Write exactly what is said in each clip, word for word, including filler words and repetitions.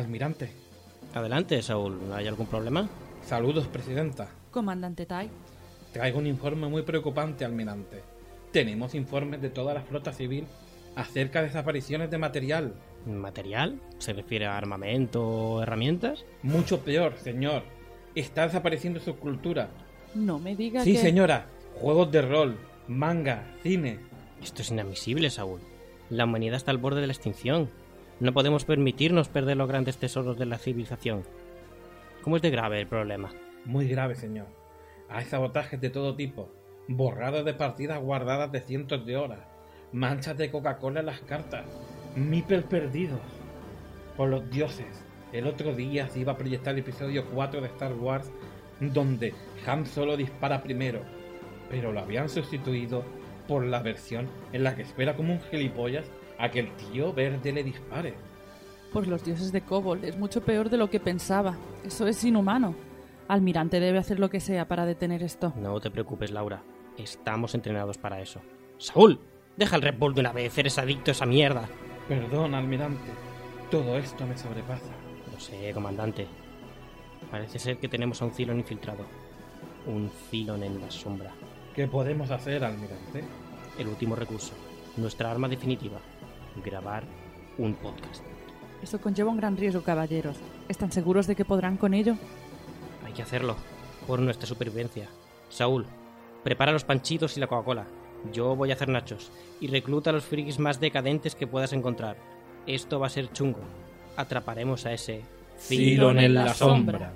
Almirante. Adelante, Saúl. ¿Hay algún problema? Saludos, Presidenta. Comandante Tai. Traigo un informe muy preocupante, Almirante. Tenemos informes de toda la flota civil acerca de desapariciones de material. ¿Material? ¿Se refiere a armamento o herramientas? Mucho peor, señor. Está desapareciendo su cultura. No me diga Sí, que... señora. Juegos de rol, manga, cine. Esto es inadmisible, Saúl. La humanidad está al borde de la extinción. No podemos permitirnos perder los grandes tesoros de la civilización. ¿Cómo es de grave el problema? Muy grave, señor. Hay sabotajes de todo tipo. Borrados de partidas guardadas de cientos de horas. Manchas de Coca-Cola en las cartas. Meeples perdidos. Por los dioses. El otro día se iba a proyectar el episodio cuatro de Star Wars, donde Han Solo dispara primero, pero lo habían sustituido por la versión en la que espera como un gilipollas a que el tío verde le dispare. Por los dioses de Kobol, es mucho peor de lo que pensaba. Eso es inhumano. Almirante debe hacer lo que sea para detener esto. No te preocupes, Laura. Estamos entrenados para eso. ¡Saúl! ¡Deja el Red Bull de una vez! ¡Eres adicto a esa mierda! Perdón, Almirante. Todo esto me sobrepasa. Lo sé, comandante. Parece ser que tenemos a un Cylon infiltrado. Un Cylon en la sombra. ¿Qué podemos hacer, Almirante? El último recurso. Nuestra arma definitiva. Grabar un podcast. Eso conlleva un gran riesgo, caballeros. ¿Están seguros de que podrán con ello? Hay que hacerlo. Por nuestra supervivencia. Saúl, prepara los panchitos y la Coca-Cola. Yo voy a hacer nachos. Y recluta a los frikis más decadentes que puedas encontrar. Esto va a ser chungo. Atraparemos a ese Cylon en la sombra.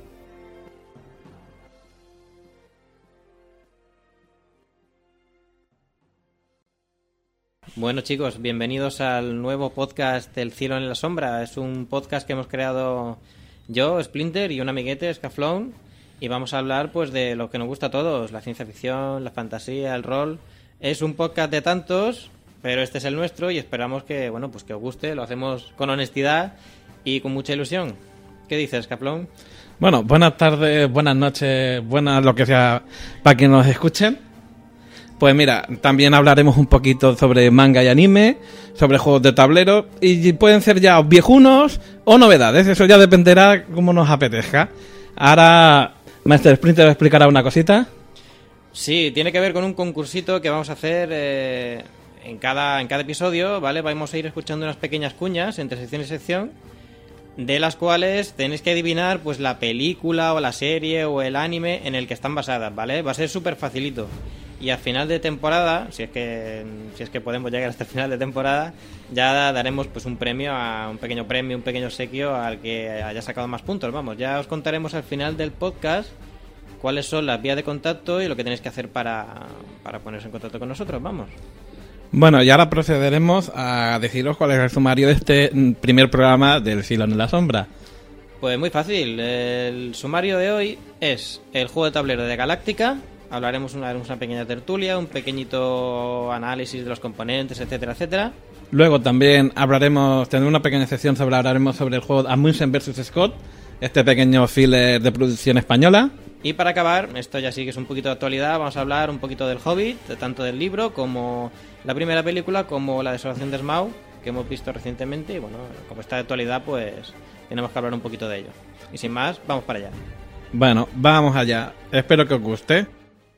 Bueno, chicos, bienvenidos al nuevo podcast del Cylon en la sombra. Es un podcast que hemos creado yo, Splinter, y un amiguete, Scaflón, y vamos a hablar pues de lo que nos gusta a todos, la ciencia ficción, la fantasía, el rol. Es un podcast de tantos, pero este es el nuestro y esperamos que, bueno, pues que os guste. Lo hacemos con honestidad y con mucha ilusión. ¿Qué dices, Scaflón? Bueno, buenas tardes, buenas noches, buenas lo que sea para que nos escuchen. Pues mira, también hablaremos un poquito sobre manga y anime, sobre juegos de tablero, y pueden ser ya viejunos o novedades, eso ya dependerá cómo nos apetezca. Ahora, Master Splinter explicará una cosita. Sí, tiene que ver con un concursito que vamos a hacer eh, en cada en cada episodio, ¿vale? Vamos a ir escuchando unas pequeñas cuñas entre sección y sección, de las cuales tenéis que adivinar pues la película o la serie o el anime en el que están basadas, ¿vale? Va a ser súper facilito. Y al final de temporada, si es que si es que podemos llegar hasta el final de temporada, ya daremos pues un premio, a un pequeño premio, un pequeño obsequio al que haya sacado más puntos. Vamos, ya os contaremos al final del podcast cuáles son las vías de contacto y lo que tenéis que hacer para, para poneros en contacto con nosotros, vamos. Bueno, y ahora procederemos a deciros cuál es el sumario de este primer programa del Cylon en la sombra. Pues muy fácil, el sumario de hoy es el juego de tablero de Galáctica. Hablaremos una, una pequeña tertulia, un pequeñito análisis de los componentes, etcétera, etcétera. Luego también hablaremos, tendremos una pequeña sección sobre hablaremos sobre el juego Amundsen versus. Scott, este pequeño filler de producción española. Y para acabar, esto ya sí que es un poquito de actualidad, vamos a hablar un poquito del Hobbit, tanto del libro como la primera película, como la Desolación de Smaug, que hemos visto recientemente. Y bueno, como está de actualidad, pues tenemos que hablar un poquito de ello. Y sin más, vamos para allá. Bueno, vamos allá. Espero que os guste.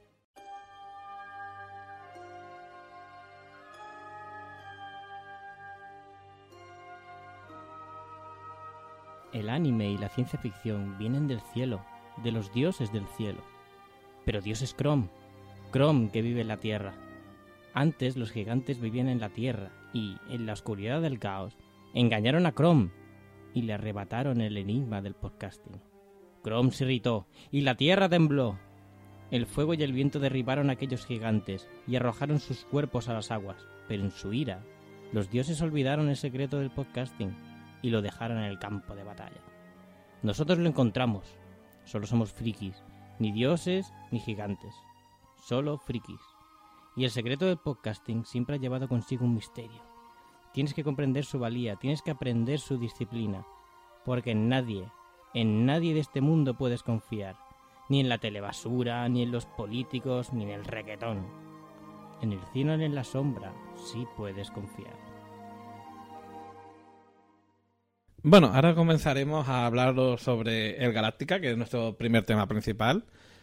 El anime y la ciencia ficción vienen del cielo, de los dioses del cielo. Pero Dios es Crom, Crom que vive en la tierra. Antes los gigantes vivían en la tierra y, en la oscuridad del caos, engañaron a Crom y le arrebataron el enigma del podcasting. Crom se irritó y la tierra tembló. El fuego y el viento derribaron a aquellos gigantes y arrojaron sus cuerpos a las aguas, pero en su ira, los dioses olvidaron el secreto del podcasting y lo dejaron en el campo de batalla. Nosotros lo encontramos. Solo somos frikis, ni dioses ni gigantes. Solo frikis. Y el secreto del podcasting siempre ha llevado consigo un misterio. Tienes que comprender su valía, tienes que aprender su disciplina, porque en nadie, en nadie de este mundo puedes confiar. Ni en la telebasura, ni en los políticos, ni en el reggaetón. En el Cylon en la sombra sí puedes confiar. Bueno, ahora comenzaremos a hablaros sobre el Galáctica, que es nuestro primer tema principal.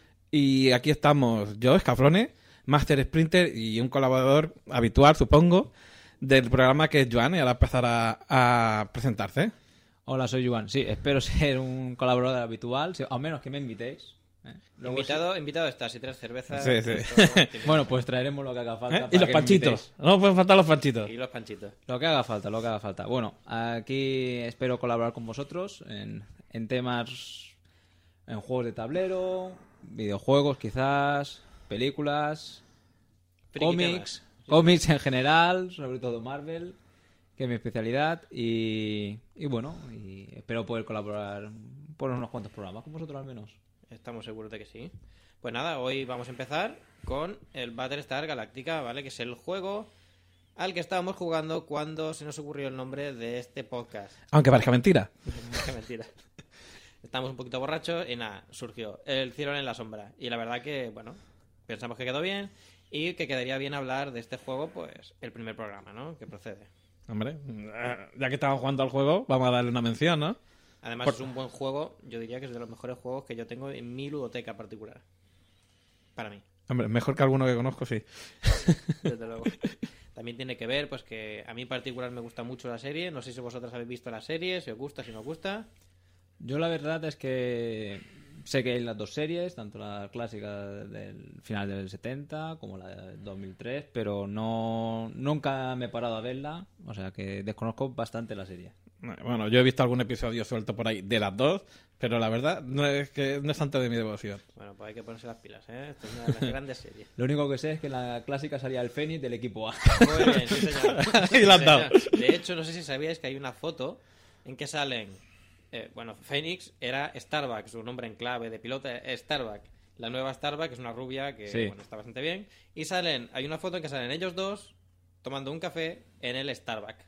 Y aquí estamos yo, Escaflone, Master Sprinter y un colaborador habitual, supongo, del programa, que es Joan, y ahora empezará a presentarse. Hola, soy Joan. Sí, espero ser un colaborador habitual, al menos que me invitéis. ¿eh? Luego invitado, sí. invitado estás, si traes cerveza... Sí, sí. Bueno, pues traeremos lo que haga falta. ¿Eh? Y los panchitos. No pueden faltar los panchitos. Y los panchitos. Lo que haga falta, lo que haga falta. Bueno, aquí espero colaborar con vosotros en, en temas, en juegos de tablero, videojuegos quizás, películas, Friki cómics, temas. cómics en general, sobre todo Marvel, que es mi especialidad, y, y bueno, y espero poder colaborar por unos cuantos programas con vosotros al menos. Estamos seguros de que sí. Pues nada, hoy vamos a empezar con el Battlestar Galactica, ¿vale? Que es el juego al que estábamos jugando cuando se nos ocurrió el nombre de este podcast. Aunque parezca mentira. Qué mentira. Estamos un poquito borrachos y nada, surgió el cielo en la sombra. Y la verdad que, bueno, pensamos que quedó bien y que quedaría bien hablar de este juego, pues, el primer programa, ¿no? Que procede. Hombre, ya que estamos jugando al juego, vamos a darle una mención, ¿no? Además Por... es un buen juego, yo diría que es de los mejores juegos que yo tengo en mi ludoteca particular. Para mí. Hombre, mejor que alguno que conozco, sí. Desde luego. También tiene que ver, pues, que a mí en particular me gusta mucho la serie. No sé si vosotros habéis visto la serie, si os gusta, si no os gusta. Yo la verdad es que sé que hay las dos series, tanto la clásica del final del setenta como la del dos mil tres, pero no nunca me he parado a verla, o sea que desconozco bastante la serie. Bueno, yo he visto algún episodio suelto por ahí de las dos, pero la verdad no es que no es tanto de mi devoción. Bueno, pues hay que ponerse las pilas, ¿eh? Esto es una de las grandes series. Lo único que sé es que en la clásica salía el Fénix del equipo A. Muy bien, sí señor. Y la has dado. De hecho, no sé si sabíais que hay una foto en que salen... Eh, bueno, Fénix era Starbuck, su nombre en clave de piloto es Starbuck. La nueva Starbuck es una rubia que sí. bueno, está bastante bien. Y salen, hay una foto en que salen ellos dos tomando un café en el Starbuck.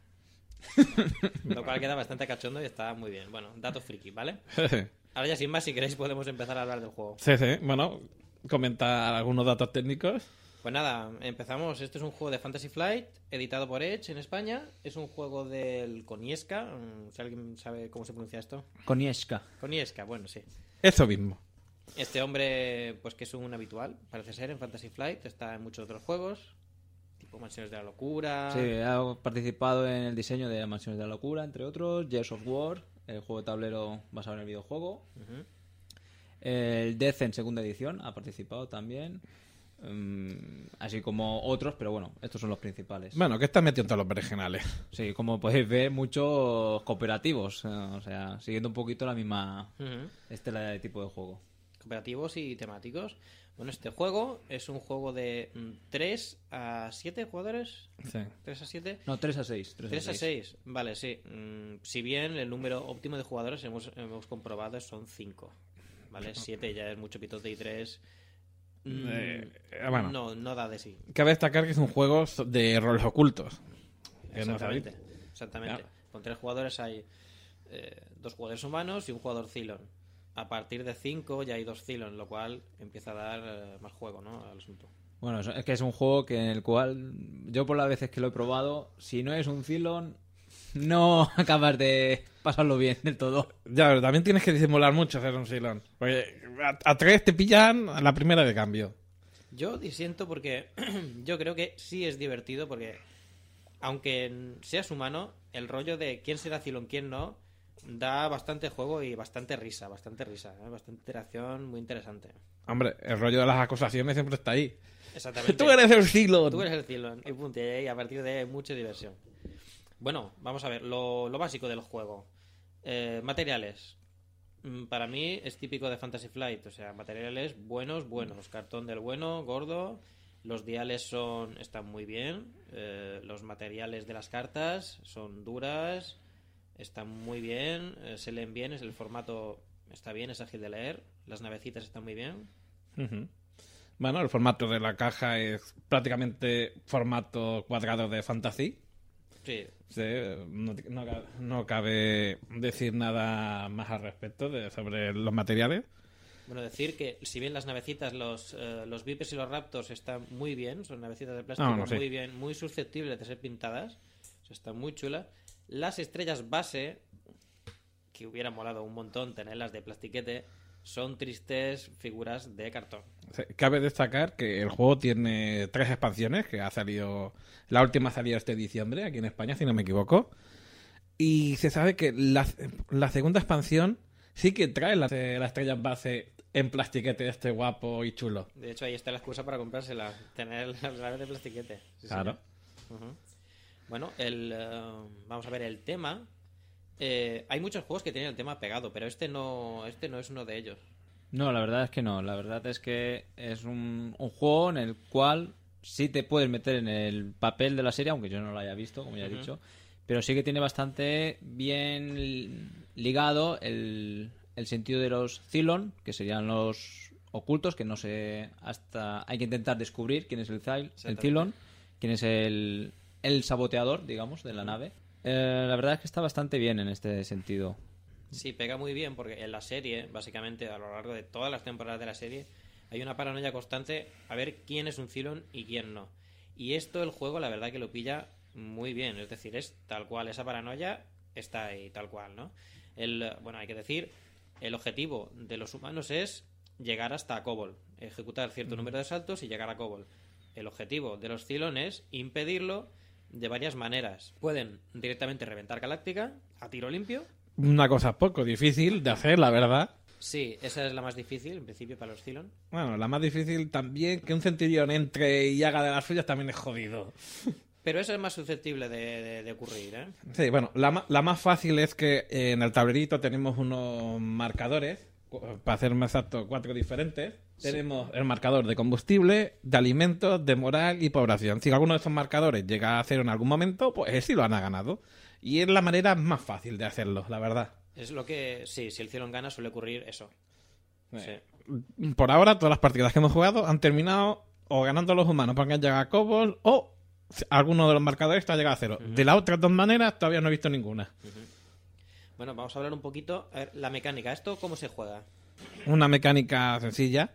Lo cual queda bastante cachondo y está muy bien. Bueno, datos friki, ¿vale? Ahora ya sin más, si queréis podemos empezar a hablar del juego. Sí, sí, bueno, comentar algunos datos técnicos. Pues nada, empezamos. Este es un juego de Fantasy Flight, editado por Edge en España. Es un juego del Konieska. Si alguien sabe cómo se pronuncia esto. Konieska. Konieska, bueno, sí. Eso mismo. Este hombre, pues que es un habitual, parece ser, en Fantasy Flight. Está en muchos otros juegos, tipo Mansiones de la Locura. Sí, ha participado en el diseño de Mansiones de la Locura, entre otros. Gears of War, el juego de tablero basado en el videojuego. Uh-huh. El Death en segunda edición ha participado también. Um, así como otros, pero bueno, estos son los principales. Bueno, que están metiendo en todos los originales. Sí, como podéis ver, muchos cooperativos, eh, o sea, siguiendo un poquito la misma Uh-huh. estela de tipo de juego. Cooperativos y temáticos. Bueno, este juego es un juego de tres a siete jugadores. Sí. ¿tres a siete? No, tres a seis. tres a seis, vale, sí. Mm, si bien el número óptimo de jugadores hemos, hemos comprobado son cinco. ¿Vale? siete ya es mucho pitote y tres... Mm, Eh, bueno. no, no da de sí. Cabe destacar que es un juego de roles ocultos. Que no Exactamente. sabéis. Exactamente. Claro. Con tres jugadores hay eh, dos jugadores humanos y un jugador Cylon. A partir de cinco ya hay dos Cylon, lo cual empieza a dar eh, más juego, ¿no? Al asunto. Bueno, es que es un juego que en el cual yo por las veces que lo he probado, si no es un Cylon, no acabas de pasarlo bien del todo. Ya, pero también tienes que disimular mucho hacer un Cylon. Porque a, a tres te pillan a la primera de cambio. Yo disiento porque yo creo que sí es divertido porque aunque seas humano, el rollo de quién será Cylon, quién no, da bastante juego y bastante risa, bastante risa, ¿eh? Bastante interacción muy interesante. Hombre, el rollo de las acusaciones siempre está ahí. Exactamente. Tú eres el Cylon. Tú eres el Cylon y punto, y a partir de ahí hay mucha diversión. Bueno, vamos a ver, lo, lo básico del juego. Eh, materiales. Para mí es típico de Fantasy Flight, o sea, materiales buenos, buenos. Cartón del bueno, gordo. Los diales son están muy bien. Eh, los materiales de las cartas son duras, están muy bien, eh, se leen bien, es el formato está bien, es ágil de leer. Las navecitas están muy bien. Uh-huh. Bueno, el formato de la caja es prácticamente formato cuadrado de Fantasy. Sí. Sí, no, no, no cabe decir nada más al respecto de, sobre los materiales. Bueno, decir que si bien las navecitas, los, eh, los Vipers y los Raptors están muy bien, son navecitas de plástico Ah, no, sí. muy bien, muy susceptibles de ser pintadas, o sea, están muy chulas. Las estrellas base que hubiera molado un montón tenerlas de plastiquete, son tristes figuras de cartón. Cabe destacar que el juego tiene tres expansiones, que ha salido... La última salió este diciembre, aquí en España, si no me equivoco. Y se sabe que la, la segunda expansión sí que trae las la estrellas base en plastiquete este guapo y chulo. De hecho, ahí está la excusa para comprársela, tener las naves de plastiquete. Sí, claro. Uh-huh. Bueno, el, uh, vamos a ver el tema. Eh, hay muchos juegos que tienen el tema pegado, pero este no, este no es uno de ellos. No, la verdad es que no. La verdad es que es un, un juego en el cual sí te puedes meter en el papel de la serie, aunque yo no lo haya visto, como ya he uh-huh. dicho, pero sí que tiene bastante bien ligado el, el sentido de los Cylon, que serían los ocultos, que no sé, hasta hay que intentar descubrir quién es el, Zyl, el Cylon, quién es el, el saboteador, digamos, de la nave. Eh, la verdad es que está bastante bien en este sentido. Sí, pega muy bien porque en la serie, básicamente a lo largo de todas las temporadas de la serie, hay una paranoia constante a ver quién es un Cylon y quién no. Y esto el juego la verdad que lo pilla muy bien, es decir, es tal cual, esa paranoia está ahí tal cual, ¿no? El, bueno, hay que decir, el objetivo de los humanos es llegar hasta Kobol, ejecutar cierto mm. número de saltos y llegar a Kobol. El objetivo de los Cylon es impedirlo de varias maneras. Pueden directamente reventar Galáctica a tiro limpio. Una cosa poco difícil de hacer, la verdad. Sí, esa es la más difícil, en principio, para los Cylon. Bueno, la más difícil también, que un Centurión entre y haga de las suyas también es jodido. Pero eso es más susceptible de, de, de ocurrir, ¿eh? Sí, bueno, la, la más fácil es que en el tablerito tenemos unos marcadores, para ser más exacto, cuatro diferentes. Sí. Tenemos el marcador de combustible, de alimentos, de moral y población. Si alguno de estos marcadores llega a cero en algún momento, pues sí lo han ganado. Y es la manera más fácil de hacerlo, la verdad. Es lo que, sí, si el Cylon gana suele ocurrir eso. Eh, sí. Por ahora, todas las partidas que hemos jugado han terminado o ganando los humanos porque han llegado a Kobol o alguno de los marcadores ha llegado a cero. Uh-huh. De las otras dos maneras todavía no he visto ninguna. Uh-huh. Bueno, vamos a hablar un poquito. A ver, la mecánica. ¿Esto cómo se juega? Una mecánica sencilla.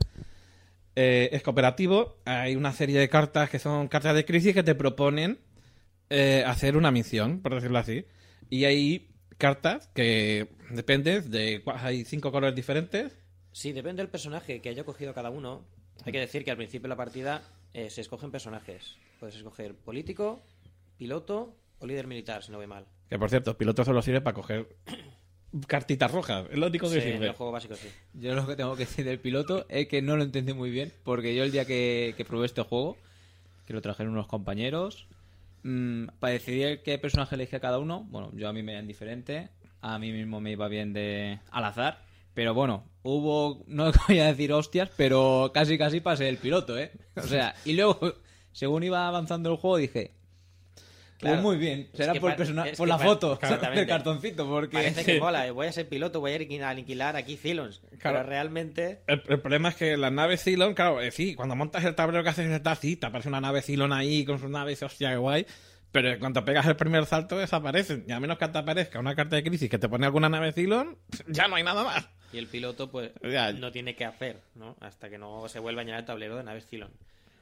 Eh, es cooperativo. Hay una serie de cartas que son cartas de crisis que te proponen eh, hacer una misión, por decirlo así. Y hay cartas que dependen de... Hay cinco colores diferentes. Sí, depende del personaje que haya cogido cada uno. Hay que decir que al principio de la partida eh, se escogen personajes. Puedes escoger político, piloto o líder militar, si no voy mal. Que por cierto, piloto solo sirve para coger cartitas rojas. Es lo único que sí, sirve. En el juego básico sí. Yo lo que tengo que decir del piloto es que no lo entendí muy bien. Porque yo el día que, que probé este juego, que lo trajeron unos compañeros, mmm, para decidir qué personaje elegía cada uno, bueno, yo a mí me era indiferente. A mí mismo me iba bien de al azar. Pero bueno, hubo, no voy a decir hostias, pero casi casi pasé el piloto, ¿eh? O sea, y luego, según iba avanzando el juego, dije... Claro, pues muy bien, será por, persona- por la foto del cartoncito, porque... Parece que mola, voy a ser piloto, voy a aniquilar aquí Cylons, claro. Pero realmente... El, el problema es que las naves Cylon, claro, eh, sí, cuando montas el tablero que haces es así, te aparece una nave Cylon ahí con sus naves, hostia, qué guay, pero en cuanto pegas el primer salto desaparecen, y a menos que te aparezca una carta de crisis que te pone alguna nave Cylon, ya no hay nada más. Y el piloto, pues, ya. no tiene que hacer, ¿no? Hasta que no se vuelva a llenar el tablero de naves Cylon.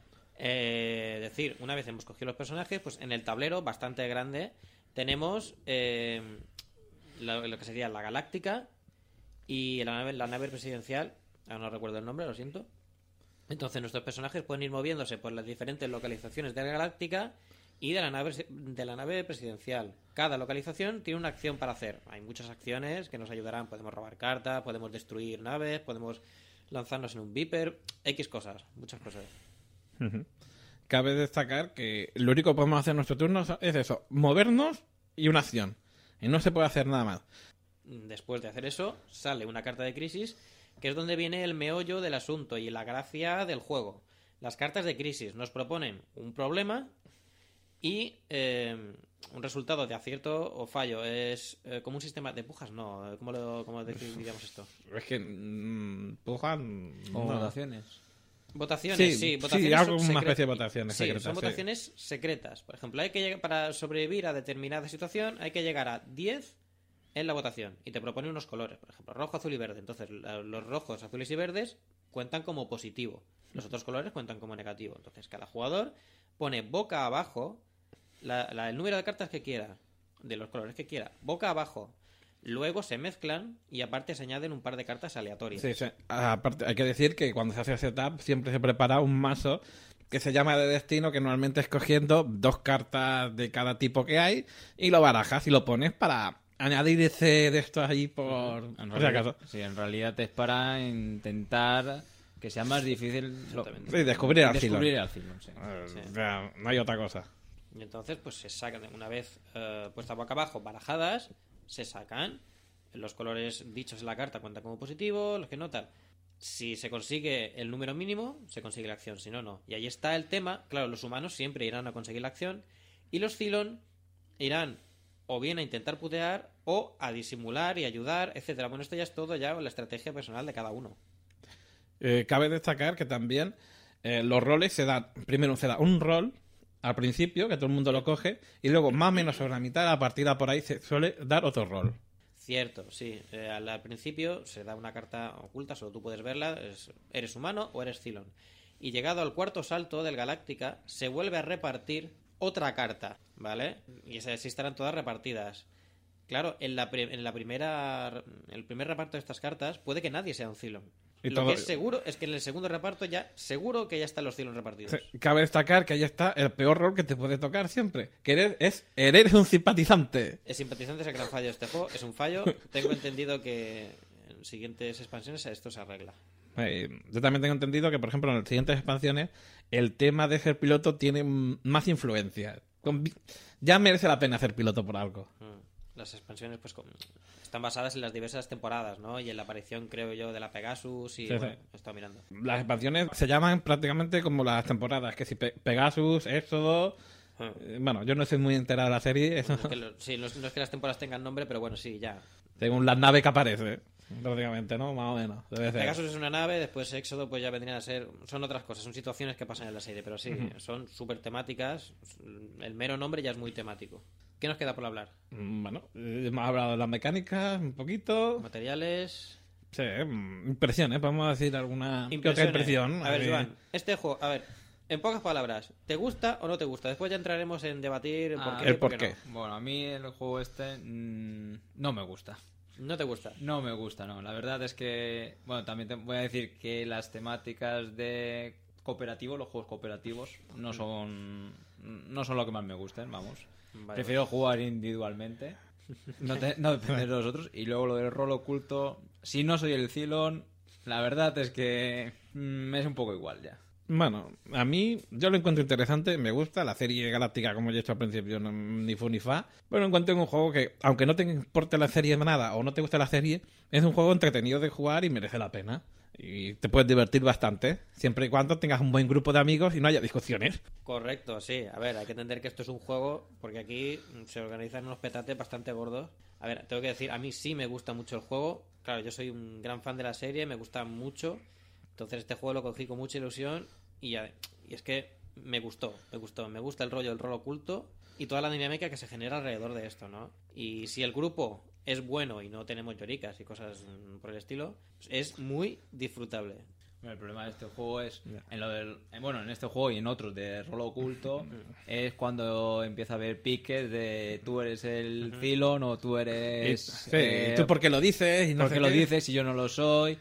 Eh, es decir, una vez hemos cogido los personajes, pues en el tablero, bastante grande, tenemos eh, lo, lo que sería la Galáctica y la nave, la nave presidencial. Ahora no recuerdo el nombre, lo siento. Entonces nuestros personajes pueden ir moviéndose por las diferentes localizaciones de la Galáctica y de la nave de la nave presidencial. Cada localización tiene una acción para hacer. Hay muchas acciones que nos ayudarán. Podemos robar cartas, podemos destruir naves, podemos lanzarnos en un Viper, X cosas, muchas cosas. Cabe destacar que lo único que podemos hacer en nuestro turno es eso, movernos y una acción. Y no se puede hacer nada más. Después de hacer eso, sale una carta de crisis, que es donde viene el meollo del asunto y la gracia del juego. Las cartas de crisis nos proponen un problema y eh, un resultado de acierto o fallo. Es eh, como un sistema de pujas, no. ¿Cómo lo cómo diríamos esto? Es que mmm, pujas o no. Votaciones. Votaciones, sí, sí, votaciones sí, algo secre- una especie de votaciones sí, secretas. Son votaciones sí. secretas. Por ejemplo, hay que llegar, para sobrevivir a determinada situación, hay que llegar a diez en la votación. Y te propone unos colores, por ejemplo, rojo, azul y verde. Entonces, los rojos, azules y verdes cuentan como positivo. Los otros colores cuentan como negativo. Entonces, cada jugador pone boca abajo la, la, el número de cartas que quiera, de los colores que quiera, boca abajo, Luego se mezclan y aparte se añaden un par de cartas aleatorias. Sí, sí. Aparte, hay que decir que cuando se hace el setup siempre se prepara un mazo que se llama de destino, que normalmente es cogiendo dos cartas de cada tipo que hay y lo barajas y lo pones para añadir ese de estos ahí por, En por si realidad, acaso. sí, en realidad es para intentar que sea más difícil lo- Sí, descubrir al descubrir Cylon. al Cylon, sí. Eh, Sí. o sea, no hay otra cosa. Y entonces, pues se sacan, una vez eh, puesta boca abajo, barajadas, se sacan. Los colores dichos en la carta cuentan como positivos, los que no tal. Si se consigue el número mínimo, se consigue la acción, si no, no. Y ahí está el tema. Claro, los humanos siempre irán a conseguir la acción y los Cylon irán o bien a intentar putear o a disimular y ayudar, etcétera. Bueno, esto ya es todo ya la estrategia personal de cada uno. Eh, cabe destacar que también eh, los roles se dan, primero se da un rol al principio, que todo el mundo lo coge, y luego más o menos sobre la mitad de la partida por ahí se suele dar otro rol. Cierto, sí. Eh, al, al principio se da una carta oculta, solo tú puedes verla. Es, ¿eres humano o eres Cylon? Y llegado al cuarto salto del Galáctica, se vuelve a repartir otra carta, ¿vale? Y esas sí estarán todas repartidas. Claro, en la, pri- en la primera, el primer reparto de estas cartas puede que nadie sea un Cylon. Y Lo todo- que es seguro es que en el segundo reparto ya seguro que ya están los Cylon repartidos. Sí, cabe destacar que ahí está el peor rol que te puede tocar siempre, que eres, es, eres un simpatizante. El simpatizante es el gran fallo de este juego. Es un fallo. Tengo entendido que en siguientes expansiones esto se arregla. Eh, yo también tengo entendido que, por ejemplo, en las siguientes expansiones, el tema de ser piloto tiene m- más influencia. Con vi- Ya merece la pena ser piloto por algo. Mm. Las expansiones pues con- están basadas en las diversas temporadas, ¿no? Y en la aparición, creo yo, de la Pegasus y Sí, bueno, sí. he estado mirando. Las expansiones se llaman prácticamente como las temporadas, que si Pe- Pegasus, Éxodo... Ah. eh, Bueno, yo no soy muy enterado de la serie, eso, No es que lo- sí, no es, no es que las temporadas tengan nombre, pero bueno, sí, ya. según la nave que aparece, prácticamente, ¿no? Más o menos. Debe ser. Pegasus es una nave, después Éxodo pues ya vendrían a ser... Son otras cosas, son situaciones que pasan en la serie, pero sí, son súper temáticas. El mero nombre ya es muy temático. ¿Qué nos queda por hablar? Mm, Bueno, eh, hemos hablado de las mecánicas un poquito. Materiales... Sí, mm, impresiones, podemos decir alguna que otra Impresiones. impresión. A ver, así. Joan, este juego, a ver, en pocas palabras, ¿te gusta o no te gusta? Después ya entraremos en debatir Ah, por qué, el y por por qué qué. Bueno, a mí el juego este mm, no me gusta. no. No te gusta. No me gusta, no. La verdad es que, bueno, también te voy a decir que las temáticas de cooperativo, los juegos cooperativos, no son no son lo que más me gusten, vamos. Vale, Prefiero jugar individualmente, no, te- no depender de los otros. Y luego lo del rol oculto, si no soy el Cylon, la verdad es que mm, me es un poco igual ya. Bueno, a mí yo lo encuentro interesante, me gusta la serie galáctica, como ya he dicho al principio, no- ni fu ni fa, pero lo encuentro un juego que, aunque no te importe la serie nada o no te guste la serie, es un juego entretenido de jugar y merece la pena. Y te puedes divertir bastante, siempre y cuando tengas un buen grupo de amigos y no haya discusiones. Correcto, sí. A ver, hay que entender que esto es un juego porque aquí se organizan unos petates bastante gordos. A ver, tengo que decir, a mí sí me gusta mucho el juego. Claro, yo soy un gran fan de la serie, me gusta mucho. Entonces este juego lo cogí con mucha ilusión y, ya- y es que me gustó, me gustó. Me gusta el rollo del rol oculto y toda la dinámica que se genera alrededor de esto, ¿no? Y si el grupo es bueno y no tenemos lloricas y cosas mm, por el estilo, es muy disfrutable. Bueno, el problema de este juego es, en lo del, en- bueno, en este juego y en otros de rol oculto, es cuando empieza a haber piques de tú eres el Cylon o tú eres... Sí, eh, tú porque lo dices y no porque sé lo qué. dices y yo no lo soy.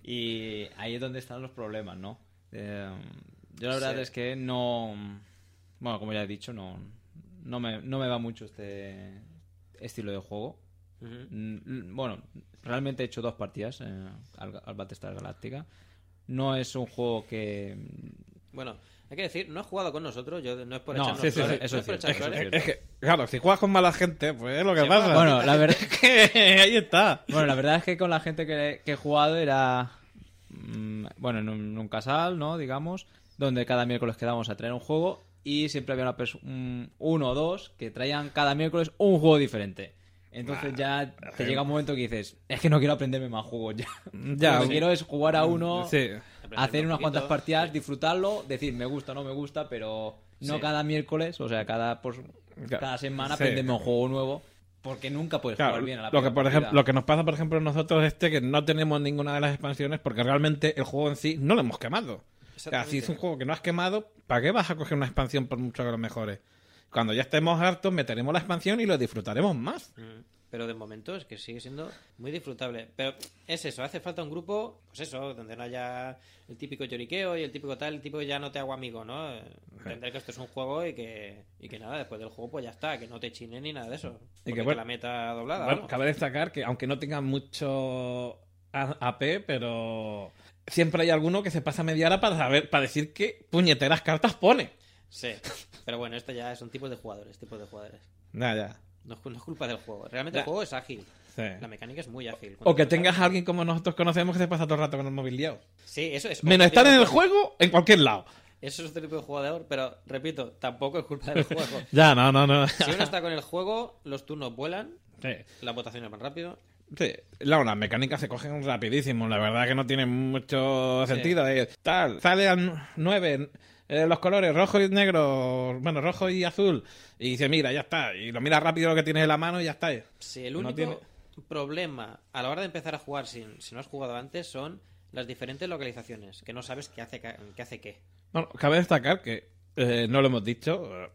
Y ahí es donde están los problemas, ¿no? Eh, yo la verdad Sí. es que no... Bueno, como ya he dicho, no, no, me, no me va mucho este estilo de juego. Ujú. Mm, Bueno, realmente he hecho dos partidas eh, al, al Battlestar Galactica. No es un juego que... Bueno, hay que decir, no has jugado con nosotros, yo no es por No, echarnos sí, sí, flores, sí, eso no es por cierto, echar eso es flores. cierto. Es que, claro, si juegas con mala gente, pues es lo que Se pasa. juega- Bueno, la verdad... Que ahí está. Bueno, la verdad es que con la gente que, que he jugado era... mm, Bueno, en un, en un casal, ¿no? Digamos, donde cada miércoles quedábamos a traer un juego y siempre había una perso- un- uno o dos que traían cada miércoles un juego diferente. Entonces ya te llega un momento que dices, es que no quiero aprenderme más juegos ya. Ya, Lo que sí. quiero es jugar a uno, Sí. hacer un unas poquito. cuantas partidas, disfrutarlo, decir me gusta o no me gusta, pero no Sí. cada miércoles, o sea, cada, por, cada semana Sí. aprenderme un juego nuevo, porque nunca puedes Claro, jugar bien a la lo que primera por ejemplo, partida. lo que nos pasa por ejemplo nosotros es que no tenemos ninguna de las expansiones porque realmente el juego en sí no lo hemos quemado. O sea, si es un juego que no has quemado, ¿para qué vas a coger una expansión por mucho que lo mejores? Cuando ya estemos hartos, meteremos la expansión y lo disfrutaremos más. Mm. pero de momento es que sigue siendo muy disfrutable. Pero es eso, hace falta un grupo, pues eso, donde no haya el típico lloriqueo y el típico tal, el típico ya no te hago amigo, ¿no? Entender que esto es un juego y que, y que nada, después del juego pues ya está, que no te chinen ni nada de eso. Y Y que que bueno, la meta doblada. Bueno, vamos. cabe destacar que aunque no tenga mucho A- AP, pero siempre hay alguno que se pasa media hora para saber, para decir qué puñeteras cartas pone. Sí, pero bueno, esto ya son tipos de jugadores, tipos de jugadores. Ya, ya. No es, no es culpa del juego. Realmente Ya. el juego es ágil. Sí. La mecánica es muy ágil. O que tengas a alguien como nosotros conocemos que se pasa todo el rato con el móvil liado. Sí, eso es. Menos otro estar tipo en de el juego, en cualquier lado. Eso es otro tipo de jugador, pero repito, tampoco es culpa del juego. Ya, no, no, no. Si uno está con el juego, los turnos vuelan, Sí. las votaciones van rápido. Sí, la- las mecánicas se cogen rapidísimo, la verdad que no tiene mucho Sí. sentido. Eh, tal, sale al nueve los colores rojo y negro, bueno, rojo y azul, y dice, mira, ya está, y lo mira rápido lo que tienes en la mano y ya está. Sí, el No único tiene- problema a la hora de empezar a jugar sin, si no has jugado antes son las diferentes localizaciones, que no sabes qué hace, ca- qué hace qué. Bueno, cabe destacar que, eh, no lo hemos dicho, eh,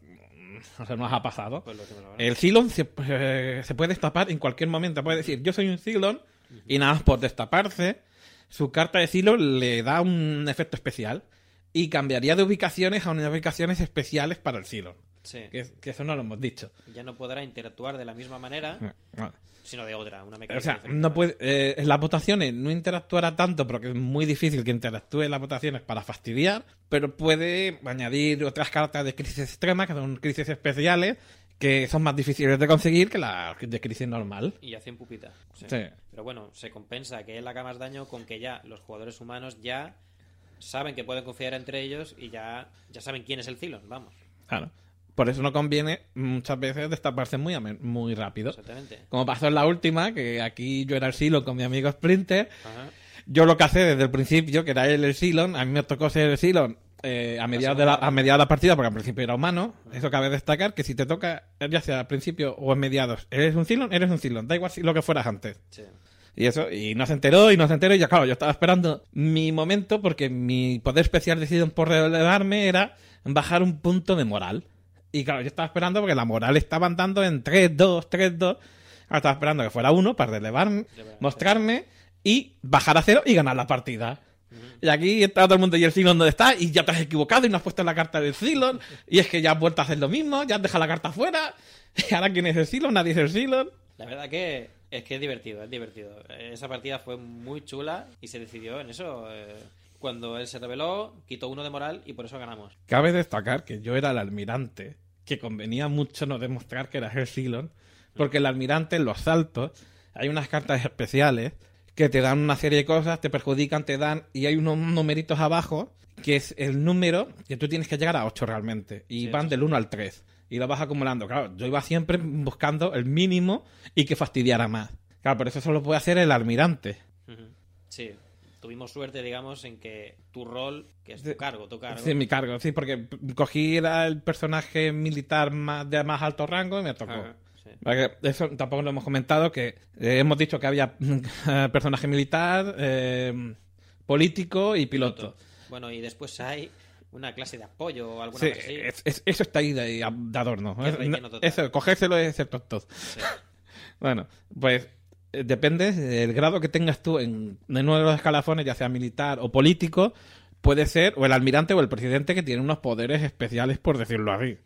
o sea, nos ha pasado. Pues lo decimos ahora. El Cylon se, eh, se puede destapar en cualquier momento. Puede decir, yo soy un Cylon, y nada más por destaparse, su carta de Cylon le da un efecto especial y cambiaría de ubicaciones a unas ubicaciones especiales para el Cylon. Sí. Que, que eso no lo hemos dicho. Ya no podrá interactuar de la misma manera, No. sino de otra, una mecánica O sea, diferente. no puede, eh, en las votaciones no interactuará tanto porque es muy difícil que interactúe en las votaciones para fastidiar, pero puede añadir otras cartas de crisis extrema, que son crisis especiales, que son más difíciles de conseguir que las de crisis normal. Y hacen pupita. Sí. Sí. Pero bueno, se compensa que él haga más daño con que ya los jugadores humanos ya saben que pueden confiar entre ellos y ya, ya saben quién es el Cylon, vamos. Claro. Por eso no conviene muchas veces destaparse muy, amen- muy rápido. Exactamente. Como pasó en la última, que aquí yo era el Cylon con mi amigo Splinter. Ajá. Yo lo que hacé desde el principio, que era él el Cylon, a mí me tocó ser el Cylon eh, a, mediados de la, a mediados de la partida, porque al principio era humano. Eso cabe destacar, que si te toca, ya sea al principio o en mediados, eres un Cylon, eres un Cylon. Da igual si lo que fueras antes. Sí. Y eso, y no se enteró, y no se enteró, y ya claro, yo estaba esperando mi momento, porque mi poder especial de Cylon por relevarme era bajar un punto de moral. Y claro, yo estaba esperando porque la moral estaba andando en tres dos, tres dos. Ahora estaba esperando que fuera uno para relevarme, mostrarme y bajar a cero y ganar la partida. Y aquí está todo el mundo, y el Cylon donde está, y ya te has equivocado y no has puesto la carta del Cylon, y es que ya has vuelto a hacer lo mismo, ya has dejado la carta fuera, y ahora quién es el Cylon, nadie es el Cylon. La verdad que es que es divertido, es divertido. Esa partida fue muy chula y se decidió en eso. eh, Cuando él se reveló, quitó uno de moral y por eso ganamos. Cabe destacar que yo era el almirante, que convenía mucho no demostrar que eras el Cylon, porque el almirante en los saltos hay unas cartas especiales que te dan una serie de cosas, te perjudican, te dan, y hay unos numeritos abajo que es el número que tú tienes que llegar a ocho realmente, y Sí, van eso del uno al tres, y lo vas acumulando. Claro, yo iba siempre buscando el mínimo y que fastidiara más. Claro, pero eso solo puede hacer el almirante. Ujú. Sí, tuvimos suerte, digamos, en que tu rol, que es tu Sí. cargo, tu cargo. Sí, mi cargo, sí, porque cogí era el personaje militar más, de más alto rango y me tocó. Ajá, sí. Vale, que eso tampoco lo hemos comentado, que eh, hemos dicho que había eh, personaje militar, eh, político y piloto. Bueno, y después hay una clase de apoyo o alguna Sí, cosa así. es- es- eso está ahí de, de adorno. Qué Es- relleno total. Eso, cogérselo es ser tontos. Sí. Bueno, pues eh, depende del grado que tengas tú en, en uno de los escalafones, ya sea militar o político, puede ser o el almirante o el presidente, que tiene unos poderes especiales, por decirlo así.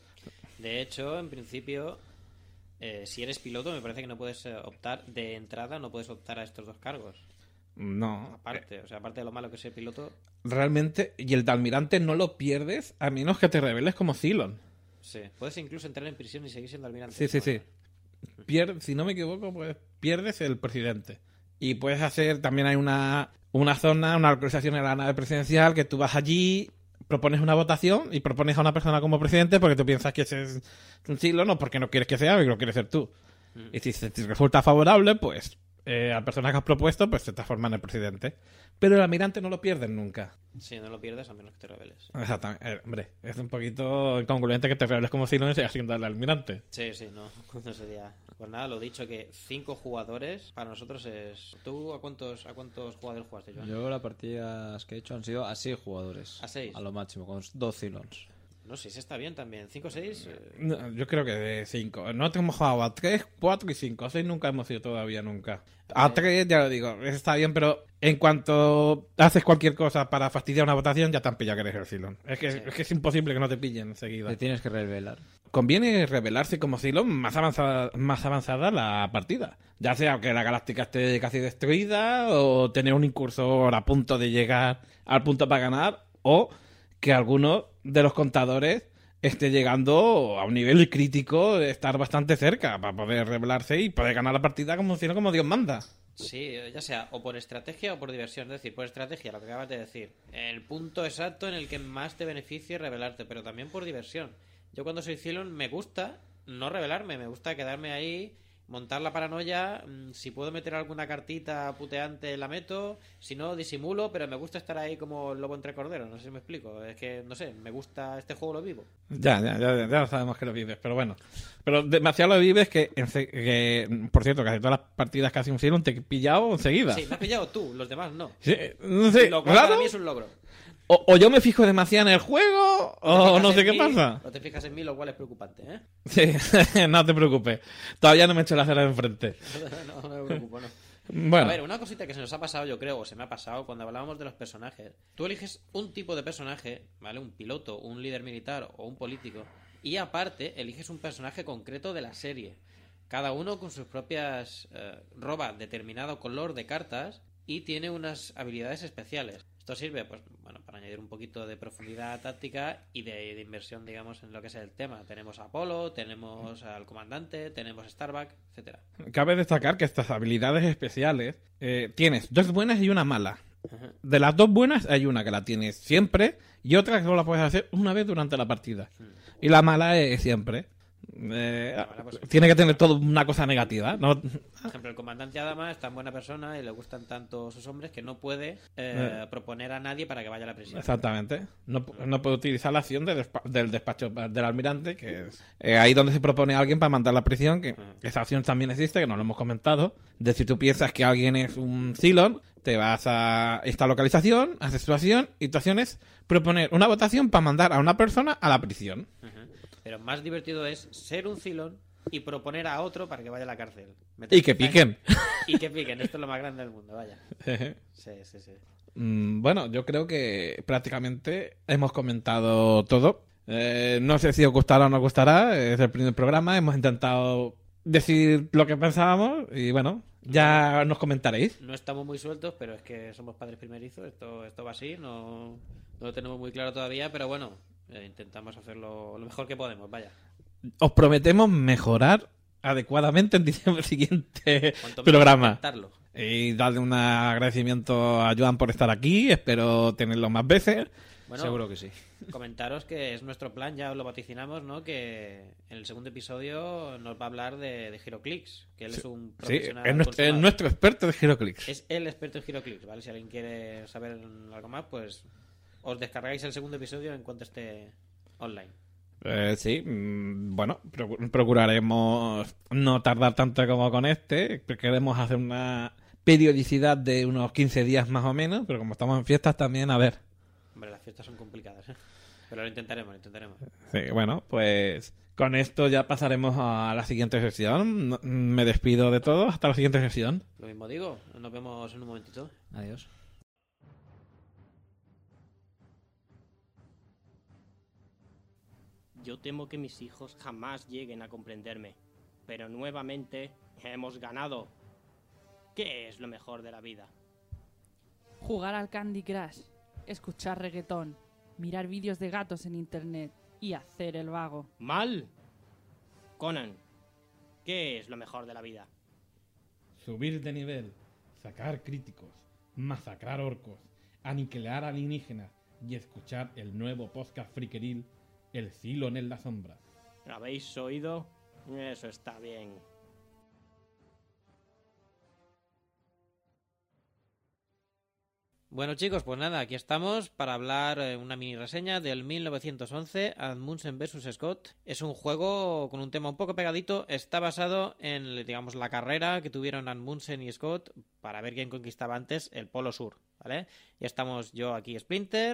De hecho, en principio, eh, si eres piloto, me parece que no puedes eh, optar de entrada, no puedes optar a estos dos cargos. No, Aparte, o sea, aparte de lo malo que es ser piloto, realmente, y el de almirante no lo pierdes a menos que te reveles como Cylon. sí. Puedes incluso entrar en prisión y seguir siendo almirante. Sí, sí, sí. Pier- si no me equivoco, pues pierdes el presidente. Y puedes hacer, también hay una, una zona, una localización en la nave presidencial, que tú vas allí, propones una votación y propones a una persona como presidente porque tú piensas que ese es un Cylon, o porque no quieres que sea, porque lo quieres ser tú. Y si se te resulta favorable, pues eh, al personaje que has propuesto, pues se transforma en el presidente. Pero el almirante no lo pierdes nunca. Sí, no lo pierdes a menos que te reveles. Exactamente. Eh, hombre, es un poquito incongruente que te reveles como Cylon y sigas siendo el almirante. Sí, sí, no, no sería. Pues nada, lo dicho, que cinco jugadores para nosotros es. ¿Tú a cuántos a cuántos jugadores jugaste, Joan? Yo las partidas que he hecho han sido a seis jugadores. A seis. A lo máximo, con dos Cylons. No sé si está bien también. cinco o seis. Eh... No, yo creo que de cinco. No hemos jugado a tres, cuatro y cinco. A seis nunca hemos ido todavía, nunca. A tres, ya lo digo, está bien, pero en cuanto haces cualquier cosa para fastidiar una votación, ya te han pillado que eres el Cylon. Es que, sí. es que es imposible que no te pillen enseguida. Te tienes que revelar. Conviene revelarse como Cylon más avanzada, más avanzada la partida. Ya sea que la galáctica esté casi destruida, o tener un incursor a punto de llegar al punto para ganar, o que alguno de los contadores esté llegando a un nivel crítico de estar bastante cerca para poder revelarse y poder ganar la partida como, sino como Dios manda. Sí, ya sea o por estrategia o por diversión. Es decir, por estrategia, lo que acabas de decir. El punto exacto en el que más te beneficie revelarte, pero también por diversión. Yo cuando soy Cylon me gusta no revelarme, me gusta quedarme ahí, montar la paranoia. Si puedo meter alguna cartita puteante la meto, si no disimulo, pero me gusta estar ahí como lobo entre corderos, no sé si me explico. Es que, no sé, me gusta este juego, lo vivo. Ya, ya, ya, ya sabemos que lo vives, pero bueno. Pero demasiado lo vives que, que por cierto, casi todas las partidas que hace un Cylon te he pillado enseguida. Sí, me has pillado tú, los demás no. Sí, no sé, lo cual claro. para mí es un logro. O, o yo me fijo demasiado en el juego, o no sé qué mí, pasa. O te fijas en mí, lo cual es preocupante, ¿eh? Sí, no te preocupes. Todavía no me he hecho la cera de enfrente. no, no me preocupo, no. Bueno. A ver, una cosita que se nos ha pasado, yo creo, o se me ha pasado cuando hablábamos de los personajes. Tú eliges un tipo de personaje, ¿vale? Un piloto, un líder militar o un político. Y aparte, eliges un personaje concreto de la serie. Cada uno con sus propias... Eh, roba determinado color de cartas y tiene unas habilidades especiales. Esto sirve, pues, bueno, para añadir un poquito de profundidad táctica y de, de inversión, digamos, en lo que es el tema. Tenemos a Apolo, tenemos al comandante, tenemos a Starbuck, etcétera. Cabe destacar que estas habilidades especiales eh, tienes dos buenas y una mala. Uh-huh. De las dos buenas hay una que la tienes siempre y otra que solo la puedes hacer una vez durante la partida. Uh-huh. Y la mala es siempre. Eh, mala, pues, tiene que tener todo una cosa negativa, ¿no? Por ejemplo, el comandante Adama es tan buena persona y le gustan tanto sus hombres que no puede eh, eh. proponer a nadie para que vaya a la prisión. Exactamente. No, no puede utilizar la acción de despa del despacho del almirante, que es eh, ahí donde se propone a alguien para mandar a la prisión, que uh-huh. esa opción también existe, que no lo hemos comentado. De si tú piensas que alguien es un Cylon, te vas a esta localización, haces tu acción y tu acción es proponer una votación para mandar a una persona a la prisión. Uh-huh. Pero más divertido es ser un Cylon y proponer a otro para que vaya a la cárcel. Y que piquen. Y que piquen. Esto es lo más grande del mundo, vaya. Sí, sí, sí. Mm, bueno, yo creo que prácticamente hemos comentado todo. Eh, no sé si os gustará o no os gustará. Es el primer programa. Hemos intentado decir lo que pensábamos y bueno, ya nos comentaréis. No estamos muy sueltos, pero es que somos padres primerizos. Esto, esto va así. No, no lo tenemos muy claro todavía, pero bueno... Eh, intentamos hacerlo lo mejor que podemos, vaya. Os prometemos mejorar adecuadamente en diciembre siguiente programa. Y darle un agradecimiento a Joan por estar aquí. Espero tenerlo más veces. Bueno, seguro que sí. Comentaros que es nuestro plan, ya os lo vaticinamos, ¿no? Que en el segundo episodio nos va a hablar de, de HeroClix, que él sí, es un profesional. Sí, es nuestro, es nuestro experto de HeroClix. Es el experto en HeroClix, ¿vale? Si alguien quiere saber algo más, pues os descargáis el segundo episodio en cuanto esté online. Eh, sí, bueno, procuraremos no tardar tanto como con este. Queremos hacer una periodicidad de unos quince días más o menos, pero como estamos en fiestas también, a ver. Hombre, las fiestas son complicadas, ¿eh? Pero lo intentaremos, lo intentaremos. Sí, bueno, pues con esto ya pasaremos a la siguiente sesión. Me despido de todos, hasta la siguiente sesión. Lo mismo digo, nos vemos en un momentito. Adiós. Yo temo que mis hijos jamás lleguen a comprenderme, pero nuevamente hemos ganado. ¿Qué es lo mejor de la vida? Jugar al Candy Crush, escuchar reggaetón, mirar vídeos de gatos en internet y hacer el vago. ¡Mal! Conan, ¿qué es lo mejor de la vida? Subir de nivel, sacar críticos, masacrar orcos, aniquilar alienígenas y escuchar el nuevo podcast frikeril El Cylon en la sombra. ¿Lo habéis oído? Eso está bien. Bueno chicos, pues nada, aquí estamos para hablar eh, una mini reseña del mil novecientos once, Amundsen versus. Scott. Es un juego con un tema un poco pegadito, está basado en, digamos, la carrera que tuvieron Amundsen y Scott para ver quién conquistaba antes el Polo Sur, ¿vale? Ya estamos yo aquí, Splinter,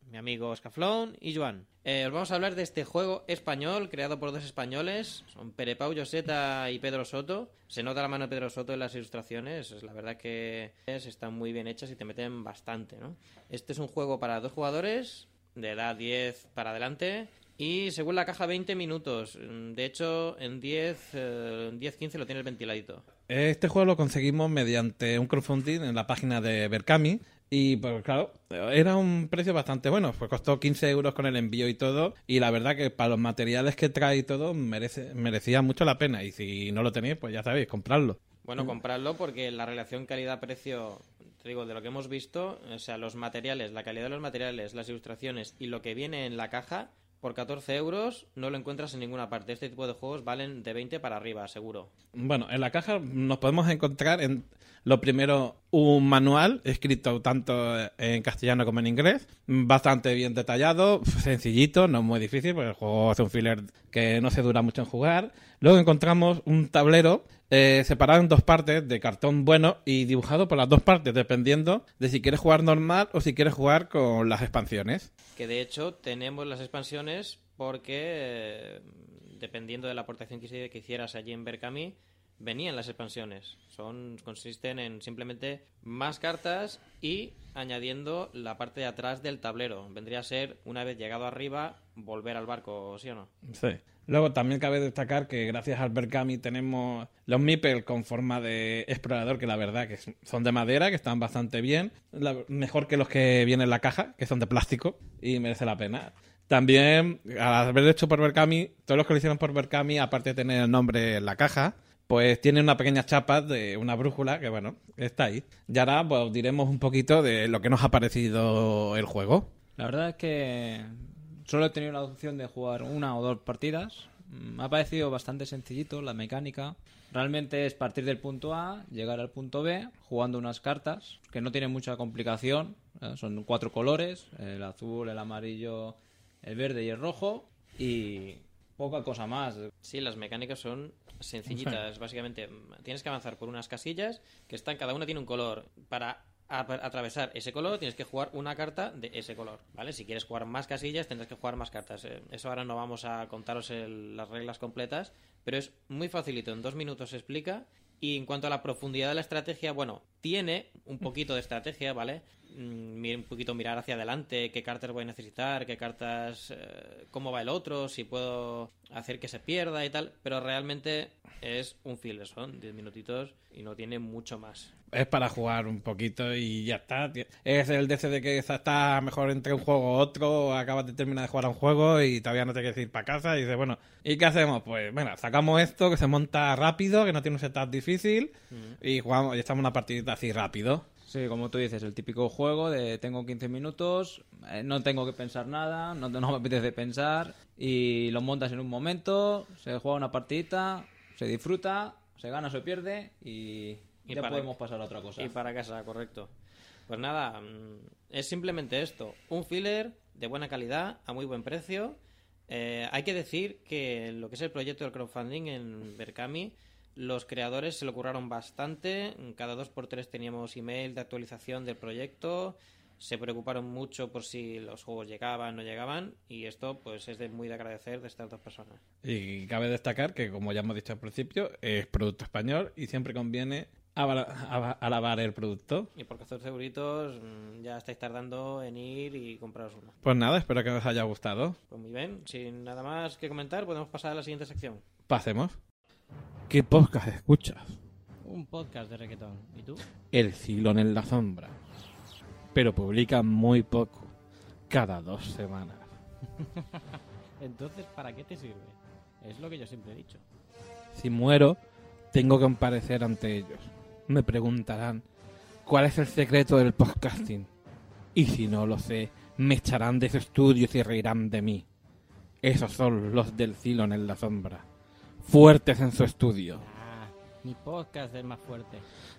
mi amigo Scaflón y Joan. Eh, os vamos a hablar de este juego español creado por dos españoles, son Pere Pau Lloseta y Pedro Soto. Se nota la mano de Pedro Soto en las ilustraciones, es la verdad que es, están muy bien hechas y te meten bastante, ¿no? Este es un juego para dos jugadores, de edad diez para adelante, y según la caja veinte minutos. De hecho, en diez, eh, diez quince lo tienes ventiladito. Este juego lo conseguimos mediante un crowdfunding en la página de Berkami. Y pues claro, era un precio bastante bueno, pues costó quince euros con el envío y todo, y la verdad que para los materiales que trae y todo merece, merecía mucho la pena, y si no lo tenéis, pues ya sabéis, comprarlo. Bueno, comprarlo porque la relación calidad-precio, te digo, de lo que hemos visto, o sea, los materiales, la calidad de los materiales, las ilustraciones y lo que viene en la caja, por catorce euros no lo encuentras en ninguna parte. Este tipo de juegos valen de veinte para arriba, seguro. Bueno, en la caja nos podemos encontrar, en lo primero, un manual escrito tanto en castellano como en inglés, bastante bien detallado, sencillito, no muy difícil, porque el juego hace un filler que no se dura mucho en jugar. Luego encontramos un tablero eh, separado en dos partes de cartón bueno y dibujado por las dos partes, dependiendo de si quieres jugar normal o si quieres jugar con las expansiones. Que de hecho tenemos las expansiones porque, eh, dependiendo de la aportación que hicieras allí en Berkami, venían las expansiones. Son consisten en simplemente más cartas y añadiendo la parte de atrás del tablero. Vendría a ser, una vez llegado arriba, volver al barco, ¿sí o no? Sí. Luego también cabe destacar que gracias al Berkami tenemos los meeples con forma de explorador, que la verdad que son de madera, que están bastante bien. La, mejor que los que vienen en la caja, que son de plástico, y merece la pena. También, al haber hecho por Berkami, todos los que lo hicieron por Berkami, aparte de tener el nombre en la caja, pues tiene una pequeña chapa de una brújula que, bueno, está ahí. Y ahora pues diremos un poquito de lo que nos ha parecido el juego. La verdad es que solo he tenido la opción de jugar una o dos partidas. Me ha parecido bastante sencillito la mecánica. Realmente es partir del punto A, llegar al punto B, jugando unas cartas que no tienen mucha complicación. ¿eh? Son cuatro colores, el azul, el amarillo, el verde y el rojo. Y poca cosa más. Sí, las mecánicas son sencillitas. Básicamente tienes que avanzar por unas casillas que están, cada una tiene un color. Para atravesar ese color tienes que jugar una carta de ese color, ¿vale? Si quieres jugar más casillas tendrás que jugar más cartas. Eso ahora no vamos a contaros el, las reglas completas, pero es muy facilito, en dos minutos se explica. Y en cuanto a la profundidad de la estrategia, bueno, tiene un poquito de estrategia, ¿vale? Un poquito mirar hacia adelante, qué cartas voy a necesitar, qué cartas, eh, cómo va el otro, si puedo hacer que se pierda y tal, pero realmente es un filler, son diez minutitos y no tiene mucho más. Es para jugar un poquito y ya está. Es el de ese de que está mejor entre un juego u otro, acabas de terminar de jugar a un juego y todavía no te quieres ir para casa y dices, bueno, ¿y qué hacemos? Pues, bueno, sacamos esto que se monta rápido, que no tiene un setup difícil mm. y jugamos y estamos una partidita así rápido. Sí, como tú dices, el típico juego de tengo quince minutos, eh, no tengo que pensar nada, no, no me apetece pensar y lo montas en un momento, se juega una partidita, se disfruta, se gana o se pierde y, y ya para, podemos pasar a otra cosa. Y para casa, correcto. Pues nada, es simplemente esto, un filler de buena calidad, a muy buen precio. Eh, hay que decir que lo que es el proyecto del crowdfunding en Berkami, los creadores se lo curraron bastante. Cada dos por tres teníamos email de actualización del proyecto. Se preocuparon mucho por si los juegos llegaban o no llegaban. Y esto pues es de muy de agradecer de estas dos personas. Y cabe destacar que, como ya hemos dicho al principio, es producto español y siempre conviene alabar el producto. Y por catorce euritos ya estáis tardando en ir y compraros uno. Pues nada, espero que os haya gustado. Pues muy bien, sin nada más que comentar, podemos pasar a la siguiente sección. Pasemos. ¿Qué podcast escuchas? Un podcast de reggaetón. ¿Y tú? El Cylon en la sombra. Pero publica muy poco. Cada dos semanas. Entonces, ¿para qué te sirve? Es lo que yo siempre he dicho. Si muero, tengo que comparecer ante ellos. Me preguntarán, ¿cuál es el secreto del podcasting? Y si no lo sé, me echarán de su estudio y se reirán de mí. Esos son los del Cylon en la sombra. Fuertes en su estudio. Ah, mi podcast es más fuerte.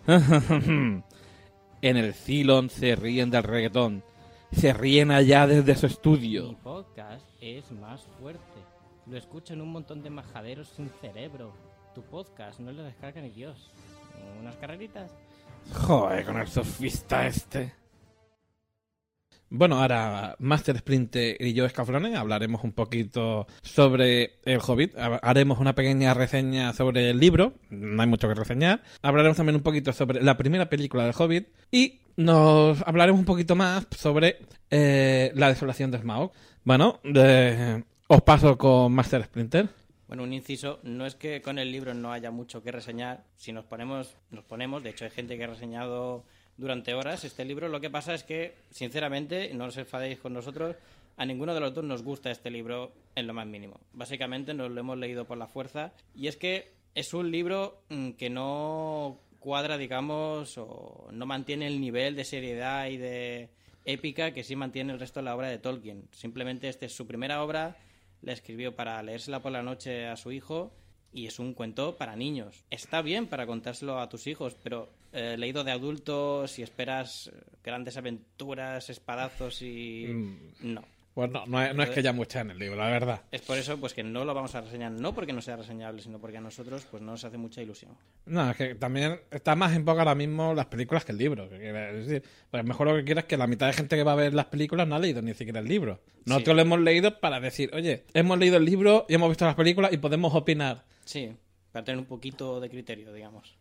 En el Cylon se ríen del reggaetón. Se ríen allá desde su estudio. Mi podcast es más fuerte. Lo escuchan un montón de majaderos sin cerebro. Tu podcast no lo descarga ni Dios. ¿Unas carreritas? Joder, con el sofista este. Bueno, ahora Master Splinter y yo, Escaflone, hablaremos un poquito sobre El Hobbit. Ha- Haremos una pequeña reseña sobre el libro, no hay mucho que reseñar. Hablaremos también un poquito sobre la primera película del Hobbit y nos hablaremos un poquito más sobre eh, la desolación de Smaug. Bueno, eh, os paso con Master Splinter. Bueno, un inciso, no es que con el libro no haya mucho que reseñar, si nos ponemos, nos ponemos, de hecho hay gente que ha reseñado durante horas este libro, lo que pasa es que, sinceramente, no os enfadéis con nosotros, a ninguno de los dos nos gusta este libro en lo más mínimo. Básicamente nos lo hemos leído por la fuerza, y es que es un libro mm, que no cuadra, digamos, o no mantiene el nivel de seriedad y de épica que sí mantiene el resto de la obra de Tolkien. Simplemente esta es su primera obra, la escribió para leérsela por la noche a su hijo y es un cuento para niños. Está bien para contárselo a tus hijos, pero eh, leído de adultos, si esperas eh, grandes aventuras, espadazos y... Mm. No. Bueno, no es, no es que haya mucha en el libro, la verdad. Es por eso pues que no lo vamos a reseñar, no porque no sea reseñable, sino porque a nosotros pues no nos hace mucha ilusión. No, es que también está más en boga ahora mismo las películas que el libro. Que quiere decir, pues mejor lo que quieras es que la mitad de gente que va a ver las películas no ha leído ni siquiera el libro. Nosotros Sí. lo hemos leído para decir, oye, hemos leído el libro y hemos visto las películas y podemos opinar. Sí, para tener un poquito de criterio, digamos.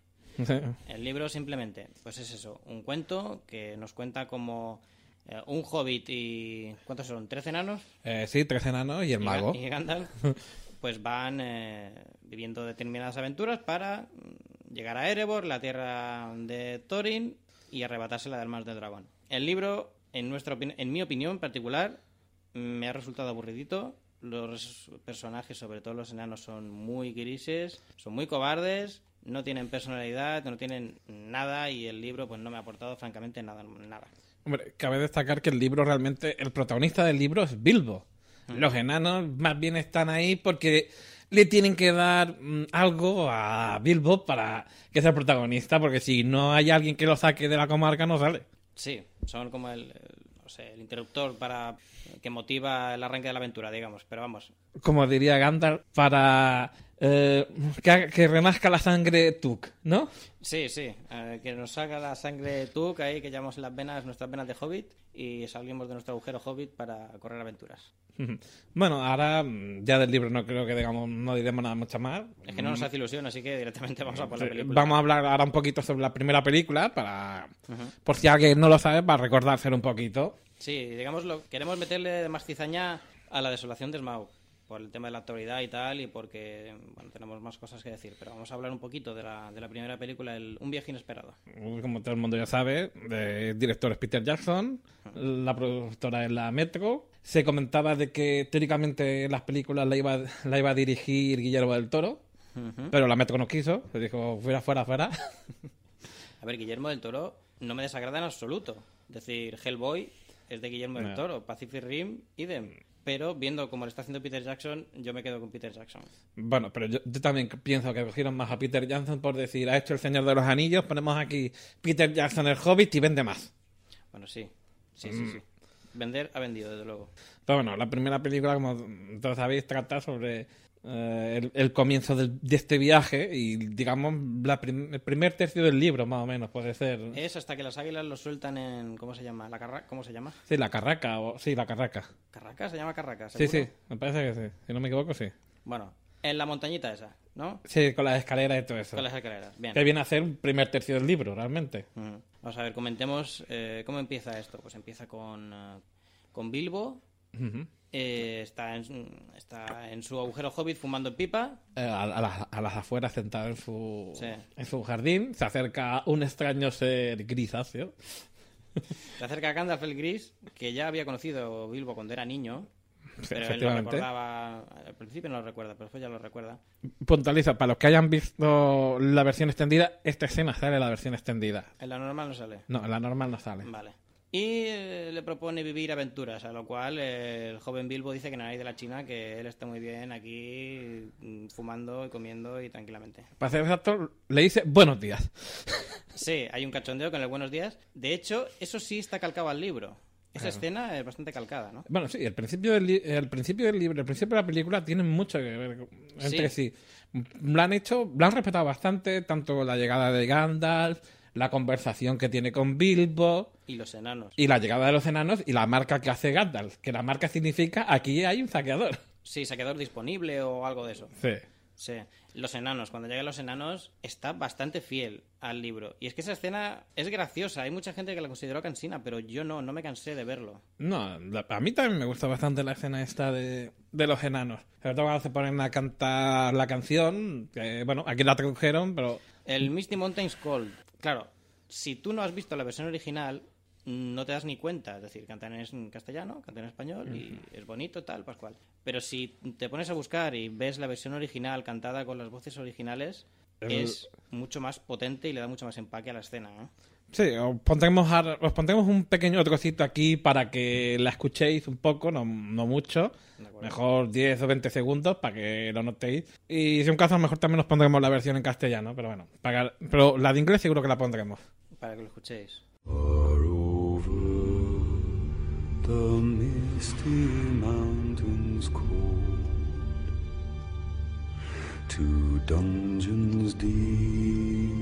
El libro simplemente, pues es eso, un cuento que nos cuenta como eh, un hobbit y... ¿Cuántos son? ¿Trece enanos? Eh, sí, tres enanos y el Y mago. Ga- Y Gandalf, pues van eh, viviendo determinadas aventuras para mm, llegar a Erebor, la tierra de Thorin, y arrebatársela de armas del dragón. El libro, en, nuestra opin- en mi opinión particular, me ha resultado aburridito. Los personajes, sobre todo los enanos, son muy grises, son muy cobardes, no tienen personalidad, no tienen nada, y el libro pues no me ha aportado francamente nada, nada. Hombre, cabe destacar que el libro realmente, el protagonista del libro es Bilbo. Los enanos más bien están ahí porque le tienen que dar mm, algo a Bilbo para que sea el protagonista, porque si no hay alguien que lo saque de la comarca no sale. Sí, son como el, el, no sé, el interruptor para que motiva el arranque de la aventura, digamos, pero vamos. Como diría Gandalf, para eh, que, que renazca la sangre Tuk, ¿no? Sí, sí, eh, que nos salga la sangre Tuk ahí, que llamamos las venas, nuestras venas de Hobbit, y salimos de nuestro agujero Hobbit para correr aventuras. Bueno, ahora mm, ya del libro no creo que digamos, no diremos nada mucho más. Es que no nos hace ilusión, así que directamente vamos a por la Sí, película. Vamos a hablar ahora un poquito sobre la primera película, para Ujú. por si alguien no lo sabe, para recordárselo un poquito. Sí, digamos, lo, queremos meterle más cizaña a la desolación de Smaug, por el tema de la actualidad y tal, y porque bueno, tenemos más cosas que decir. Pero vamos a hablar un poquito de la, de la primera película, el, Un viaje inesperado. Como todo el mundo ya sabe, el director es Peter Jackson, la productora es la Metro. Se comentaba de que teóricamente las películas la iba, la iba a dirigir Guillermo del Toro, Ujú. pero la Metro no quiso, se dijo fuera, fuera, fuera. A ver, Guillermo del Toro no me desagrada en absoluto. Es decir, Hellboy es de Guillermo del No. Toro, Pacific Rim, idem. Pero viendo cómo lo está haciendo Peter Jackson, yo me quedo con Peter Jackson. Bueno, pero yo, yo también pienso que cogieron más a Peter Jackson por decir, ha hecho El Señor de los Anillos, ponemos aquí Peter Jackson el Hobbit y vende más. Bueno, sí. Sí, sí, sí. Vender ha vendido, desde luego. Pero bueno, la primera película, como todos sabéis, trata sobre eh, el, el comienzo del- de este viaje y, digamos, la prim- el primer tercio del libro, más o menos, puede ser. Es hasta que las águilas lo sueltan en... ¿Cómo se llama? ¿La carra... ¿Cómo se llama? Sí, la carraca, o sí, la carraca. ¿Carracas? ¿Se llama Carracas? Sí, ¿seguro? sí, me parece que sí. Si no me equivoco, sí. Bueno, en la montañita esa, ¿no? Sí, con las escaleras y todo eso. Con las escaleras. Bien. Que viene a ser un primer tercio del libro, realmente. Ujú. Vamos a ver, comentemos eh, cómo empieza esto. Pues empieza con, eh, con Bilbo. Ujú. eh, está, en, está en su agujero hobbit fumando pipa. Eh, a, a las, a las afueras, sentado en su, Sí. en su jardín, se acerca un extraño ser grisáceo. Se acerca a Gandalf el Gris, que ya había conocido Bilbo cuando era niño. Sí, Pero él no efectivamente. recordaba. Al principio no lo recuerda, pero después ya lo recuerda. Puntualiza, para los que hayan visto la versión extendida, esta escena sale en la versión extendida. En la normal no sale. No, en la normal no sale. Vale. Y eh, le propone vivir aventuras, a lo cual eh, el joven Bilbo dice que nada de la China, que él está muy bien aquí mm, fumando y comiendo y tranquilamente. Para ser exacto, le dice buenos días. Sí, hay un cachondeo con el buenos días. De hecho, eso sí está calcado al libro. Esa Claro. escena es bastante calcada, ¿no? Bueno, sí, el principio del, li- el principio del libro, el principio de la película tienen mucho que ver entre sí. Lo han hecho, lo han respetado bastante, tanto la llegada de Gandalf, la conversación que tiene con Bilbo. Y los enanos. Y la llegada de los enanos y la marca que hace Gandalf. Que la marca significa aquí hay un saqueador. Sí, saqueador disponible o algo de eso. Sí. Sí. Los enanos, cuando llegan los enanos, está bastante fiel al libro. Y es que esa escena es graciosa. Hay mucha gente que la consideró cansina, pero yo no, no me cansé de verlo. No, la- a mí también me gusta bastante la escena esta de, de los enanos. Sobre todo cuando se ponen a cantar la canción. Que, bueno, aquí la tradujeron, pero... El Misty Mountains Cold. Claro, si tú no has visto la versión original, no te das ni cuenta. Es decir, cantan en castellano, cantan en español y es bonito, tal, pascual. Pero si te pones a buscar y ves la versión original cantada con las voces originales, El- es mucho más potente y le da mucho más empaque a la escena, ¿no? Sí, os pondremos, ar- os pondremos un pequeño trocito aquí para que la escuchéis un poco, no, no mucho. De acuerdo. Mejor diez o veinte segundos para que lo notéis. Y si es un caso, a lo mejor también nos pondremos la versión en castellano, pero bueno. Para, pero la de inglés seguro que la pondremos. Para que lo escuchéis. Far over the misty mountains cold, to dungeons deep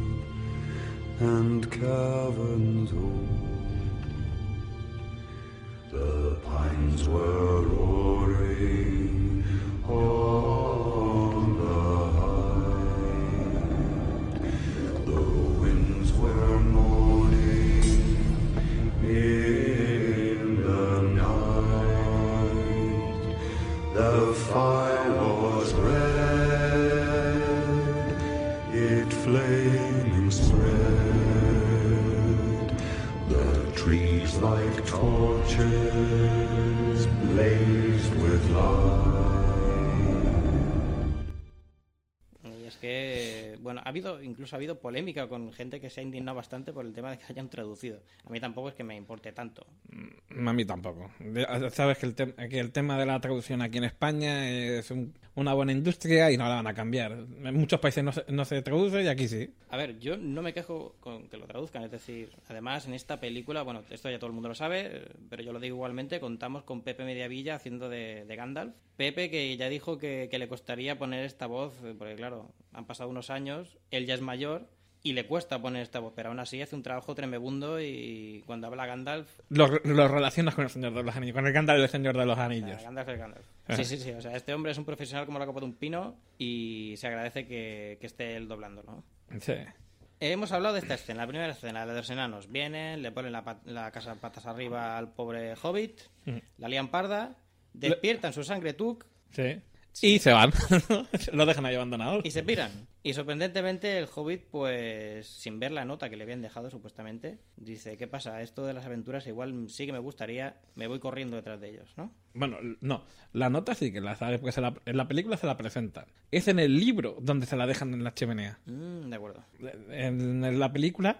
and caverns old, the pines were roaring on the height, the winds were moaning in the night, the fire was red, it flaming spread, the trees like torches blazed with light. Y es que, bueno, ha habido, incluso ha habido polémica con gente que se ha indignado bastante por el tema de que hayan traducido. A mí tampoco es que me importe tanto. A mí tampoco. De- Sabes que el, tem- que el tema de la traducción aquí en España es un- una buena industria y no la van a cambiar. En muchos países no se, no se traduce y aquí sí. A ver, yo no me quejo con que lo traduzcan, es decir, además en esta película, bueno, esto ya todo el mundo lo sabe, eh, pero yo lo digo igualmente, contamos con Pepe Mediavilla haciendo de, de Gandalf. Pepe que ya dijo que, que le costaría poner esta voz, eh, porque claro, han pasado unos años, él ya es mayor y le cuesta poner esta voz, pero aún así hace un trabajo tremebundo y cuando habla Gandalf, Lo, lo relacionas con el Señor de los Anillos, con el Gandalf del Señor de los o sea, Anillos. Gandalf es Gandalf. Sí, sí, sí, o sea, este hombre es un profesional como la copa de un pino y se agradece que, que esté él doblando, ¿no? Sí. Hemos hablado de esta escena, la primera escena, la de los enanos. Vienen, le ponen la, pat- la casa patas arriba al pobre hobbit, Mm. la lían parda, despiertan su sangre tuk Sí. Y se van. Lo dejan ahí abandonado. y se piran. Y sorprendentemente el hobbit, pues sin ver la nota que le habían dejado supuestamente, dice, ¿qué pasa? Esto de las aventuras igual sí que me gustaría, me voy corriendo detrás de ellos, ¿no? Bueno, no. La nota sí que la sabes porque se la- en la película se la presentan. Es en el libro donde se la dejan en la chimenea. Mm, de acuerdo. En, en la película,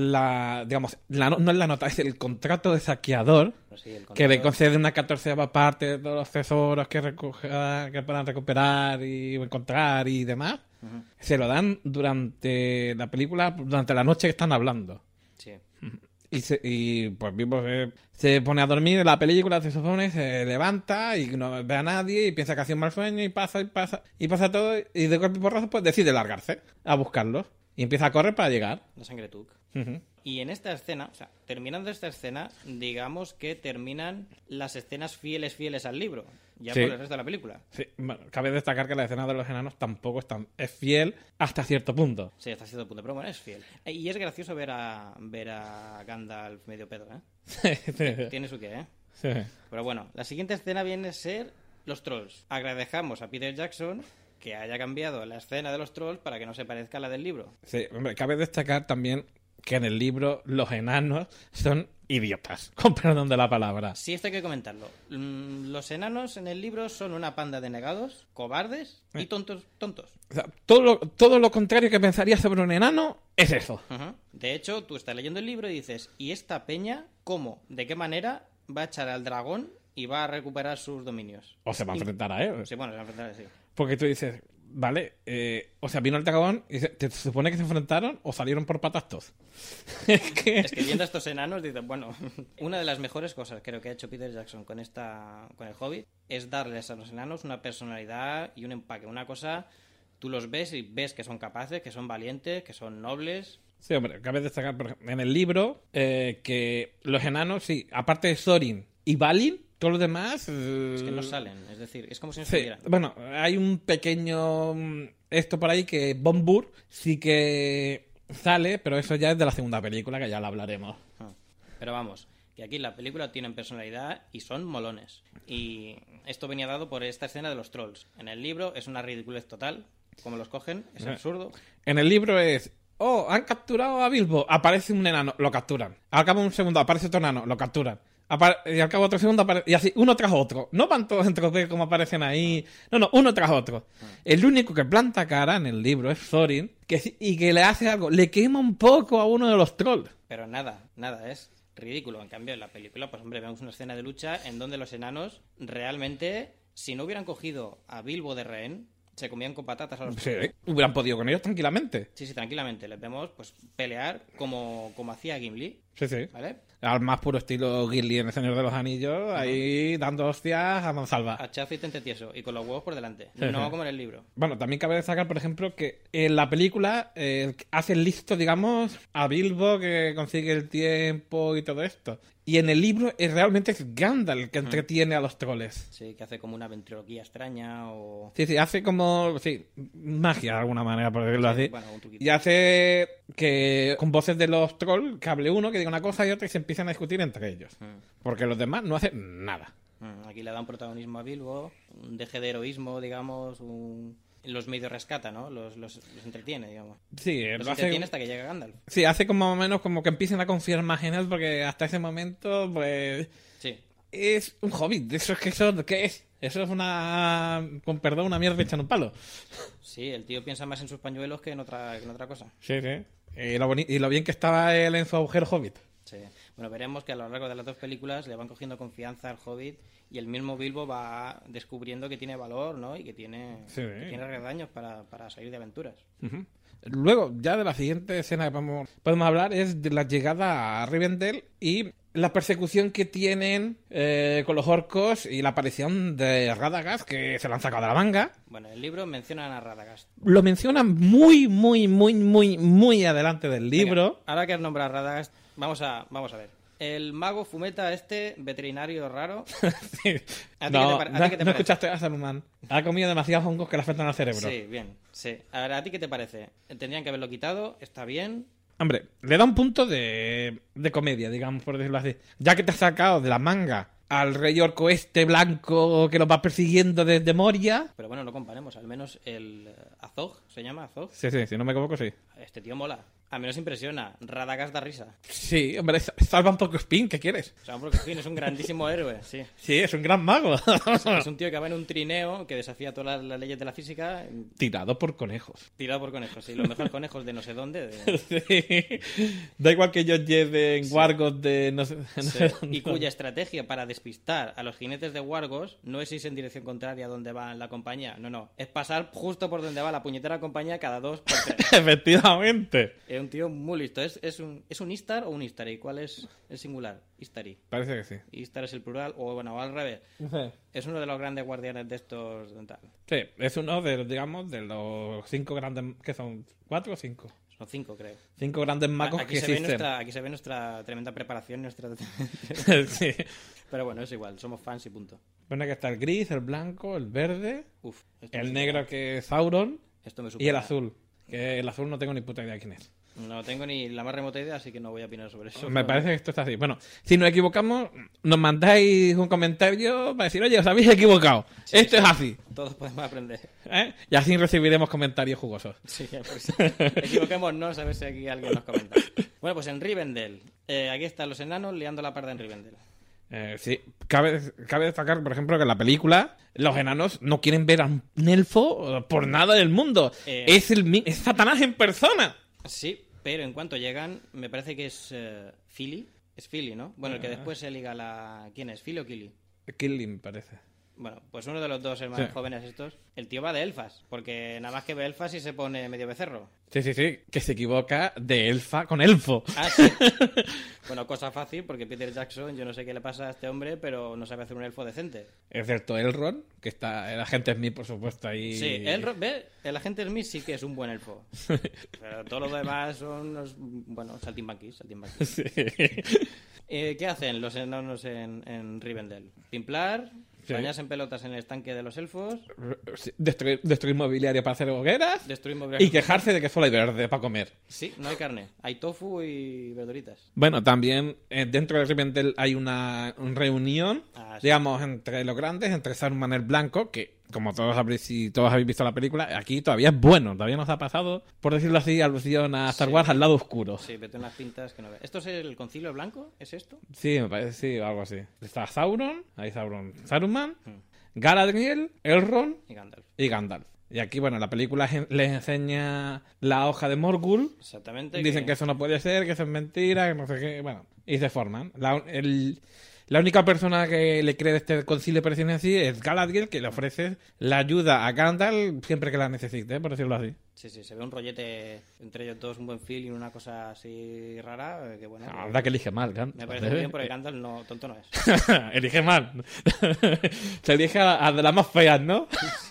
la digamos, la, no no es la nota, es el contrato de saqueador Pues sí, el que le contrato- concede una catorceava parte de todos los tesoros que, recoja- que puedan recuperar y encontrar y demás. Ujú. Se lo dan durante la película, durante la noche que están hablando. Sí. Y, se, y pues Bilbo se, se pone a dormir en la película, se supone, se levanta y no ve a nadie y piensa que ha sido un mal sueño y pasa y pasa y pasa todo y de golpe y porrazo pues decide largarse a buscarlos y empieza a correr para llegar. La sangre tuk. Ujú. Y en esta escena, o sea, terminando esta escena, digamos que terminan las escenas fieles, fieles al libro, ya Sí. por el resto de la película. Sí, bueno, cabe destacar que la escena de los enanos tampoco es, tan, es fiel hasta cierto punto. Sí, hasta cierto punto, pero bueno, es fiel. Y es gracioso ver a ver a Gandalf medio pedo, ¿eh? Sí, sí, Tiene su qué, ¿eh? sí. Pero bueno, la siguiente escena viene a ser los trolls. Agradecemos a Peter Jackson que haya cambiado la escena de los trolls para que no se parezca a la del libro. Sí, hombre, cabe destacar también que en el libro los enanos son idiotas, con perdón de la palabra. Sí, esto hay que comentarlo. Mm, Los enanos en el libro son una panda de negados, cobardes y tontos. tontos. O sea, todo lo, todo lo contrario que pensaría sobre un enano es eso. Ujú. De hecho, tú estás leyendo el libro y dices, ¿y esta peña cómo? ¿De qué manera va a echar al dragón y va a recuperar sus dominios? O se va a Y- enfrentar a él. Sí, bueno, se va a enfrentar, sí. Porque tú dices, vale, eh, o sea, vino el dragón y se, ¿te supone que se enfrentaron o salieron por patas todos? es que... Es que viendo a estos enanos dices, bueno, una de las mejores cosas creo que ha hecho Peter Jackson con esta con el Hobbit es darles a los enanos una personalidad y un empaque, una cosa tú los ves y ves que son capaces, que son valientes, que son nobles. Sí, hombre, cabe destacar por ejemplo, en el libro eh, que los enanos, sí, aparte de Thorin y Balin, todos los demás... eh, Es que no salen, es decir, es como si no sí, estuvieran. bueno, hay un pequeño... mm, esto por ahí que Von Burr sí que sale, pero eso ya es de la segunda película, que ya la hablaremos. Ah. Pero vamos, que aquí en la película tienen personalidad y son molones. Y esto venía dado por esta escena de los trolls. En el libro es una ridiculez total, como los cogen, es Sí. absurdo. En el libro es... Oh, han capturado a Bilbo. Aparece un enano, lo capturan. Al cabo de un segundo aparece otro enano, lo capturan. Apar- y al cabo de otro segundo aparece... Y así, uno tras otro. No van todos en tropel como aparecen ahí. No, no, uno tras otro. El único que planta cara en el libro es Thorin. Que, sí- y que le hace algo. Le quema un poco a uno de los trolls. Pero nada, nada, es ridículo. En cambio, en la película, pues hombre, vemos una escena de lucha en donde los enanos realmente, si no hubieran cogido a Bilbo de rehén, se comían con patatas a los Sí, hubieran podido con ellos tranquilamente. Sí, sí, tranquilamente. Les vemos pues pelear como, como hacía Gimli, Sí, sí. ¿vale? Al más puro estilo Gimli en El Señor de los Anillos. Ahí dando hostias a mansalva. Hachazo y tente tieso, y con los huevos por delante. Sí, no sí. como en el libro. Bueno, también cabe destacar, por ejemplo, que en la película eh, hace listo, digamos, a Bilbo que consigue el tiempo y todo esto. Y en el libro es realmente es Gandalf que entretiene a los troles. Sí, que hace como una ventriloquía extraña o... Sí, sí, hace como, sí, magia de alguna manera, por decirlo así. Bueno, un truquito. Y hace que con voces de los trolls, que hable uno, que diga una cosa y otra y se empiezan a discutir entre ellos. Mm. Porque los demás no hacen nada. Mm, Aquí le da un protagonismo a Bilbo, un deje de heroísmo, digamos, un... los medio rescata, ¿no? Los, los, los entretiene, digamos. Sí, Los lo hace, entretiene hasta que llega Gandalf. sí, hace como más o menos como que empiecen a confiar más en él porque hasta ese momento, pues... Sí. Es un hobbit, eso es que eso, ¿qué es? Eso es una, con perdón, una mierda hecha en un palo. Sí, el tío piensa más en sus pañuelos que en otra, que en otra cosa. Sí, sí. Y lo, boni- y lo bien que estaba él en su agujero hobbit. Sí. Bueno, veremos que a lo largo de las dos películas le van cogiendo confianza al Hobbit y el mismo Bilbo va descubriendo que tiene valor, ¿no? Y que tiene, Sí. que tiene redaños para, para salir de aventuras. Ujú. Luego, ya de la siguiente escena que podemos, podemos hablar es de la llegada a Rivendell y la persecución que tienen eh, con los orcos y la aparición de Radagast, que se la han sacado de la manga. Bueno, en el libro mencionan a Radagast. Lo mencionan muy, muy, muy, muy, muy adelante del libro. Venga, ahora que has nombrado a Radagast, vamos a, vamos a ver. El mago fumeta este, veterinario raro... Sí. ¿A ti No, qué te pare- a ti no- qué te no parece? escuchaste a Saruman. Ha comido demasiados hongos que le afectan al cerebro. Sí, bien, sí. A ver, ¿a ti qué te parece? Tendrían que haberlo quitado, está bien... Hombre, le da un punto de, de comedia, digamos, por decirlo así. Ya que te has sacado de la manga al rey orco este blanco que lo va persiguiendo desde Moria. Pero bueno, no comparemos. Al menos el eh, Azog, ¿se llama Azog? Sí, sí, si no me equivoco, sí. Este tío mola. A mí nos impresiona. Radagast da risa. Sí, hombre, salva un poco Spin, ¿qué quieres? O sea, porque en fin, es un grandísimo héroe, sí. Sí, es un gran mago. Es un tío que va en un trineo, que desafía todas las, las leyes de la física, Tirado por conejos. tirado por conejos. Sí, los mejores conejos de no sé dónde. de- Sí. Da igual que ellos lleven Wargos de no sé, no sé Sí. dónde. Y cuya estrategia para despistar a los jinetes de Wargos no es irse en dirección contraria a donde va la compañía. No, no. Es pasar justo por donde va la puñetera compañía cada dos por tres. Efectivamente. Es un tío muy listo. ¿Es, es, un, ¿Es un Istar o un Istari? ¿Cuál es el singular? Istari. Parece que sí. Istar es el plural, o bueno, al revés. Es uno de los grandes guardianes de estos de tal. Sí, es uno de los, digamos, de los cinco grandes... ¿Qué son? ¿Cuatro o cinco? Son cinco, creo. Cinco grandes magos aquí, que se ve existen. nuestra, aquí se ve nuestra tremenda preparación. Nuestra... Sí. Pero bueno, es igual. Somos fans y punto. Bueno, que está el gris, el blanco, el verde, Uf, esto me el supera. negro que es Sauron Esto me y el supera. azul. Que el azul no tengo ni puta idea de quién es. No tengo ni la más remota idea, así que no voy a opinar sobre eso. Me parece que esto está así. Bueno, si nos equivocamos, nos mandáis un comentario para decir, oye, os habéis equivocado. Esto es así. Todos podemos aprender. ¿Eh? Y así recibiremos comentarios jugosos. Sí, pues, equivoquémonos a ver si aquí alguien nos comenta. Bueno, pues en Rivendell. Eh, aquí están los enanos liando la parda en Rivendell. Eh, sí, cabe, cabe destacar, por ejemplo, que en la película los enanos no quieren ver a un elfo por nada del mundo. Eh. Es, el, mi- es Satanás en persona. Sí, pero en cuanto llegan, me parece que es eh, Philly. Es Philly, ¿no? Bueno, el que después se liga la... ¿Quién es? ¿Philly o Killy? Killing, parece. Bueno, pues uno de los dos hermanos Sí. jóvenes estos, el tío va de elfas, porque nada más que ve elfas y se pone medio becerro. Sí, sí, sí, que se equivoca de elfa con elfo. Ah, sí. Bueno, cosa fácil, porque Peter Jackson, yo no sé qué le pasa a este hombre, pero no sabe hacer un elfo decente. Excepto Elrond, que está el agente Smith, por supuesto, ahí. Sí, el, ve, el agente Smith sí que es un buen elfo. Pero todos los demás son unos, bueno, saltimbanquis, saltimbanquis. Sí. Eh, ¿Qué hacen los enanos en, en Rivendell? Pimplar, Sí. bañarse en pelotas en el estanque de los elfos, Sí, Destruir, destruir mobiliario para hacer hogueras destruir y mobiliario. quejarse de que solo hay verde para comer. Sí, no hay carne. Hay tofu y verduritas. Bueno, también eh, dentro de Rivendell hay una, una reunión, Ah, sí. digamos, entre los grandes, entre Saruman el Blanco, que como todos habréis, si todos habéis visto la película, aquí todavía es bueno, todavía nos ha pasado, por decirlo así, alusión a Star Sí. Wars al lado oscuro. Sí, vete unas pintas que no ve. ¿Esto es el concilio blanco? ¿Es esto? Sí, me parece, sí, o algo así. Está Sauron, ahí Sauron, Saruman, Hmm. Galadriel, Elrond Y Gandalf. y Gandalf. Y aquí, bueno, la película gen- les enseña la hoja de Morgul. Exactamente. Dicen que eso no puede ser, que eso es mentira, que no sé qué. Bueno, y se forman. La, el- la única persona que le cree de este concilio presidencial es Galadriel, que le ofrece la ayuda a Gandalf siempre que la necesite, por decirlo así. Sí, sí, se ve un rollete entre ellos dos, un buen feeling, una cosa así rara, eh, que bueno. La verdad que elige mal, Gandalf. Me parece muy bien porque Gandalf no, tonto no es. Elige mal. Se elige a, a de las más feas, ¿no?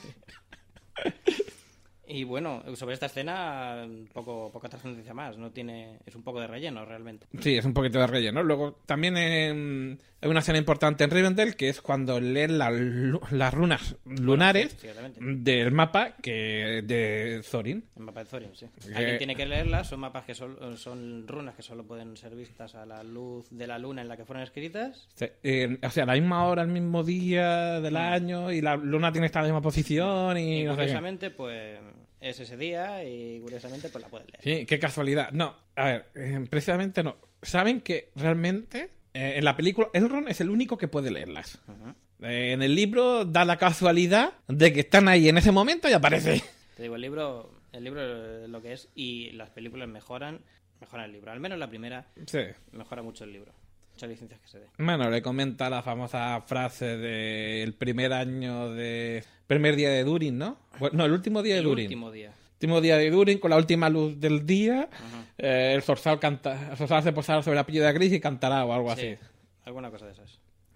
Y bueno, sobre esta escena, poco, poca trascendencia más, no tiene, es un poco de relleno realmente. Sí, es un poquito de relleno. Luego, también eh, hay una escena importante en Rivendell, que es cuando leen la lu- las runas lunares Sí, ciertamente. del mapa que de Thorin. El mapa de Thorin, sí. Que- Alguien tiene que leerlas, son mapas que son, son runas que solo pueden ser vistas a la luz de la luna en la que fueron escritas. Sí, eh, o sea, a la misma hora, el mismo día del año, y la luna tiene esta misma posición y, Y no sé qué. curiosamente, pues es ese día y curiosamente pues la puedes leer. Sí, qué casualidad. No, a ver, eh, precisamente no. Saben que realmente eh, en la película Elrond es el único que puede leerlas. Ujú. Eh, en el libro da la casualidad de que están ahí en ese momento y aparece. Te digo, el libro, el libro es lo que es y las películas mejoran, mejoran el libro. Al menos la primera Sí. mejora mucho el libro. Muchas licencias que se dé. Bueno, le comenta la famosa frase del primer año de... Primer día de Durin, ¿no? Bueno, no, el último día de El Durin. último día. Último día de Durin, con la última luz del día, Ajá. eh, el Zorzal canta, el Zorzal se posará sobre la pilla de gris y cantará o algo Sí, así. alguna cosa de esas.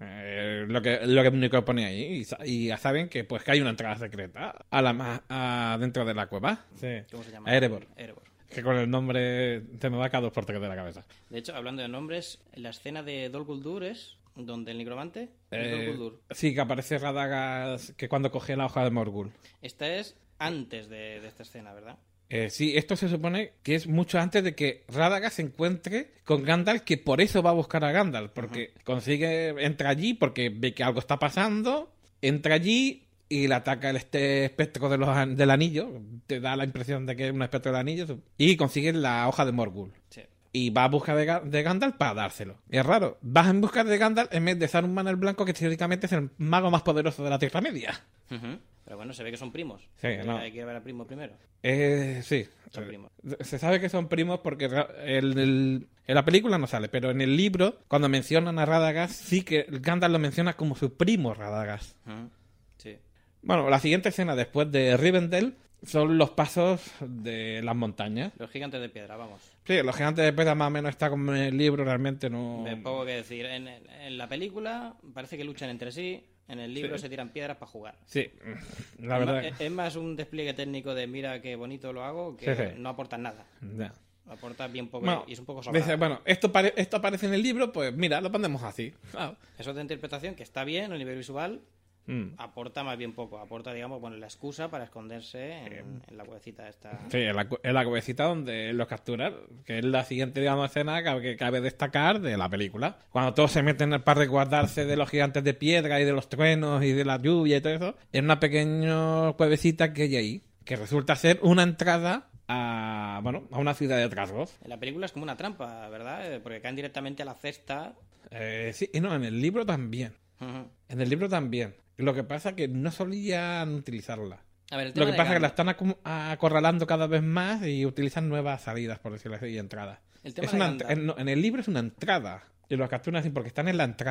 Eh, lo que lo que único pone ahí. Y, sa- y ya saben que pues que hay una entrada secreta a la ma- a- dentro de la cueva. Sí. ¿Cómo se llama? A Erebor. Erebor. Que con el nombre se me va cada dos por tres de la cabeza. De hecho, hablando de nombres, la escena de Dol Guldur es donde el nigromante es Dol Eh, Guldur. sí, que aparece Radagast que cuando coge la hoja de Morgul. Esta es antes de, de esta escena, ¿verdad? Eh, sí, esto se supone que es mucho antes de que Radagast se encuentre con Gandalf, que por eso va a buscar a Gandalf, porque consigue, entra allí porque ve que algo está pasando, entra allí y le ataca el este espectro de los, an- del anillo, te da la impresión de que es un espectro del anillo, y consigue la hoja de Morgul. Sí. Y va a busca de, Ga- de Gandalf para dárselo. Y es raro, vas en busca de Gandalf en vez de Saruman el Blanco, que teóricamente es el mago más poderoso de la Tierra Media. Ujú. Pero bueno, se ve que son primos. Sí, Eh, no. Hay que ver al primo primero. Eh, sí. Son Eh, primos. Se sabe que son primos porque ra- el- el- en la película no sale, pero en el libro, cuando mencionan a Radagast, sí que Gandalf lo menciona como su primo Radagast. Ujú. Sí. Bueno, la siguiente escena después de Rivendell son los pasos de las montañas. Los gigantes de piedra, vamos. Sí, los gigantes de piedra más o menos está como en el libro, realmente no... Me poco que decir. En, en la película parece que luchan entre sí. En el libro Sí. se tiran piedras para jugar. Sí, la Es verdad... ma- Es, es más un despliegue técnico de mira qué bonito lo hago que Sí, sí. no aportan nada. Ya. Aporta bien poco Bueno, y es un poco sobrado. dice, bueno, esto, pare- esto aparece en el libro, pues mira, lo ponemos así. Ah. Eso de interpretación que está bien a nivel visual, Mm. aporta más bien poco. Aporta, digamos, bueno, la excusa para esconderse en, en la cuevecita esta. Sí, en la, cu- en la cuevecita donde los capturan, que es la siguiente, digamos, escena que, que cabe destacar de la película. Cuando todos se meten para resguardarse de los gigantes de piedra y de los truenos y de la lluvia y todo eso, en una pequeña cuevecita que hay ahí, que resulta ser una entrada a, bueno, a una ciudad de Trasgos. En la película es como una trampa, ¿verdad? Eh, Porque caen directamente a la cesta. Eh, sí, y no, en el libro también. Ujú. En el libro también. Lo que pasa es que no solían utilizarla. A ver, el Lo tema que de pasa es que la Gandalf. están acu- acorralando cada vez más y utilizan nuevas salidas, por decirlo así, y entradas. El tema Es de una Gandalf. ent- en, no, en el libro es una entrada. Y los capturan así porque están en la entrada.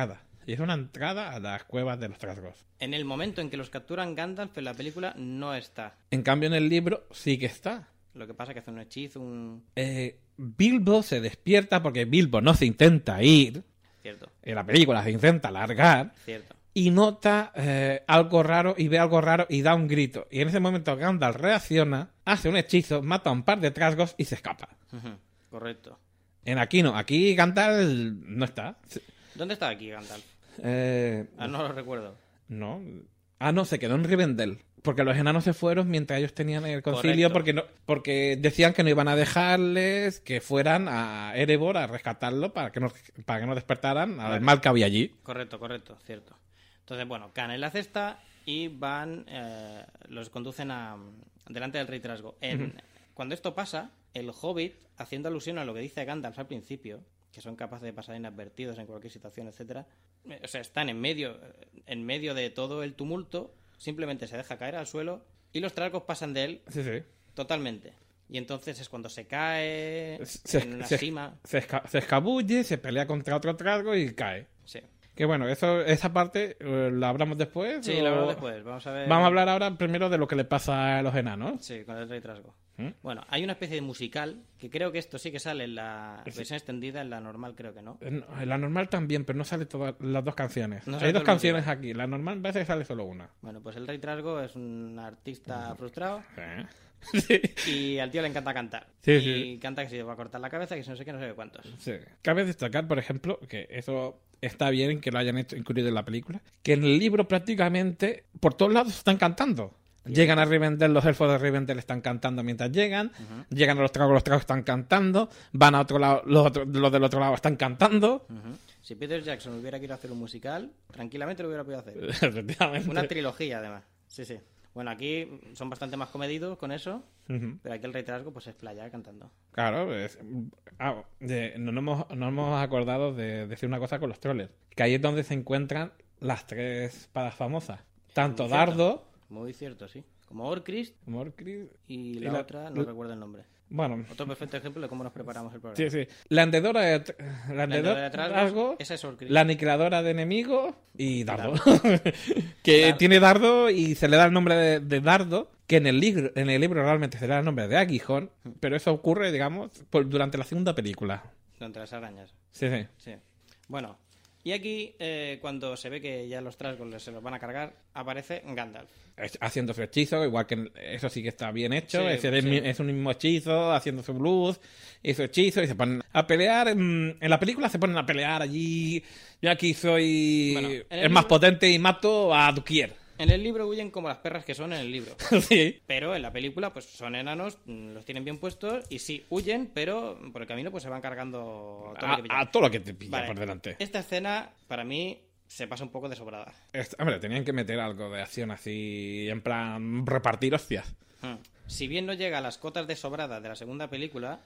y es una entrada a las cuevas de los Trasgos. En el momento en que los capturan, Gandalf en la película no está. En cambio, en el libro sí que está. Lo que pasa es que hace un hechizo, un... Eh, Bilbo se despierta porque Bilbo no se intenta ir. Cierto, En la película se intenta largar. cierto. Y nota eh, algo raro y ve algo raro y da un grito. Y en ese momento Gandalf reacciona, hace un hechizo, mata a un par de Trasgos y se escapa. Ujú, correcto. En aquí no, aquí Gandalf no está. ¿Dónde está aquí Gandalf? Eh, Ah, no lo recuerdo. no. Ah, no, se quedó en Rivendell. Porque los enanos se fueron mientras ellos tenían el concilio Correcto. porque no, porque decían que no iban a dejarles que fueran a Erebor a rescatarlo para que no, para que no despertaran al Vale. mal que había allí. Correcto, correcto, cierto. Entonces, bueno, caen en la cesta y van, eh, los conducen a delante del rey Trasgo. En, Cuando esto pasa, el Hobbit, haciendo alusión a lo que dice Gandalf al principio, que son capaces de pasar inadvertidos en cualquier situación, etcétera, eh, o sea, están en medio, en medio de todo el tumulto, simplemente se deja caer al suelo y los Trasgos pasan de él Sí, sí. totalmente. Y entonces es cuando se cae Se, en una se- cima. se esca- se escabulle, se pelea contra otro Trasgo y cae. Sí, Que bueno, eso, esa parte eh, la hablamos después. sí o- lo hablamos después. Vamos a ver. Vamos a hablar ahora primero de lo que le pasa a los enanos. Sí, con el rey Trasgo. ¿Mm? Bueno, hay una especie de musical que creo que esto sí que sale en la versión extendida, en la normal creo que no. En en la normal también, pero no sale todas las dos canciones. No sale Hay todo dos el canciones aquí. La normal parece que sale solo una. Bueno, pues el rey Trasgo es un artista frustrado ¿Eh? Sí. y al tío le encanta cantar. Sí, y sí. canta que se va a cortar la cabeza, que si no sé qué, no sé cuántos. Sí. Cabe destacar, por ejemplo, que eso está bien que lo hayan hecho, incluido en la película, que en el libro prácticamente por todos lados están cantando. Llegan a Rivendell, los elfos de Rivendell están cantando mientras llegan. Llegan a los tragos, los tragos están cantando. Van a otro lado, los, otros- los del otro lado están cantando. Ujú. Si Peter Jackson hubiera querido hacer un musical, tranquilamente lo hubiera podido hacer. Efectivamente. Una trilogía, además. Sí, sí. Bueno, aquí son bastante más comedidos con eso, Ujú. pero aquí el rey Trasgo pues es playa cantando. Claro, es- ah, de- no, nos hemos, no nos hemos acordado de decir una cosa con los trollers. Que ahí es donde se encuentran las tres espadas famosas. Tanto Muy cierto. Dardo, Muy cierto, sí. Como Orcrist Morcris... y Y la, la- otra, no la- recuerdo el nombre. Bueno, Otro perfecto ejemplo de cómo nos preparamos el programa. sí, sí. La hendedora de, tr- la La hendedora de de Trasgos, Trasgo, esa es Orcrist. la aniquiladora de enemigos y Dardo. Dardo. que Dardo. tiene Dardo y se le da el nombre de, de Dardo, que en el libro en el libro realmente se le da el nombre de Aguijón, pero eso ocurre, digamos, por- durante la segunda película. Entre las arañas. Sí, sí. Sí. Bueno, y aquí, eh, cuando se ve que ya los Trasgos se los van a cargar, aparece Gandalf. Es- haciendo su hechizo, igual que en- eso sí que está bien hecho, Sí, es, el sí. mi- es un mismo hechizo, haciendo su luz y su hechizo, y se ponen a pelear. En, en la película se ponen a pelear allí. Yo aquí soy Bueno, en el, el más libro- potente y mato a Duquier. En el libro huyen como las perras que son en el libro. Sí. Pero en la película, pues son enanos, mm, los tienen bien puestos y sí, huyen, pero por el camino pues se van cargando todo lo A, que pillan. a todo lo que te pilla Vale. por delante. Esta escena, para mí, se pasa un poco de sobrada. Es- hombre, tenían que meter algo de acción así, en plan repartir hostias. Hmm. Si bien no llega a las cotas de sobrada de la segunda película,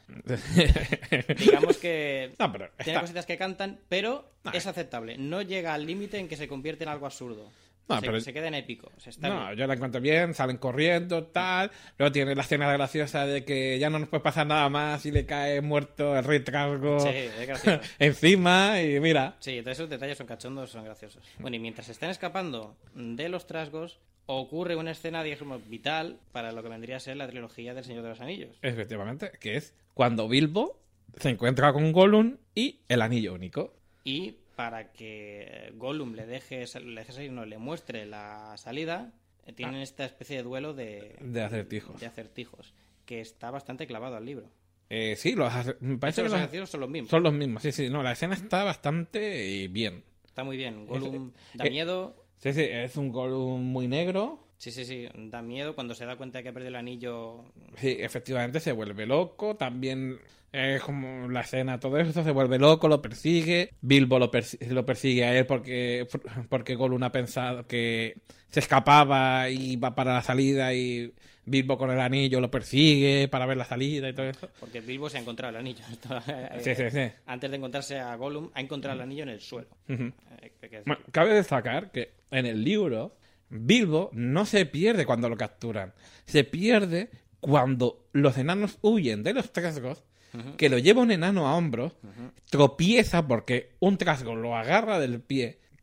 digamos que No, pero tiene está- cositas que cantan, pero No, es aceptable. No llega al límite en que se convierte en algo absurdo. No, se, pero- se queda en épico. Se está No, bien. yo la encuentro bien, salen corriendo, tal. Luego tiene la escena graciosa de que ya no nos puede pasar nada más y le cae muerto el rey Trasgo Sí, es gracioso. encima y mira. Sí, todos esos detalles son cachondos, son graciosos. Bueno, y mientras están escapando de los Trasgos, ocurre una escena, digamos, vital para lo que vendría a ser la trilogía del Señor de los Anillos. Efectivamente, que es cuando Bilbo se encuentra con Gollum y el anillo único. Y para que Gollum le deje, le deje salir, no, le muestre la salida, eh, tienen esta especie de duelo de, De acertijos. de acertijos, que está bastante clavado al libro. Eh, sí, los ace- me parece Parece que los los- acertijos son los mismos. son los mismos. Sí, sí, no, la escena está bastante eh, bien. Está muy bien. Gollum da eh, miedo. Sí, sí, es un Gollum muy negro. Sí, sí, sí, da miedo cuando se da cuenta de que ha perdido el anillo. Sí, efectivamente se vuelve loco. También es como la escena, todo eso se vuelve loco, lo persigue. Bilbo lo, persi- lo persigue a él porque, porque Gollum ha pensado que se escapaba y va para la salida y Bilbo con el anillo lo persigue para ver la salida y todo eso. Porque Bilbo se ha encontrado el anillo. Esto, eh, Sí, sí, sí. Antes de encontrarse a Gollum, ha encontrado el anillo en el suelo. Ujú. Eh, hay que decir. Bueno, cabe destacar que en el libro Bilbo no se pierde cuando lo capturan. Se pierde cuando los enanos huyen de los Trasgos, Ujú. que lo lleva un enano a hombros, Ujú. tropieza porque un Trasgo lo agarra del pie,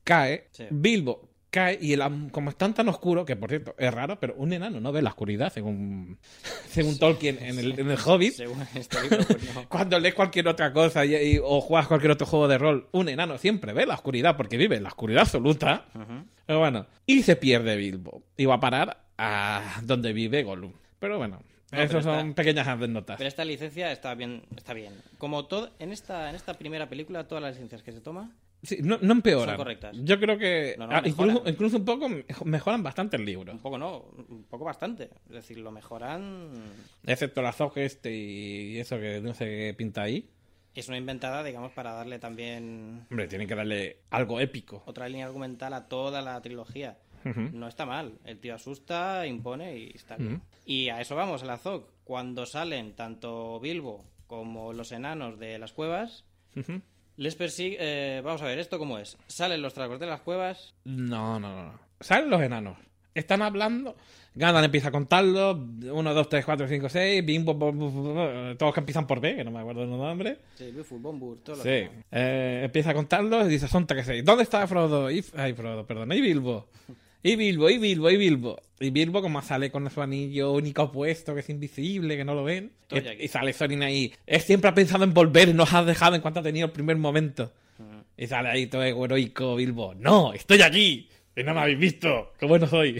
cae, Sí. Bilbo cae y el, am- como están tan oscuro, que por cierto es raro, pero un enano no ve la oscuridad según, según Tolkien en el, en el Hobbit. Según este libro, pues no. Cuando lees cualquier otra cosa y, y- o juegas cualquier otro juego de rol, un enano siempre ve la oscuridad porque vive en la oscuridad absoluta. Ujú. Pero bueno, y se pierde Bilbo. Y va a parar a donde vive Gollum. Pero bueno, No, esas pero son está- pequeñas anécdotas. Pero esta licencia está bien, está bien. Como todo, en esta, en esta primera película, todas las licencias que se toma, Sí, no, no empeoran. Son correctas. Yo creo que No, no, ah, incluso, mejoran. incluso un poco me- mejoran bastante el libro. un poco no, un poco bastante. Es decir, lo mejoran. Excepto la Zog este y eso que no sé qué pinta ahí. Es una inventada, digamos, para darle también Hombre, tienen que darle algo épico. otra línea argumental a toda la trilogía. Ujú. No está mal. El tío asusta, impone y está bien. Ujú. Y a eso vamos, a la Zog. Cuando salen tanto Bilbo como los enanos de las cuevas, Ujú. les persigue. eh, vamos a ver, ¿esto cómo es? Salen los tragos de las cuevas. No, no, no. Salen los enanos. Están hablando. Gandalf empieza a contarlo. Uno, dos, tres, cuatro, cinco, seis. Bimbo, bo- bo- bo- bo- todos que empiezan por B, que no me acuerdo de los nombres. Sí, Biffle, Bombur, todo lo Sí. que. Eh, empieza a contarlo y dice, son tres, seis. ¿Dónde está Frodo? Y, ay, Frodo, perdón. Y Bilbo. Y Bilbo, y Bilbo, y Bilbo. Y Bilbo, como sale con su anillo único opuesto, que es invisible, que no lo ven. Estoy Y, aquí. y sale Thorin ahí. Él siempre ha pensado en volver y nos ha dejado en cuanto ha tenido el primer momento. Ujú. Y sale ahí todo heroico Bilbo. ¡No! ¡Estoy aquí! Y no me habéis visto. ¡Qué bueno soy!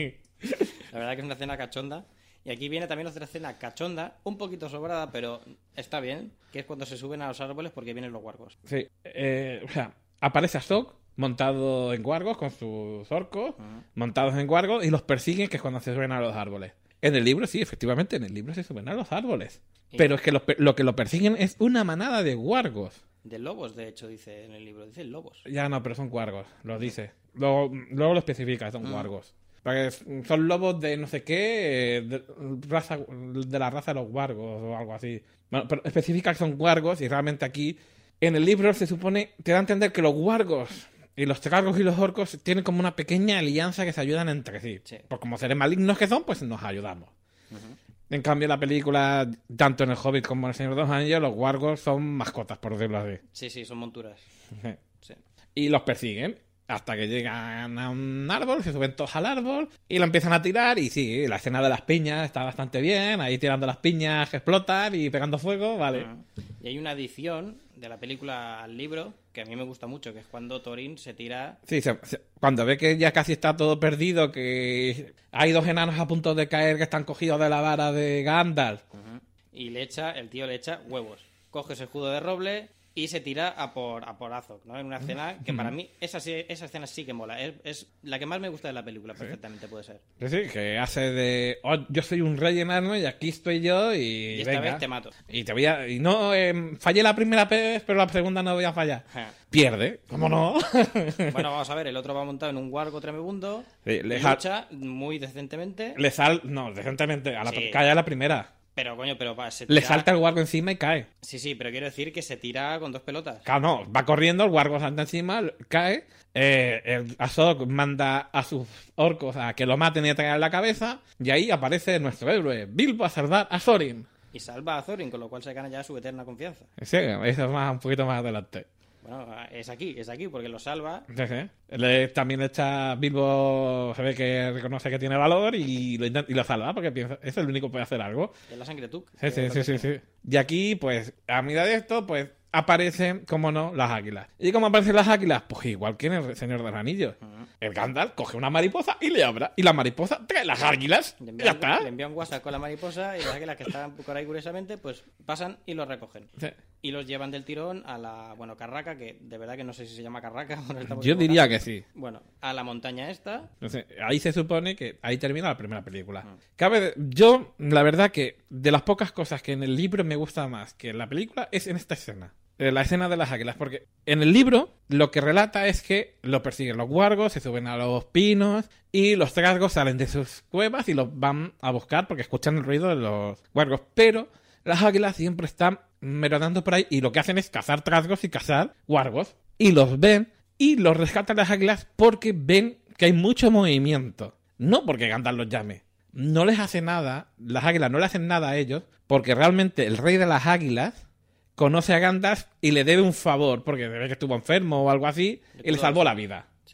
La verdad que es una escena cachonda. Y aquí viene también otra escena cachonda, un poquito sobrada, pero está bien, que es cuando se suben a los árboles porque vienen los guargos. Sí. eh, o sea, aparece Azog montado en guargos con sus orcos, Ujú. montados en guargos, y los persiguen, que es cuando se suben a los árboles. En el libro, sí, efectivamente, en el libro se suben a los árboles. Y- Pero es que lo, pe- lo que lo persiguen es una manada de guargos. De lobos, de hecho, dice en el libro. Dice lobos. Ya no, pero son guargos, lo dice. Luego, luego lo especifica, son Mm. guargos. Porque es- son lobos de no sé qué, eh, de, raza, de la raza de los guargos o algo así. Bueno, pero especifica que son guargos y realmente aquí, en el libro se supone, te da a entender que los guargos y los tragos y los orcos tienen como una pequeña alianza que se ayudan entre sí. Sí. Pues como seres malignos que son, pues nos ayudamos. Ujú. En cambio, en la película, tanto en El Hobbit como en El Señor de los Anillos, los guargos son mascotas, por decirlo así. Sí, sí, son monturas. Sí. Y los persiguen hasta que llegan a un árbol, se suben todos al árbol y lo empiezan a tirar. Y sí, la escena de las piñas está bastante bien, ahí tirando las piñas que explotan y pegando fuego, vale. Ujú. Y hay una adición de la película al libro que a mí me gusta mucho, que es cuando Thorin se tira. Sí, se- se- cuando ve que ya casi está todo perdido, que hay dos enanos a punto de caer que están cogidos de la vara de Gandalf. Ujú. Y le echa, el tío le echa huevos. Coge ese escudo de roble y se tira a por, a por Azog, ¿no? En una escena que para mí, esa, sí- esa escena sí que mola. Es, es la que más me gusta de la película, perfectamente puede ser. Sí, sí, que hace de, "Oh, yo soy un rey enano y aquí estoy yo y, Y esta venga. vez te mato. Y te voy a... Y no, eh, fallé la primera vez, pero la segunda no voy a fallar. Ja. Pierde, ¿cómo no? Bueno, vamos a ver, el otro va montado en un guargo tremebundo. Sí, le y ja- lucha muy decentemente. Le sal... No, decentemente, a la... Sí. cae a la primera. Pero, coño, pero va, se Le tira- salta el guargo encima y cae. Sí, sí, pero quiero decir que se tira con dos pelotas. Claro, no, va corriendo, el guargo salta encima, cae. Eh, el Azog manda a sus orcos a que lo maten y le traigan la cabeza. Y ahí aparece nuestro héroe, Bilbo, a salvar a Thorin. Y salva a Thorin, con lo cual se gana ya su eterna confianza. Sí, eso es más, un poquito más adelante. Bueno, es aquí, es aquí, porque lo salva. Sí, sí. Le- también le echa Bilbo, se ve que reconoce que tiene valor y lo, intenta- y lo salva porque piensa, es el único que puede hacer algo. Es la sangre Tuk. Sí, sí, sí, sí, sí. Y aquí, pues, a mitad de esto, pues, aparecen, como no, las águilas. ¿Y cómo aparecen las águilas? Pues igual que en el Señor de los Anillos. El Gandalf coge una mariposa y le abra. Y la mariposa trae las águilas. Le Y ya envía, está. le envía un WhatsApp con la mariposa y las águilas que están por ahí curiosamente, pues pasan y los recogen. Sí. Y los llevan del tirón a la, bueno, Carraca, que de verdad que no sé si se llama Carraca. o no estamos Yo equivocados. diría que sí. Bueno, a la montaña esta. No sé, ahí se supone que ahí termina la primera película. Mm. Cabe, yo, la verdad que de las pocas cosas que en el libro me gusta más que en la película es en esta escena. Eh, La escena de las águilas, porque en el libro lo que relata es que lo persiguen los guargos, se suben a los pinos y los trasgos salen de sus cuevas y los van a buscar porque escuchan el ruido de los guargos. Pero las águilas siempre están merodeando por ahí y lo que hacen es cazar trasgos y cazar guargos. Y los ven y los rescatan las águilas porque ven que hay mucho movimiento. No porque Gandalf los llame. No les hace nada, las águilas no le hacen nada a ellos porque realmente el rey de las águilas conoce a Gandalf y le debe un favor porque debe que estuvo enfermo o algo así y le salvó la vida.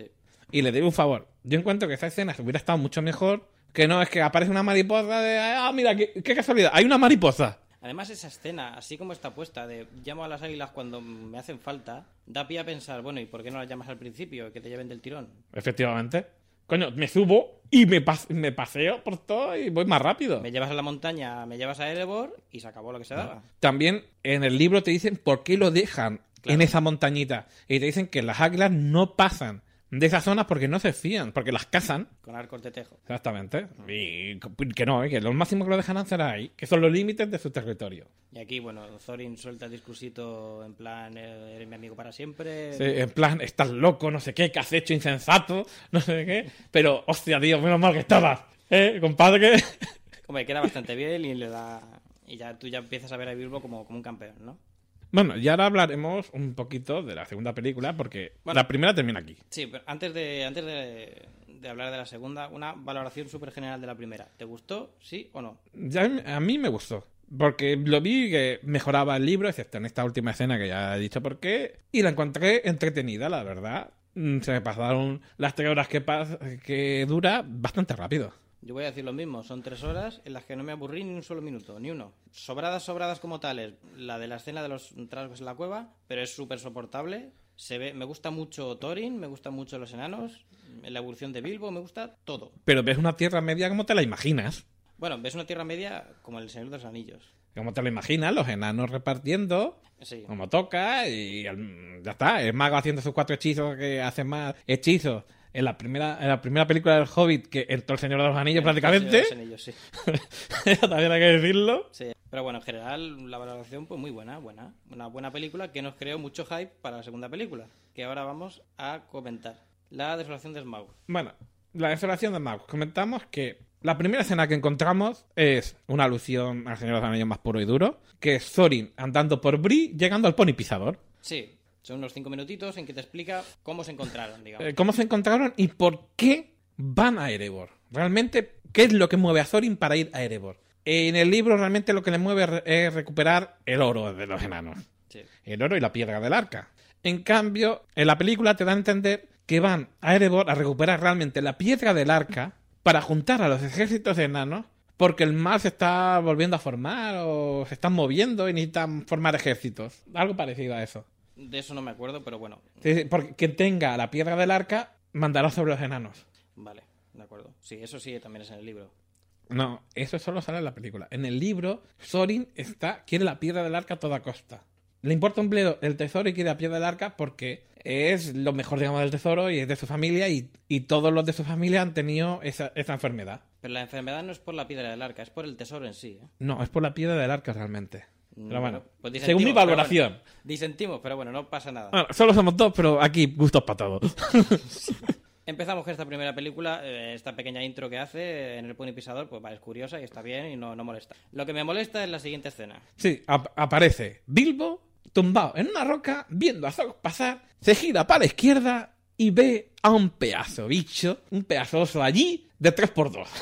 Y le digo un favor. Yo encuentro que esa escena hubiera estado mucho mejor que no es que aparece una mariposa de... Ah, mira, qué, qué casualidad. Hay una mariposa. Además, esa escena, así como está puesta, de llamo a las águilas cuando me hacen falta, da pie a pensar, bueno, ¿y por qué no las llamas al principio? Que te lleven del tirón. Efectivamente. Coño, me subo y me, pas- me paseo por todo y voy más rápido. Me llevas a la montaña, me llevas a Erebor y se acabó lo que se daba. También en el libro te dicen por qué lo dejan Claro. en esa montañita. Y te dicen que las águilas no pasan de esas zonas porque no se fían, porque las cazan. Con arcos de tejo. Exactamente. Y que no, ¿eh? Que lo máximo que lo dejan hacer ahí, que son los límites de su territorio. Y aquí, bueno, Thorin suelta el discursito en plan, eh, eres mi amigo para siempre. Sí, en plan, estás loco, no sé qué, que has hecho insensato, no sé qué. Pero, hostia, tío, menos mal que estabas, ¿eh, compadre? Hombre, queda bastante bien y le da... Y ya tú ya empiezas a ver a Bilbo como, como un campeón, ¿no? Bueno, y ahora hablaremos un poquito de la segunda película, porque Bueno. la primera termina aquí. Sí, pero antes de antes de, de hablar de la segunda, una valoración súper general de la primera. ¿Te gustó? ¿Sí o no? Ya a mí me gustó. Porque lo vi que mejoraba el libro, excepto en esta última escena que ya he dicho por qué. Y la encontré entretenida, la verdad. Mm, Se me pasaron las tres horas que, pas- que dura bastante rápido. Yo voy a decir lo mismo, son tres horas en las que no me aburrí ni un solo minuto, ni uno. Sobradas, sobradas como tales, la de la escena de los trasgos en la cueva, pero es súper soportable. Se ve, me gusta mucho Thorin, me gusta mucho los enanos, la evolución de Bilbo, me gusta todo. Pero ves una Tierra Media como te la imaginas. Bueno, ves una Tierra Media como el Señor de los Anillos. Como te la imaginas, los enanos repartiendo, Sí. como toca, y el- ya está. El mago haciendo sus cuatro hechizos que hacen más hechizos. En la primera, en la primera película del Hobbit, que entró el Señor de los Anillos prácticamente. El Señor de los Anillos, sí. Eso también hay que decirlo. Sí. Pero bueno, en general la valoración pues muy buena, buena. Una buena película que nos creó mucho hype para la segunda película, que ahora vamos a comentar. La desolación de Smaug. Bueno, la desolación de Magus. Comentamos que la primera escena que encontramos es una alusión al Señor de los Anillos más puro y duro, que es Thorin andando por Bree, llegando al pony pisador. Sí, son unos cinco minutitos en que te explica cómo se encontraron, digamos. Eh, ¿Cómo se encontraron y por qué van a Erebor? Realmente, ¿qué es lo que mueve a Thorin para ir a Erebor? En el libro realmente lo que le mueve re- es recuperar el oro de los enanos. Sí. El oro y la piedra del arca. En cambio, en la película te da a entender que van a Erebor a recuperar realmente la piedra del arca para juntar a los ejércitos enanos porque el mal se está volviendo a formar o se están moviendo y necesitan formar ejércitos. Algo parecido a eso. De eso no me acuerdo, pero bueno, Sí, sí, porque quien tenga la piedra del arca mandará sobre los enanos. vale, de acuerdo. Sí, eso sí también es en el libro. No, eso solo sale en la película. En el libro, Thorin está, quiere la piedra del arca a toda costa. Le importa un bledo el tesoro y quiere la piedra del arca porque es lo mejor, digamos, del tesoro y es de su familia y, y todos los de su familia han tenido esa, esa enfermedad. Pero la enfermedad no es por la piedra del arca, es por el tesoro en sí, ¿eh? No, es por la piedra del arca realmente. Pero bueno, Pues disentimos, según mi pero valoración. bueno, disentimos, pero bueno, no pasa nada. Bueno, solo somos dos, pero aquí gustos para todos. Empezamos con esta primera película, eh, esta pequeña intro que hace en el Pony Pisador, pues vale, es curiosa y está bien y no, no molesta. Lo que me molesta es la siguiente escena. Sí, ap- aparece Bilbo tumbado en una roca, viendo a Zog pasar, se gira para la izquierda y ve a un pedazo bicho, un pedazo oso allí de tres por dos.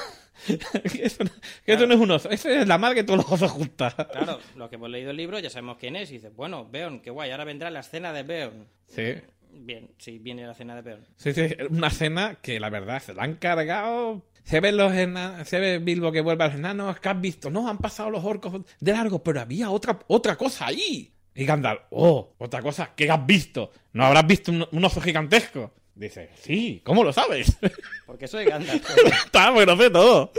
que eso, no, que eso no es un oso, eso es la madre que todos los osos juntas. Claro, los que hemos leído el libro ya sabemos quién es y dices, bueno, Beorn, qué guay, ahora vendrá la escena de Beorn. Sí, Bien, sí, viene la escena de Beorn. sí, sí, una escena que la verdad se la han cargado. Se ven los ena- se ve Bilbo que vuelve a los enanos, que has visto, no, han pasado los orcos de largo, pero había otra, otra cosa ahí. Y Gandalf, oh, otra cosa, ¿qué has visto? ¿No habrás visto un, un oso gigantesco? Dice, sí, ¿cómo lo sabes? Porque soy Gandalf. Está, bueno, sé todo.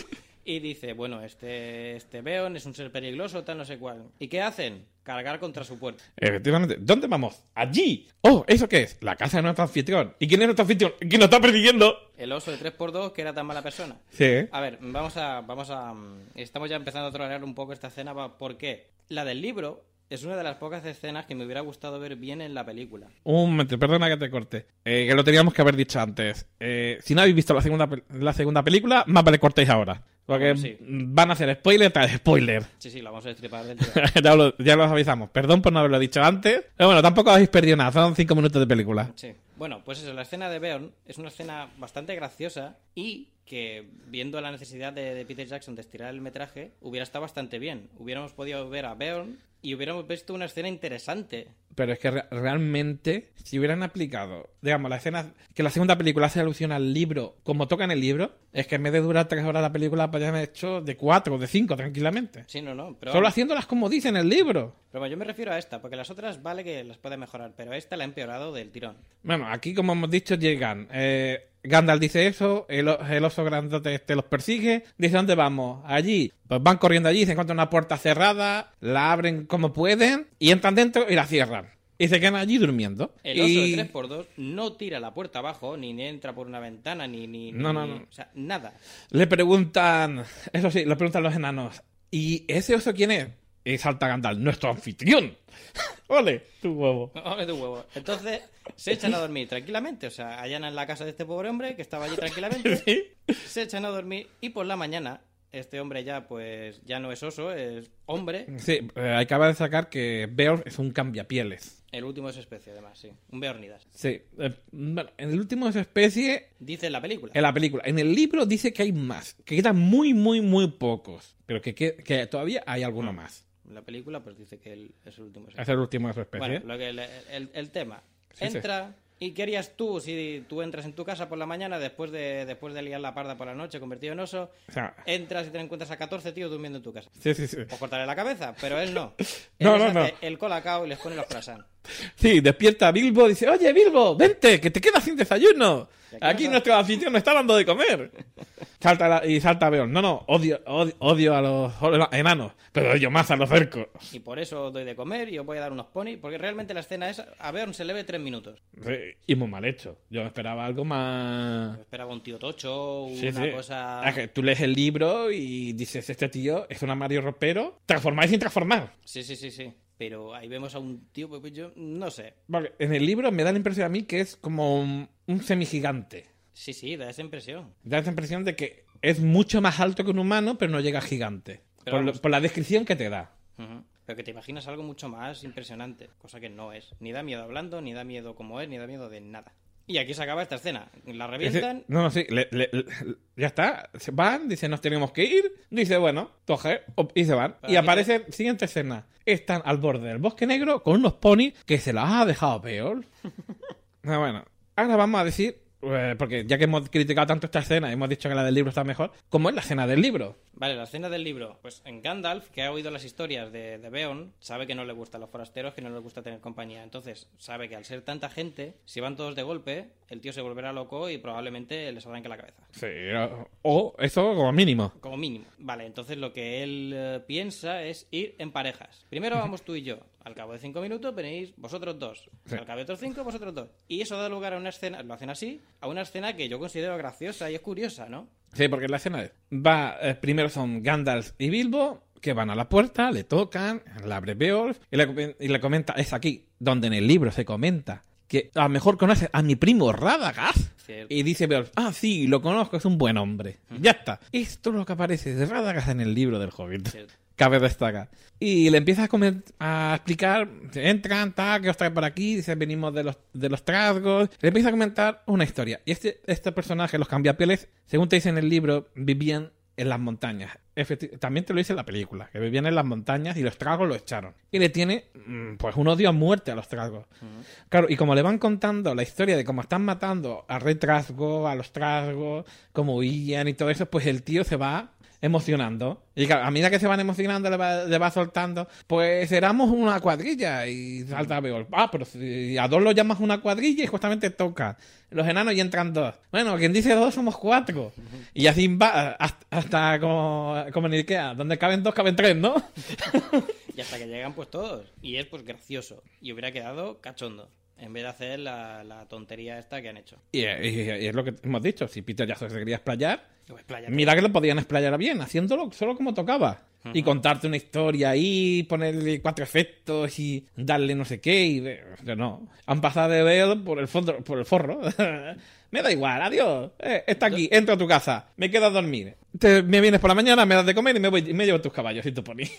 Y dice, bueno, este, este Beorn es un ser peligroso, tal, no sé cuál. ¿Y qué hacen? Cargar contra su puerta. Efectivamente. ¿Dónde vamos? ¡Allí! Oh, ¿eso qué es? La casa de nuestro anfitrión. ¿Y quién es nuestro anfitrión? ¿Quién nos está persiguiendo? El oso de tres por dos que era tan mala persona. Sí. A ver, vamos a... vamos a mm, estamos ya empezando a trolear un poco esta escena. va- ¿Por qué? La del libro es una de las pocas escenas que me hubiera gustado ver bien en la película. Un momento, perdona que te corte. Eh, que lo teníamos que haber dicho antes. Eh, si no habéis visto la segunda, pe- la segunda película, más vale cortéis ahora. Porque Bueno, sí. van a hacer spoiler tras spoiler. Sí, sí, lo vamos a destripar del todo. ya, lo, ya los avisamos. Perdón por no haberlo dicho antes. Pero bueno, tampoco habéis perdido nada. Son cinco minutos de película. Sí. Bueno, pues eso, la escena de Beorn es una escena bastante graciosa y que, viendo la necesidad de, de Peter Jackson de estirar el metraje, hubiera estado bastante bien. Hubiéramos podido ver a Beorn y hubiéramos visto una escena interesante. Pero es que re- realmente, si hubieran aplicado, digamos, la escena, que la segunda película hace alusión al libro, como toca en el libro, es que en vez de durar tres horas la película, podrían haber hecho de cuatro o de cinco tranquilamente. Sí, no, no. Pero, Solo haciéndolas como dice en el libro. pero bueno, yo me refiero a esta, porque las otras vale que las puede mejorar, pero esta la ha empeorado del tirón. Bueno, aquí, como hemos dicho, llegan. Eh, Gandalf dice eso, el, o- el oso grandote este los persigue. Dice, ¿dónde vamos? Allí. Pues van corriendo allí, se encuentran una puerta cerrada, la abren como pueden y entran dentro y la cierran. Y se quedan allí durmiendo. El oso y... de tres por dos no tira la puerta abajo, ni entra por una ventana, ni... ni No, no, ni- no. O sea, nada. Le preguntan, eso sí, le preguntan los enanos, ¿y ese oso quién es? Y salta Gandalf, nuestro anfitrión. ¡Ole! Tu huevo. Ole tu huevo. Entonces, se echan a dormir tranquilamente. O sea, allanan la casa de este pobre hombre que estaba allí tranquilamente. Sí. Se echan a dormir y por la mañana, este hombre ya, pues, ya no es oso, es hombre. Sí, eh, acaba de sacar que Beorn es un cambiapieles. El último de su especie, además, sí. Un Beornidas. Sí, eh, bueno, en el último de su especie, Dice en la película. en la película. En el libro dice que hay más, que quedan muy, muy, muy pocos. Pero que, que, que todavía hay alguno más. En la película, pues dice que él es el último de su Es el último de su especie. Bueno, lo que el, el- el tema. Sí, sí. Entra. ¿Y qué harías tú si tú entras en tu casa por la mañana después de después de liar la parda por la noche convertido en oso? O sea, Entras y te encuentras a catorce tíos durmiendo en tu casa. sí, sí, sí. O cortarle la cabeza, pero él no. Él No, les no, hace no. el colacao y les pone los croissants. Sí, despierta a Bilbo y dice, oye, Bilbo, vente, que te quedas sin desayuno. ¿Y aquí Aquí no- nuestro anfitrión nos está dando de comer. Salta la- y salta Beorn. No, no, odio, odio, odio a los enanos, pero odio más a los cercos. Y por eso os doy de comer y os voy a dar unos ponis, porque realmente la escena es a Beorn se le ve tres minutos. Sí, y muy mal hecho. Yo esperaba algo más... Yo esperaba un tío tocho, Sí, una sí. cosa... Es que tú lees el libro y dices, este tío es un armario ropero, transformar sin transformar. Sí, sí, sí, sí. Pero ahí vemos a un tío, pues yo no sé. Porque en el libro me da la impresión a mí que es como un, un semigigante. Sí, sí, da esa impresión. Da esa impresión de que es mucho más alto que un humano, pero no llega a gigante. Pero Por, lo- vamos. por la descripción que te da. Ujú. Pero que te imaginas algo mucho más impresionante, cosa que no es. Ni da miedo hablando, ni da miedo como es, ni da miedo de nada. Y aquí se acaba esta escena. La revientan. Dice- no, no, sí, le- le- le- ya está. Se van, dice, nos tenemos que ir. Dice, bueno, coge, op- y se van. Para Y mí aparece, siguiente escena. Están al borde del bosque negro con unos ponis que se las ha dejado peor. Ah, bueno, ahora vamos a decir, eh, porque ya que hemos criticado tanto esta escena y hemos dicho que la del libro está mejor, ¿cómo es la escena del libro? Vale, la escena del libro. Pues en Gandalf, que ha oído las historias de, de Beorn, sabe que no le gustan los forasteros, que no le gusta tener compañía. Entonces, sabe que al ser tanta gente, si van todos de golpe, el tío se volverá loco y probablemente les arranque la cabeza. Sí, o, o eso como mínimo. Como mínimo. Vale, entonces lo que él eh, piensa es ir en parejas. Primero vamos tú y yo. Al cabo de cinco minutos venís vosotros dos. Sí. Al cabo de otros cinco, vosotros dos. Y eso da lugar a una escena, lo hacen así, a una escena que yo considero graciosa y es curiosa, ¿no? Sí, porque la escena es, va, eh, primero son Gandalf y Bilbo, que van a la puerta, le tocan, la abre Beorn, y le, y le comenta, es aquí, donde en el libro se comenta, que a lo mejor conoces a mi primo Radagast. Cierto. Y dice Beorn, ah, sí, lo conozco, es un buen hombre. Ya está. Esto es lo que aparece de Radagast en el libro del Hobbit. Cierto. Cabe destacar. Y le empieza a, comen- a explicar, entran, tal, que os trae por aquí, dice, venimos de los, de los trasgos. Le empieza a comentar una historia. Y este, este personaje, los cambiapieles, según te dice en el libro, vivían en las montañas. Efecti- también te lo dice en la película, que vivían en las montañas y los trasgos lo echaron. Y le tiene, mm, pues, un odio a muerte a los trasgos. Claro, y como le van contando la historia de cómo están matando al rey trasgo, a los trasgos, cómo huían y todo eso, pues el tío se va emocionando. Y claro, a medida que se van emocionando, le va, le va soltando, pues éramos una cuadrilla. Y salta Beorn, ah, pero si a dos lo llamas una cuadrilla y justamente toca los enanos y entran dos. Bueno, quien dice dos somos cuatro. Y así va hasta, hasta como, como en Ikea, donde caben dos, caben tres, ¿no? Y hasta que llegan pues todos. Y es pues gracioso. Y hubiera quedado cachondo. En vez de hacer la, la tontería esta que han hecho. Y, y- y es lo que hemos dicho, si Peter Jackson se quería explayar, Pues, expláyate. mira que lo podían explayar bien, haciéndolo solo como tocaba. Y contarte una historia ahí, ponerle cuatro efectos y darle no sé qué. Y pero no. Han pasado de ver por el fondo, por el forro. Me da igual, adiós. Eh, está aquí, entro a tu casa, me quedo a dormir. Te- me vienes por la mañana, me das de comer y me voy y me llevo tus caballos y tu pony.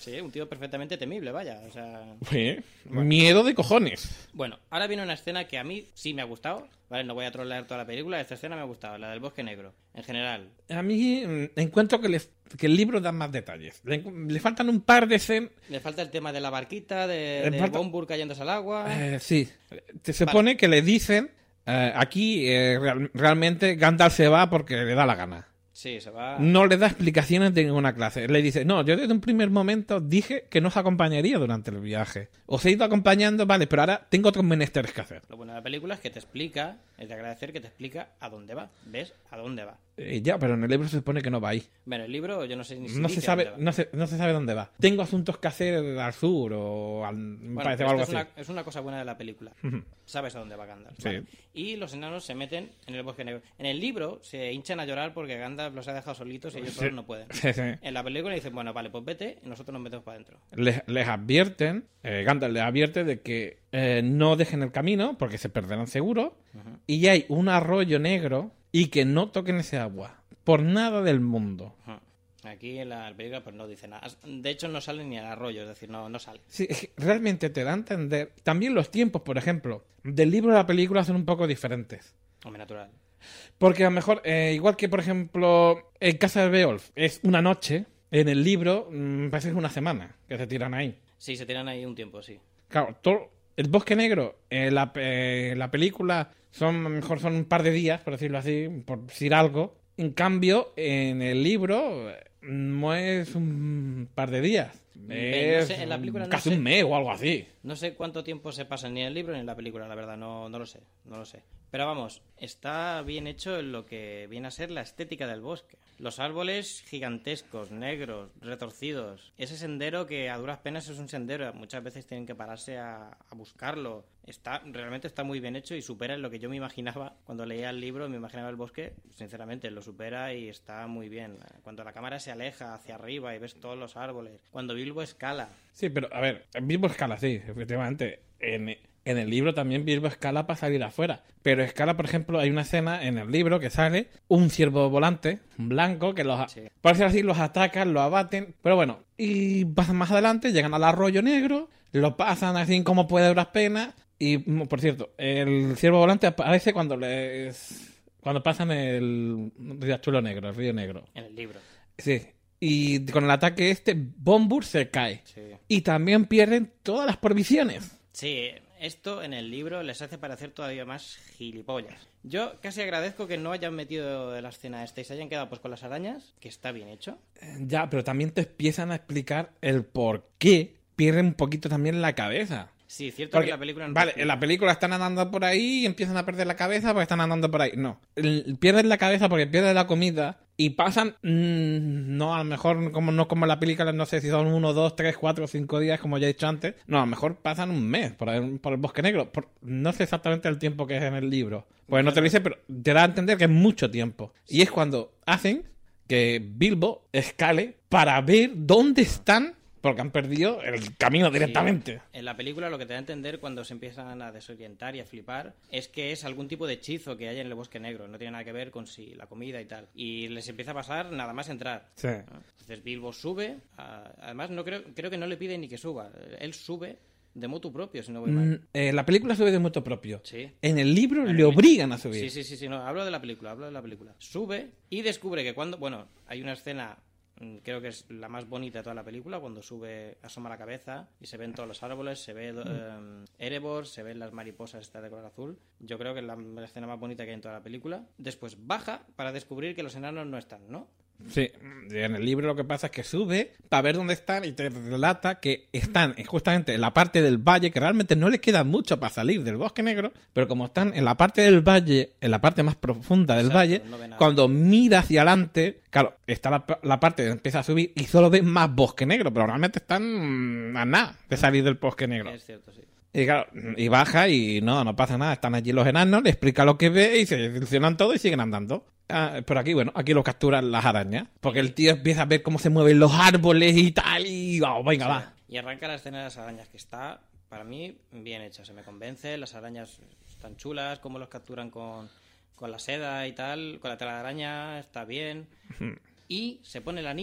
Sí, un tío perfectamente temible, vaya. O sea... Sí, miedo de cojones. Bueno, ahora viene una escena que a mí sí me ha gustado. Vale, no voy a trolear toda la película. Esta escena me ha gustado, la del bosque negro. En general. A mí mm, encuentro que, le- que el libro da más detalles. Le, le faltan un par de escenas. Le falta el tema de la barquita, de, Le de falta- Bombur cayéndose al agua. Eh, sí, se Vale. supone que le dicen eh, aquí eh, real- realmente Gandalf se va porque le da la gana. Sí, se va... No le da explicaciones de ninguna clase. Le dice, no, yo desde un primer momento dije que no os acompañaría durante el viaje. Os he ido acompañando, vale, pero ahora tengo otros menesteres que hacer. Lo bueno de la película es que te explica, es de agradecer que te explica a dónde va. ¿Ves? A dónde va. Eh, ya, pero en el libro se supone que no va ahí. Bueno, el libro yo no sé ni si No se dice sabe, dónde va. no se, no se sabe dónde va. Tengo asuntos que hacer al sur o al, me Bueno, parece pero o algo esto así. es, una, es una cosa buena de la película. Ujú. Sabes a dónde va Gandalf. Sí. ¿vale? Y los enanos se meten en el bosque negro. En el libro se hinchan a llorar porque Gandalf los ha dejado solitos y ellos Sí. solos no pueden. Sí, sí. En la película dicen, bueno, vale, pues vete y nosotros nos metemos para adentro. Les, les advierten, eh, Gandalf les advierte de que eh, no dejen el camino porque se perderán seguro Ujú. y hay un arroyo negro y que no toquen ese agua por nada del mundo. Ujú. Aquí en la película pues no dice nada. De hecho no sale ni al arroyo, es decir, no, no sale. Sí, es que realmente te da a entender. También los tiempos, por ejemplo, del libro a la película son un poco diferentes. Hombre, natural. Porque a lo mejor, eh, igual que por ejemplo en Casa de Beowulf es una noche, en el libro mm, parece que es una semana que se tiran ahí. Sí, se tiran ahí un tiempo, sí. Claro, todo, el bosque negro, eh, la, eh, la película son a lo mejor son un par de días, por decirlo así, por decir algo. En cambio, en el libro eh, no es un par de días. Ve, no Es sé, en la película no casi sé. un mes o algo así. No sé cuánto tiempo se pasa ni en el libro ni en la película, la verdad, no, no lo sé, no lo sé. Pero vamos, está bien hecho en lo que viene a ser la estética del bosque. Los árboles gigantescos, negros, retorcidos. Ese sendero que a duras penas es un sendero, muchas veces tienen que pararse a, a buscarlo. Está, realmente está muy bien hecho y supera lo que yo me imaginaba cuando leía el libro, me imaginaba el bosque, sinceramente, lo supera y está muy bien. Cuando la cámara se aleja hacia arriba y ves todos los árboles, cuando Bilbo escala. Sí, pero a ver, Bilbo escala, sí, efectivamente. En, en el libro también Bilbo escala para salir afuera. Pero escala, por ejemplo, hay una escena en el libro que sale un ciervo volante blanco que los, a- Sí. por decirlo así, los atacan, los abaten. Pero bueno, y pasan más adelante, llegan al arroyo negro, lo pasan así como puede duras penas. Y, mm, por cierto, el ciervo volante aparece cuando les... cuando pasan el riachuelo negro, el río negro. En el libro. Sí. Y con el ataque este, Bombur se cae. Sí. Y también pierden todas las provisiones. Sí, esto en el libro les hace parecer todavía más gilipollas. Yo casi agradezco que no hayan metido la escena esta y se hayan quedado pues con las arañas, que está bien hecho. Eh, Ya, pero también te empiezan a explicar el por qué pierden un poquito también la cabeza. Sí, cierto Porque, que la película no vale, explica. en la película están andando por ahí y empiezan a perder la cabeza porque están andando por ahí. No, El- pierden la cabeza porque pierden la comida y pasan, mm, no, a lo mejor como no como en la película, no sé si son uno, dos, tres, cuatro, cinco días, como ya he dicho antes. No, a lo mejor pasan un mes por el, por el bosque negro. Por- no sé exactamente el tiempo que es en el libro. Pues no te lo dice, pero te da a entender que es mucho tiempo. Y es cuando hacen que Bilbo escale para ver dónde están, porque han perdido el camino directamente. Sí. En la película lo que te da a entender cuando se empiezan a desorientar y a flipar es que es algún tipo de hechizo que hay en el bosque negro. No tiene nada que ver con si la comida y tal. Y les empieza a pasar nada más entrar. Sí. ¿no? Entonces Bilbo sube. a- Además, no creo, creo que no le pide ni que suba. Él sube de motu propio, si no voy mal. Mm, eh, la película sube de moto propio. Sí. En el libro Bueno, le obligan a Sí, subir. sí, sí, sí, no, hablo de la película, hablo de la película. Sube y descubre que cuando, bueno, hay una escena, mm, creo que es la más bonita de toda la película, cuando sube, asoma la cabeza y se ven todos los árboles, se ve eh, Erebor, se ven las mariposas estas de color azul. Yo creo que es la, la escena más bonita que hay en toda la película. Después baja para descubrir que los enanos no están, ¿no? Sí, en el libro lo que pasa es que sube para ver dónde están y te relata que están justamente en la parte del valle, que realmente no les queda mucho para salir del bosque negro, pero como están en la parte del valle, en la parte más profunda del Exacto, valle, no ve nada. cuando mira hacia adelante, claro, está la, la parte que empieza a subir y solo ves más bosque negro, pero realmente están a nada de salir del bosque negro. Es cierto, sí. Y claro, y baja y no, no pasa nada. Están allí los enanos, le explica lo que ve y se desilusionan todo y siguen andando. Ah, pero aquí, bueno, aquí lo capturan las arañas. Porque el tío empieza a ver cómo se mueven los árboles y tal y oh, venga, va. Y arranca la escena de las arañas, que está, para mí, bien hecha. Se me convence, las arañas están chulas, cómo los capturan con, con la seda y tal, con la tela de araña, está bien. Y se pone el anillo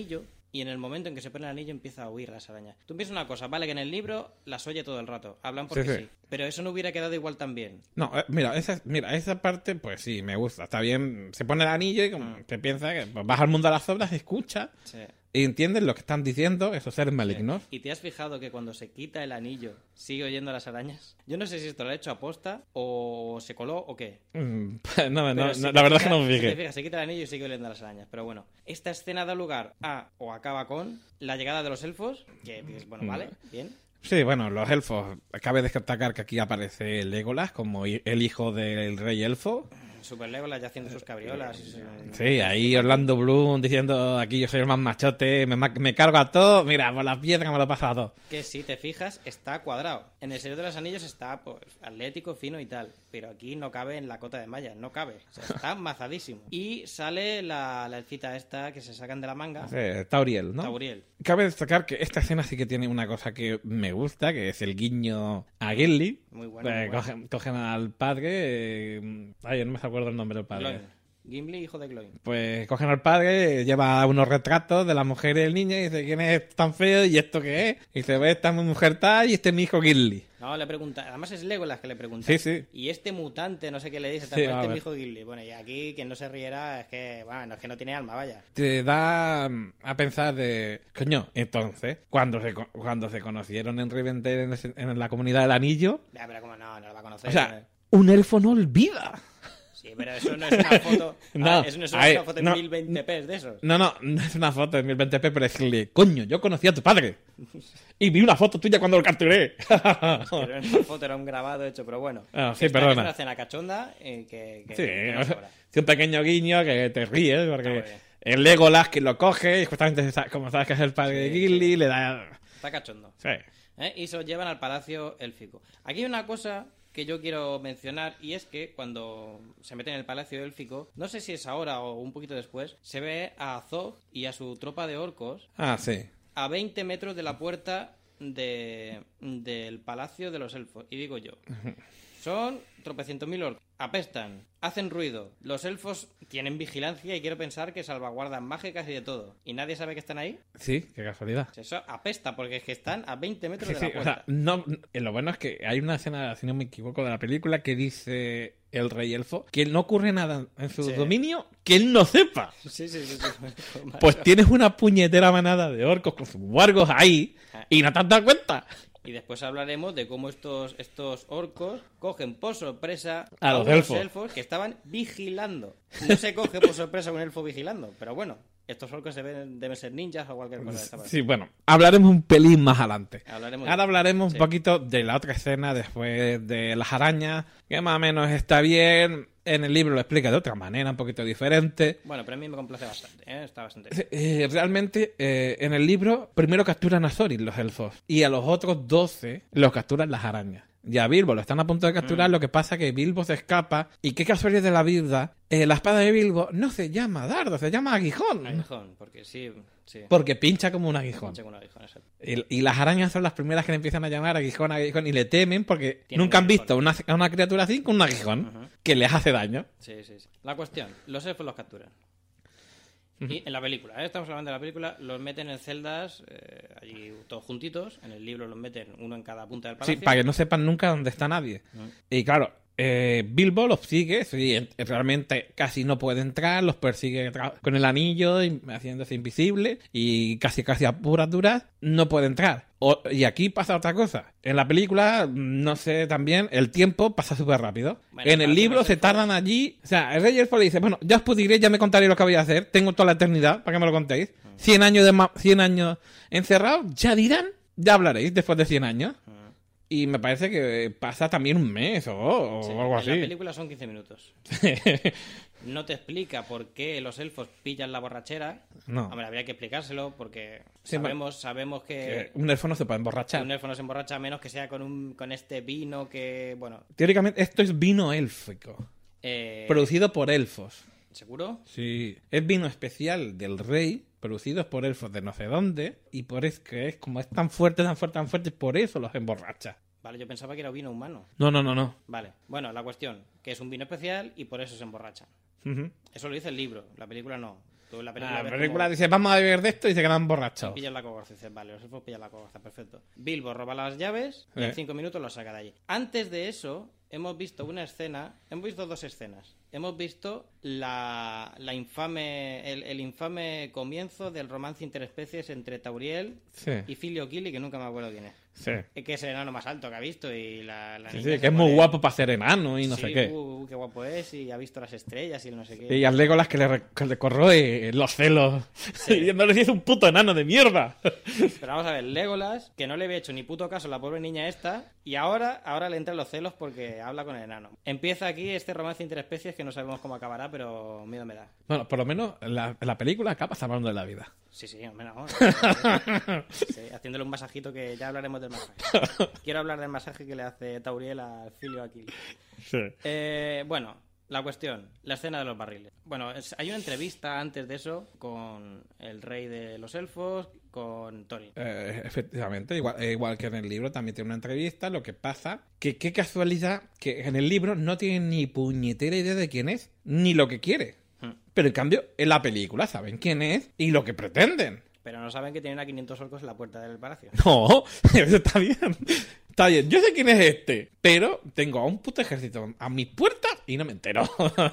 y en el momento en que se pone el anillo empieza a huir las arañas. Tú piensas una cosa, vale que en el libro las oye todo el rato, hablan porque Sí, sí, sí. pero eso no hubiera quedado igual también. No, eh, mira, esa, mira, esa parte, pues sí, me gusta. Está bien, se pone el anillo y como te piensa que pues, vas al mundo de las obras, escucha Sí. y entiendes lo que están diciendo esos seres malignos. ¿Y te has fijado que cuando se quita el anillo sigue oyendo a las arañas? Yo no sé si esto lo ha hecho aposta o se coló o qué. Mm, pues, no, no, Pero no, si la te verdad es que fijas- no me si te fijé. fijas, se quita el anillo y sigue oliendo a las arañas. Pero bueno, esta escena da lugar a o acaba con la llegada de los elfos, que dices, bueno, vale, bien. Sí, bueno, los elfos. Cabe destacar que aquí aparece Legolas como hi- el hijo del rey elfo. Super Legolas ya haciendo sus cabriolas. y su- Sí, ahí Orlando Bloom diciendo aquí yo soy el más machote, me, ma- me cargo a todo, mira, por las piedras me lo he pasado a todo. Que si te fijas, está cuadrado. En el Señor de los Anillos está pues, atlético, fino y tal. Pero aquí no cabe en la cota de malla, no cabe. O sea, está mazadísimo. Y sale la, la elfita esta que se sacan de la manga, Sí, Tauriel, ¿no? Tauriel. Cabe destacar que esta escena sí que tiene una cosa que me gusta, que es el guiño a Gimli. Muy bueno. Eh, muy bueno. cogen, cogen al padre, eh, ay, no me acuerdo el nombre del padre. Gloin. Gimli, hijo de Gloin. Pues cogen al padre, lleva unos retratos de la mujer y el niño y dice, ¿quién es tan feo y esto qué es? Y se ve, esta es mi mujer tal y este es mi hijo Gimli. No, le pregunta. Además es Legolas que le pregunta. Sí, sí. Y este mutante, no sé qué le dice, Sí, tal, a este es ver. mi hijo Gimli. Bueno, y aquí quien no se riera es que, bueno, es que no tiene alma, vaya. Te da mm, a pensar de, coño, entonces, cuando se, co- cuando se conocieron en Rivendell en, ese- en la comunidad del anillo, Ya, pero como no, no lo va a conocer. o sea, un elfo no olvida. Sí, pero eso no es una foto. No, ah, eso no es una a ver, foto en no. mil veinte p de esos. No, no, no es una foto de mil veinte p, pero es decirle, coño, yo conocí a tu padre. Y vi una foto tuya cuando lo capturé. Pero en una foto era un grabado hecho, pero bueno. Ah, sí, Esta perdona. Es una escena cachonda eh, que, que, Sí, que no sobra. sí, un pequeño guiño que te ríes, Está muy porque bien. el Legolas que lo coge, y justamente se sa- como sabes que es el padre Sí, de Gimli, le da... Está cachondo. Sí. ¿eh? Y se los llevan al palacio élfico. Aquí hay una cosa que yo quiero mencionar y es que cuando se meten en el palacio élfico, no sé si es ahora o un poquito después, se ve a Azog y a su tropa de orcos Ah, sí. a veinte metros de la puerta de, del palacio de los elfos. Y digo yo, son tropecientos mil orcos, apestan, hacen ruido, los elfos tienen vigilancia y quiero pensar que salvaguardan mágicas y de todo. ¿Y nadie sabe que están ahí? Sí, qué casualidad. Eso apesta porque es que están a veinte metros Sí, de sí, la o puerta. sea, no, eh, lo bueno es que hay una escena, si no me equivoco, de la película que dice el rey elfo que no ocurre nada en su Sí. dominio que él no sepa. Sí, sí, sí. sí. Pues tienes una puñetera manada de orcos con sus wargos ahí y no te has dado cuenta. Y después hablaremos de cómo estos, estos orcos cogen por sorpresa A los unos elfos. que estaban vigilando. No se coge por sorpresa un elfo vigilando, pero bueno, estos orcos deben, deben ser ninjas o cualquier cosa de esta Sí, bueno, hablaremos un pelín más adelante. Hablaremos Ahora de- hablaremos sí. un poquito de la otra escena después de las arañas, que más o menos está bien. En el libro lo explica de otra manera, un poquito diferente. Bueno, pero a mí me complace bastante, ¿eh? Está bastante Sí, bien. eh, realmente, eh, en el libro, primero capturan a Thorin los elfos, y a los otros doce los capturan las arañas. Y a Bilbo lo están a punto de capturar, Mm. lo que pasa que Bilbo se escapa, y qué casualidad de la vida, eh, la espada de Bilbo no se llama dardo, se llama aguijón. Aguijón, porque sí, sí. Porque pincha como un aguijón. Pinche con un aguijón, exacto. Y, y las arañas son las primeras que le empiezan a llamar aguijón, aguijón, y le temen porque Tienen nunca un han aguijón. visto una, a una criatura así con un aguijón Ujú. que les hace daño. Sí, sí, sí. La cuestión, los elfos los capturan. Y en la película, ¿eh? Estamos hablando de la película, los meten en celdas, eh, allí todos juntitos, en el libro los meten uno en cada punta del Sí, palacio. para que no sepan nunca dónde está nadie. Y claro, eh, Bilbo los sigue, sí, en- realmente casi no puede entrar, los persigue tra- con el anillo, y- haciéndose invisible, y casi casi a puras duras no puede entrar. O- y aquí pasa otra cosa. En la película, no sé, también, el tiempo pasa súper rápido. Bueno, en el para libro los se elfos- tardan allí. O sea, el rey elfo le dice, bueno, ya os pudiré, ya me contaré lo que voy a hacer, tengo toda la eternidad para que me lo contéis. cien años, de ma- cien años encerrados, ya dirán, ya hablaréis después de cien años. Y me parece que pasa también un mes o, o Sí, algo en así. la película son quince minutos. No te explica por qué los elfos pillan la borrachera. No. Hombre, habría que explicárselo porque Sí, sabemos, sabemos que, Que un elfo no se puede emborrachar. un elfo no se emborracha a menos que sea con, un, con este vino que, bueno... Teóricamente, esto es vino élfico, eh, producido por elfos. ¿Seguro? Sí, es vino especial del rey, producido por elfos de no sé dónde, y por eso que es como es tan fuerte, tan fuerte, tan fuerte, por eso los emborracha. Vale, yo pensaba que era vino humano. No, no, no, no. Vale, bueno, la cuestión, que es un vino especial y por eso se emborrachan. Ujú. Eso lo dice el libro, la película no. Tú en la película, La ves película cómo dice, vamos a beber de esto y se quedan borrachos. pillan la cogorza. Y dices, vale, los elfos pillan la cogorza, perfecto. Bilbo roba las llaves y Eh. en cinco minutos los saca de allí. Antes de eso, hemos visto una escena, hemos visto dos escenas. Hemos visto la, la infame, el, el infame comienzo del romance interespecies entre Tauriel Sí, y Filio Kili, que nunca me acuerdo quién es. sí. Que es el enano más alto que ha visto y la, la Sí, niña sí, se que es muy pone- guapo para ser enano y no Sí, sé qué. uh, qué guapo es y ha visto las estrellas y el no sé qué. Y al Legolas que le, re- que le corroe los celos. Sí. Diciéndole si es un puto enano de mierda. Pero vamos a ver, Legolas, que no le había hecho ni puto caso a la pobre niña esta, y ahora, ahora le entran los celos porque habla con el enano. Empieza aquí este romance interespecies que no sabemos cómo acabará, pero miedo me da. Bueno, por lo menos la, la película acaba salvando de la vida. Sí, sí, al menos. Sí, haciéndole un masajito que ya hablaremos del masaje. Quiero hablar del masaje que le hace Tauriel a Filio aquí. Sí. Eh, bueno, la cuestión, la escena de los barriles. Bueno, es- hay una entrevista antes de eso con el rey de los elfos, con Thorin. Eh, efectivamente, igual, eh, igual que en el libro también tiene una entrevista. Lo que pasa que qué casualidad que en el libro no tiene ni puñetera idea de quién es, ni lo que quiere. Hmm. Pero en cambio, en la película saben quién es y lo que pretenden. Pero no saben que tienen a quinientos orcos en la puerta del palacio. No, eso está bien. Está bien, yo sé quién es este, pero tengo a un puto ejército a mis puertas y no me entero.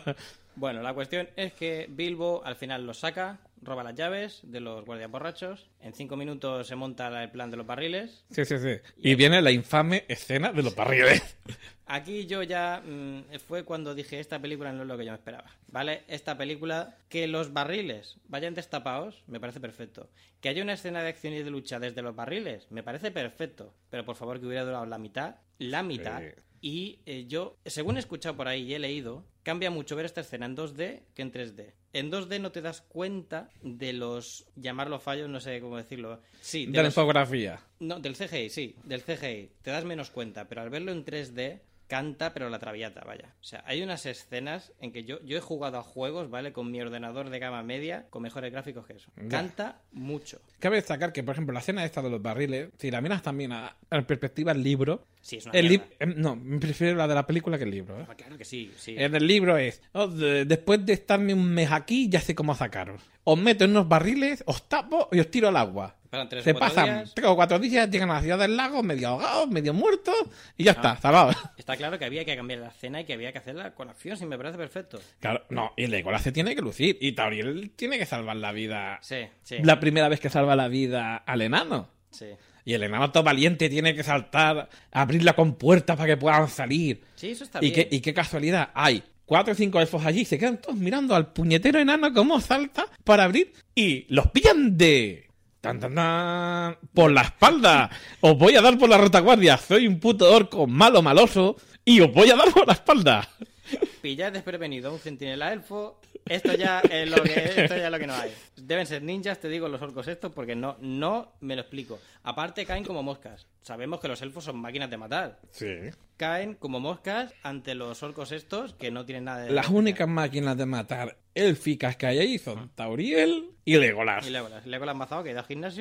Bueno, la cuestión es que Bilbo al final los saca, roba las llaves de los guardias borrachos. En cinco minutos se monta el plan de los barriles. Sí, sí, sí. Y viene la infame escena de los barriles. Aquí yo ya mm, fue cuando dije esta película no es lo que yo me esperaba, ¿vale? Esta película, que los barriles vayan destapados, me parece perfecto. Que haya una escena de acción y de lucha desde los barriles, me parece perfecto. Pero por favor que hubiera durado la mitad, la mitad. Sí. Y eh, yo, según he escuchado por ahí y he leído, cambia mucho ver esta escena en dos D que en tres D. En dos D no te das cuenta de los, llamarlo fallos, no sé cómo decirlo. Sí, de De la los- infografía. no, del C G I, sí, del C G I. Te das menos cuenta, pero al verlo en tres D, canta, pero la traviata, vaya. O sea, hay unas escenas en que yo, yo he jugado a juegos, ¿vale? Con mi ordenador de gama media, con mejores gráficos que eso. Ya. Canta mucho. Cabe destacar que, por ejemplo, la escena esta de los barriles, si la miras también a, a perspectiva del libro, Sí, es una el mierda. lib- em, no, prefiero la de la película que el libro. ¿eh? Ah, claro que sí, sí. En el libro es, "Oh, de- después de estarme un mes aquí, ya sé cómo sacaros. Os meto en unos barriles, os tapo y os tiro al agua. Pasan tres o Se cuatro pasan días. tres o cuatro días, llegan a la ciudad del lago, medio ahogados, medio muertos, y ya Ah. está, salvados. Está claro que había que cambiar la escena y que había que hacerla con acción, sí, me parece perfecto. Claro, no, y Legolas se tiene que lucir, y Tauriel tiene que salvar la vida. Sí, sí. La primera vez que salva la vida al enano. Sí, Y el enano todo valiente tiene que saltar, abrir la compuerta para que puedan salir. sí, eso está Y bien. qué, y qué casualidad, hay cuatro o cinco elfos allí, se quedan todos mirando al puñetero enano cómo salta para abrir y los pillan de... Tan, tan, tan, por la espalda. Os voy a dar por la retaguardia. Soy un puto orco malo, maloso, y os voy a dar por la espalda. Pillar desprevenido a un centinela elfo, esto ya es lo que esto ya es lo que no hay. Deben ser ninjas, te digo, los orcos estos, porque no, no me lo explico. Aparte caen como moscas. Sabemos que los elfos son máquinas de matar. Sí. Caen como moscas ante los orcos estos que no tienen nada de... Las únicas máquinas de matar élficas que hay ahí son Tauriel y Legolas. Y Legolas, Legolas mazado que ha ido al gimnasio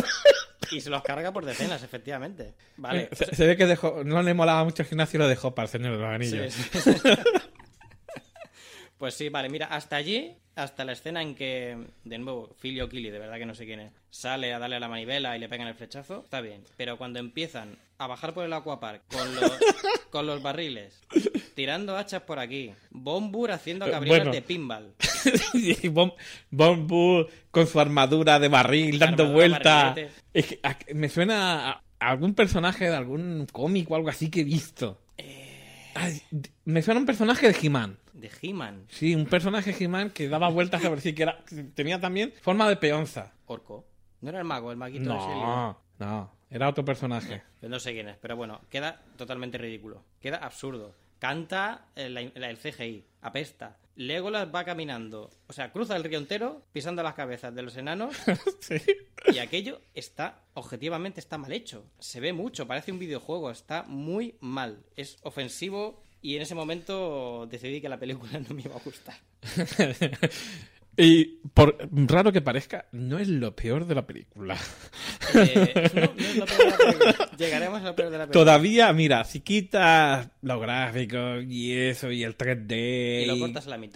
y se los carga por decenas, efectivamente. Vale. Eh, se, se ve que dejó, no le molaba mucho el gimnasio y lo dejó para el Señor de los Anillos. Sí, sí. Pues sí, vale, mira, hasta allí, hasta la escena en que, de nuevo, Filio Kili, de verdad que no sé quién es, sale a darle a la manivela y le pegan el flechazo, está bien. Pero cuando empiezan a bajar por el aquapark con los, con los barriles, tirando hachas por aquí, Bombur haciendo cabriolas Bueno. de pinball. Y Bom, Bon Bull con su armadura de barril dando Armadura vueltas. barrilete. Es que a- me suena a, a algún personaje de algún cómic o algo así que he visto. Ay, d- me suena un personaje de He-Man. De He-Man, Sí, un personaje de He-Man que daba vueltas a ver si que era, tenía también forma de peonza. orco. No era el mago, el maguito ese. lío. No, no, era otro personaje. Pues no sé quién es, pero bueno, queda totalmente ridículo. Queda absurdo. Canta el, el- el C G I, apesta. Legolas va caminando, o sea, cruza el río entero, pisando las cabezas de los enanos, Sí. y aquello está, objetivamente está mal hecho. Se ve mucho, parece un videojuego, está muy mal. Es ofensivo y en ese momento decidí que la película no me iba a gustar. Y por raro que parezca, no es lo peor de la película. Eh, no, no es lo peor de la película. Llegaremos a lo peor de la película. Todavía, mira, si quitas los gráficos y eso y el tres D Y lo y- cortas a la mitad,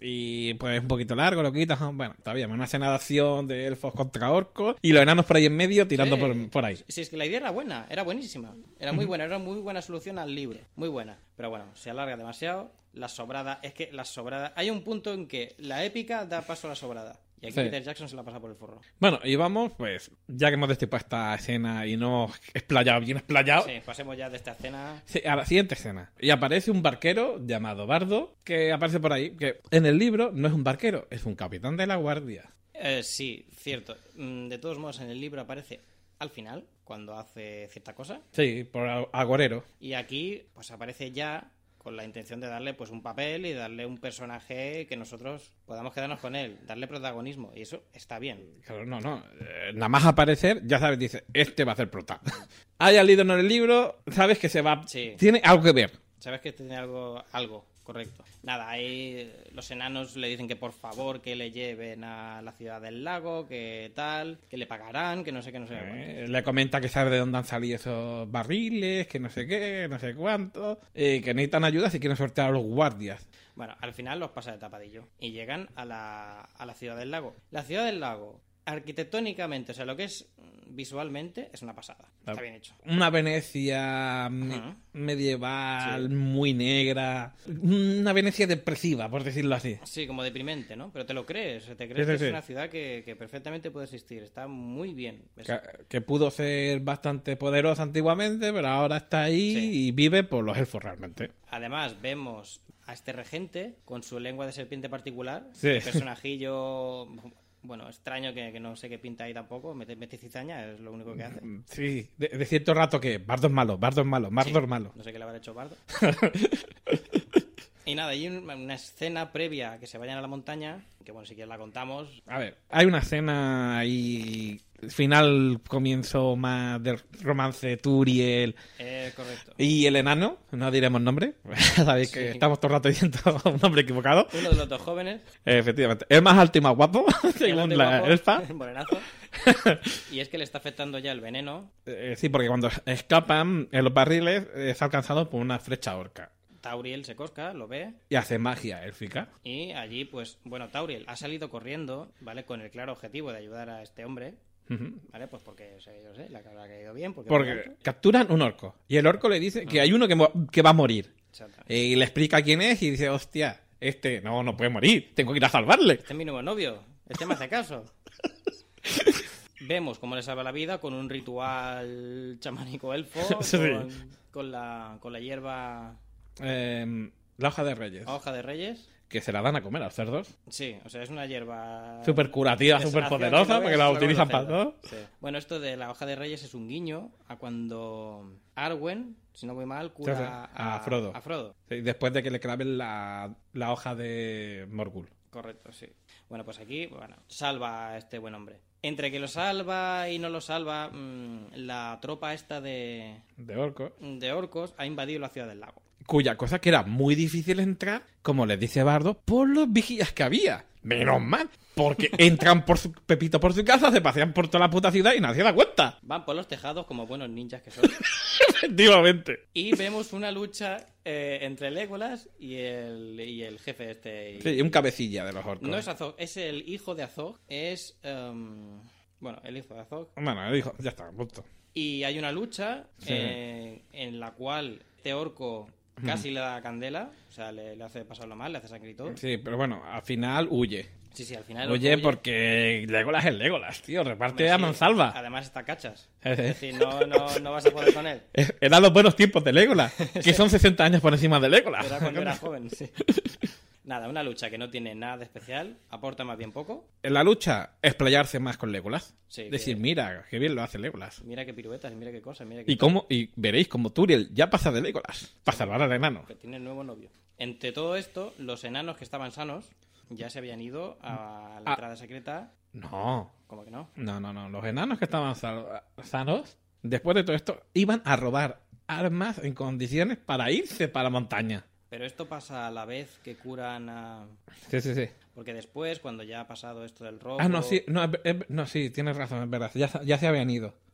Y pues un poquito largo, lo quitas. Bueno, está bien, una escena de acción de elfos contra orcos y los enanos por ahí en medio tirando Sí. por, por ahí. Sí, es que la idea era buena, era buenísima. Era muy buena, era muy buena solución al libro. Muy buena. Pero bueno, se alarga demasiado. Las sobradas, es que las sobradas. Hay un punto en que la épica da paso a la sobrada. Y aquí Sí. Peter Jackson se la pasa por el forro. Bueno, y vamos, pues, ya que hemos destipado esta escena y no hemos explayado, bien explayado, Sí, pasemos ya de esta escena. sí, a la siguiente escena. Y aparece un barquero llamado Bardo, que aparece por ahí, que en el libro no es un barquero, es un capitán de la guardia. Eh, sí, cierto. Mm, De todos modos, en el libro aparece al final, cuando hace cierta cosa. Sí, por a- agorero. Y aquí, pues aparece ya con la intención de darle pues un papel y darle un personaje que nosotros podamos quedarnos con él, darle protagonismo. Y eso está bien. Claro, no, no. eh, nada más aparecer, ya sabes, dice, este va a ser prota. Hayas leído en el libro, sabes que se va... Sí. Tiene algo que ver. Sabes que tiene algo, algo, correcto. Nada, ahí los enanos le dicen que por favor que le lleven a la ciudad del lago, que tal, que le pagarán, que no sé qué, no sé qué. Eh, le comenta que sabe de dónde han salido esos barriles, que no sé qué, no sé cuánto, eh, que necesitan ayuda si quieren sortear a los guardias. Bueno, al final los pasa de tapadillo y llegan a la, a la ciudad del lago. La ciudad del lago, arquitectónicamente, o sea, lo que es mm, visualmente, es una pasada. Está bien hecho. Una Venecia me- Ajá. medieval, Sí. muy negra. Una Venecia depresiva, por decirlo así. Sí, como deprimente, ¿no? Pero te lo crees, te crees Sí, sí, que sí. es una ciudad que, que perfectamente puede existir. Está muy bien. Es- Que, que pudo ser bastante poderosa antiguamente, pero ahora está ahí Sí. y vive por los elfos realmente. Además, vemos a este regente con su lengua de serpiente particular. Sí. El personajillo, bueno, extraño que, que no sé qué pinta ahí tampoco. Mete, mete cizaña, es lo único que hace. Sí, de, de cierto rato que Bardo es malo, Bardo es malo, Bardo es malo. No sé qué le habrá hecho Bardo. Y nada, hay un- una escena previa a que se vayan a la montaña, que bueno, si quieres la contamos. A ver, hay una escena ahí, final, comienzo más del romance Turiel Es correcto. y el enano, no diremos nombre, sabéis que Sí. estamos todo el rato diciendo un nombre equivocado. Uno de los dos jóvenes, Efectivamente, es más alto y más guapo, el según alto y la guapo, elfa. morenazo. Y es que le está afectando ya el veneno. Eh, sí, porque cuando escapan en los barriles es alcanzado por una flecha orca Tauriel se cosca, lo ve. y hace magia élfica. Y allí, pues, bueno, Tauriel ha salido corriendo, ¿vale? Con el claro objetivo de ayudar a este hombre, Ujú. ¿vale? Pues porque, o sea, yo sé, le habrá caído bien. Porque, Porque capturan un orco y el orco le dice que hay uno que, mo- que va a morir. Exactamente. Y le explica quién es y dice, hostia, este no, no puede morir, tengo que ir a salvarle. Este es mi nuevo novio, este me hace caso. Vemos cómo le salva la vida con un ritual chamánico elfo, Sí. con, con la, con la hierba Eh, la hoja de reyes, hoja de reyes. que se la dan a comer a los cerdos. Sí, o sea, es una hierba... Súper curativa, de súper sanación poderosa, no porque ves, la solo con utilizan los para cerdos. todo. Sí. Bueno, esto de la hoja de reyes es un guiño a cuando Arwen, si no voy mal, cura Sí, sí, a Frodo. A Frodo. Sí, después de que le claven la, la hoja de Morgul. Correcto, sí. Bueno, pues aquí, bueno, salva a este buen hombre. Entre que lo salva y no lo salva, mmm, la tropa esta de, De orco. de orcos ha invadido la ciudad del lago. Cuya cosa que era muy difícil entrar, como les dice Bardo, por los vigías que había. Menos mal, porque entran por su Pepito por su casa, se pasean por toda la puta ciudad y nadie se da cuenta. Van por los tejados como buenos ninjas que son. Efectivamente. Y vemos una lucha eh, entre Legolas y el, y el jefe este. Y- Sí, un cabecilla de los orcos. No es Azog, es el hijo de Azog. Es. em, bueno, el hijo de Azog. Bueno, dijo, ya está, punto. Y hay una lucha Sí. eh, en la cual este orco casi le da candela. O sea, le, le hace pasarlo mal, le hace sangre y todo. Sí, pero bueno, al final huye. Sí, sí, al final. el Huye orco porque Legolas es Legolas, tío. Reparte Hombre, a sí. mansalva. Además está cachas. Sí, sí. Es decir, no, no, no vas a poder con él. Eran los buenos tiempos de Legolas, que son sesenta años por encima de Legolas. Era cuando era joven, sí. Nada, una lucha que no tiene nada de especial, aporta más bien poco. En la lucha, explayarse más con Legolas. Sí, Decir, que- mira, qué bien lo hace Legolas. Mira qué piruetas, mira qué cosas, mira qué... Y cómo, y veréis como Turiel ya pasa de Legolas para salvar al enano. Que tiene nuevo novio. Entre todo esto, los enanos que estaban sanos ya se habían ido a la Ah. entrada secreta. No, ¿Cómo que no? no, no, no. Los enanos que estaban sal- sanos, después de todo esto, iban a robar armas en condiciones para irse para la montaña. Pero esto pasa a la vez que curan a... Sí, sí, sí. Porque después, cuando ya ha pasado esto del robo... Ah, no, sí, no, es- es- no, sí, tienes razón, es verdad. Ya, ya se habían ido.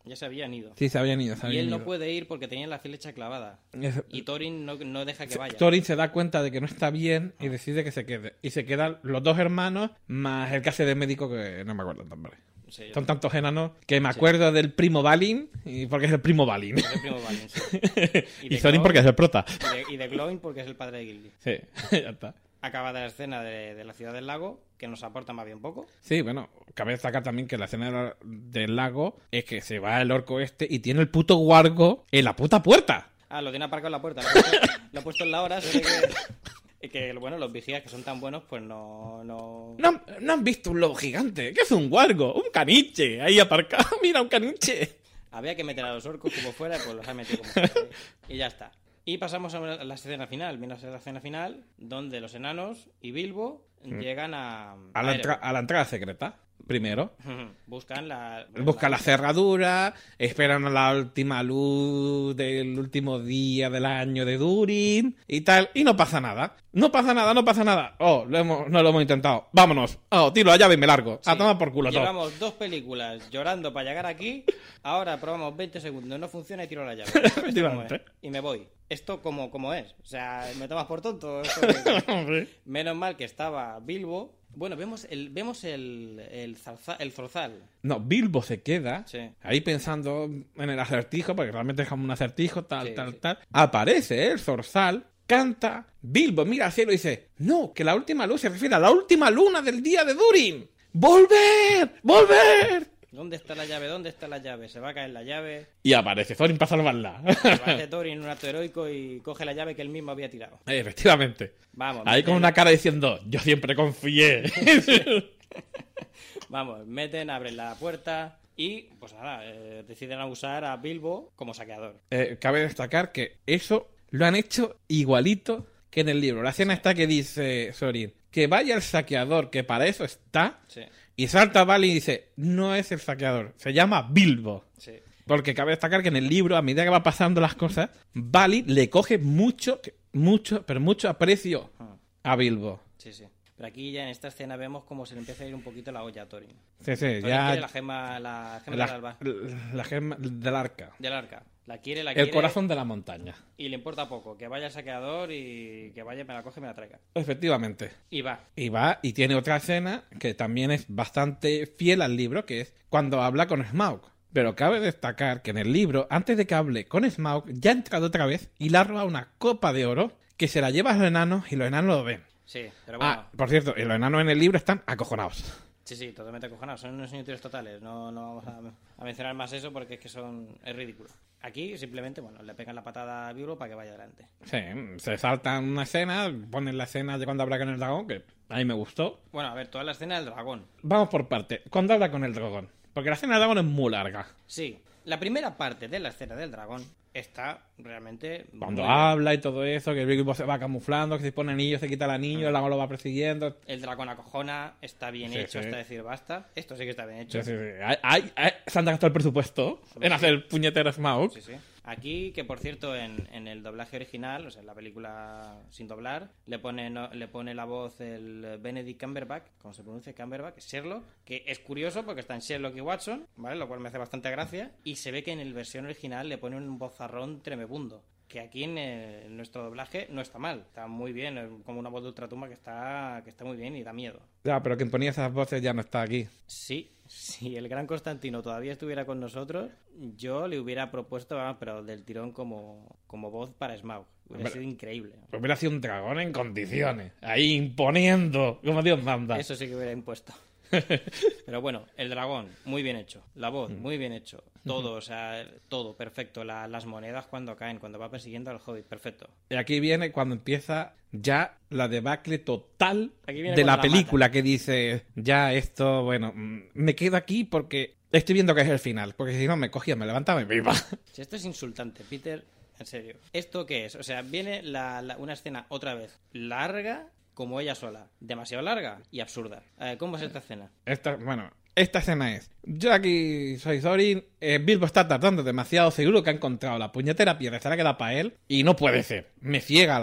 Ya se habían ido. Sí, se habían ido, se Y habían él ido. no puede ir porque tenía la flecha clavada. Es- Y Thorin no, no deja que vaya. Thorin se da cuenta de que no está bien y decide que se quede. Y se quedan los dos hermanos más el que hace de médico, que no me acuerdo el nombre. Sí, yo Son tantos enanos que me acuerdo del primo Balin, y porque es el primo Balin. soy el primo Balin, sí. Y, de Thorin Glóin- porque es el prota. Y de, y de Glóin porque es el padre de Gilly. Sí, ya está. Acaba de la escena de, de la ciudad del lago, que nos aporta más bien poco. Sí, bueno, cabe destacar también que la escena del lago es que se va el orco este y tiene el puto guargo en la puta puerta. Ah, lo tiene aparcado en la puerta. Lo ha puesto, lo ha puesto en la hora. Se ve que, que, bueno, los vigías que son tan buenos, pues no... No, ¿No, han- no han visto un lobo gigante? ¿Qué es un guargo? Un caniche ahí aparcado. Mira, un caniche. Había que meter a los orcos como fuera, pues los ha metido como fuera. Y ya está. Y pasamos a la escena final. Viene a ser la escena final, donde los enanos y Bilbo llegan a... A la, a entra- a la entrada secreta, primero. Erebor. Buscan la... Buscan la cerradura, esperan a la última luz del último día del año de Durin y tal, y no pasa nada. No pasa nada, no pasa nada. Oh, lo hemos, no lo hemos intentado. Vámonos. Oh, tiro la llave y me largo. A Sí. tomar por culo todo. Llevamos dos películas llorando para llegar aquí. Ahora probamos veinte segundos, no funciona y tiro la llave. Efectivamente. Esto como es. Y me voy. Esto como, como es. O sea, me tomas por tonto. Esto que- Hombre. Menos mal que estaba Bilbo. Bueno, vemos el, vemos el, el, zarza- el zorzal. No, Bilbo se queda Sí. ahí pensando en el acertijo, porque realmente es como un acertijo, tal, Sí, tal, sí. tal. Aparece el zorzal, canta, Bilbo mira al cielo y dice, no, que la última luz se refiere a la última luna del día de Durin. ¡Volver! ¡Volver! ¿Dónde está la llave? ¿Dónde está la llave? Se va a caer la llave. Y aparece Thorin para salvarla. Aparece Thorin en un acto heroico y coge la llave que él mismo había tirado. Efectivamente. Vamos. Ahí con meten- una cara diciendo, yo siempre confié. Vamos, meten, abren la puerta y, pues nada, eh, deciden usar a Bilbo como saqueador. Eh, cabe destacar que eso lo han hecho igualito que en el libro. La escena está que dice Thorin, que vaya el saqueador, que para eso está. Sí, Y salta Balin y dice, no es el saqueador, se llama Bilbo. sí. Porque cabe destacar que en el libro, a medida que va pasando las cosas, Balin le coge mucho, mucho, pero mucho aprecio a Bilbo. Sí, sí. Pero aquí ya en esta escena vemos cómo se le empieza a ir un poquito la olla a Thorin. Sí, sí, Thorin ya... quiere la gema, la gema del La, alba, la gema del arca. del arca. La quiere, la El quiere. corazón de la montaña. Y le importa poco. Que vaya el saqueador y que vaya, me la coge y me la traiga. Efectivamente. Y va. Y va y tiene otra escena que también es bastante fiel al libro, que es cuando habla con Smaug. Pero cabe destacar que en el libro, antes de que hable con Smaug, ya ha entrado otra vez y le ha robado una copa de oro que se la lleva a los enanos y los enanos lo ven. Sí, pero bueno. Ah, por cierto, y los enanos en el libro están acojonados. Sí, sí, totalmente acojonados. Son unos inútiles totales. No, no vamos a, a mencionar más eso porque es que son es ridículo. Aquí simplemente, bueno, le pegan la patada a Bilbo para que vaya adelante. Sí, se saltan una escena, ponen la escena de cuando habla con el dragón, que a mí me gustó. Bueno, a ver, toda la escena del dragón. Vamos por parte. Cuando habla con el dragón. Porque la escena del dragón es muy larga. Sí, la primera parte de la escena del dragón está realmente... Cuando muy bien. habla y todo eso, que el Bilbo se va camuflando, que se pone anillo, se quita el anillo, el dragón lo va persiguiendo. El dragón acojona, está bien Sí, hecho sí. hasta decir basta. Esto sí que está bien hecho. Sí, sí, sí. Hay- hay- hay- se han gastado el presupuesto en hacer el puñetero Smaug. Sí, sí. Aquí, que por cierto, en, en el doblaje original, o sea, en la película sin doblar, le pone, no- le pone la voz el Benedict Cumberbatch, como se pronuncia Cumberbatch, Sherlock, que es curioso porque está en Sherlock y Watson, ¿vale? Lo cual me hace bastante gracia. Y se ve que en el versión original le pone un vozarrón tremebundo. Que aquí en, el- en nuestro doblaje no está mal, está muy bien, es como una voz de ultratumba que está, que está muy bien y da miedo. Ya, pero quien ponía esas voces ya no está aquí. Sí, si el gran Constantino todavía estuviera con nosotros, yo le hubiera propuesto, vamos, pero del tirón como, como voz para Smaug. Hubiera Hombre. sido increíble. Pues hubiera sido un dragón en condiciones. Ahí imponiendo, como Dios manda. Eso sí que hubiera impuesto. Pero bueno, el dragón, muy bien hecho. La voz, muy bien hecho. Todo, o sea, todo, perfecto. La- las monedas cuando caen, cuando va persiguiendo al Hobbit, perfecto. Y aquí viene cuando empieza ya la debacle total Aquí viene de la cuando la película, que dice, ya esto, bueno, mm, me quedo aquí porque estoy viendo que es el final. Porque si no, me cogía, me levantaba y me iba. Si esto es insultante, Peter, en serio. ¿Esto qué es? O sea, viene la- la- una escena otra vez larga como ella sola. Demasiado larga y absurda. Eh, ¿Cómo es esta escena? Esta, bueno, esta escena es, yo aquí soy Thorin, eh, Bilbo está tardando demasiado, seguro que ha encontrado la puñetera piedra, se la queda para él, y no puede ser. Me ciega la,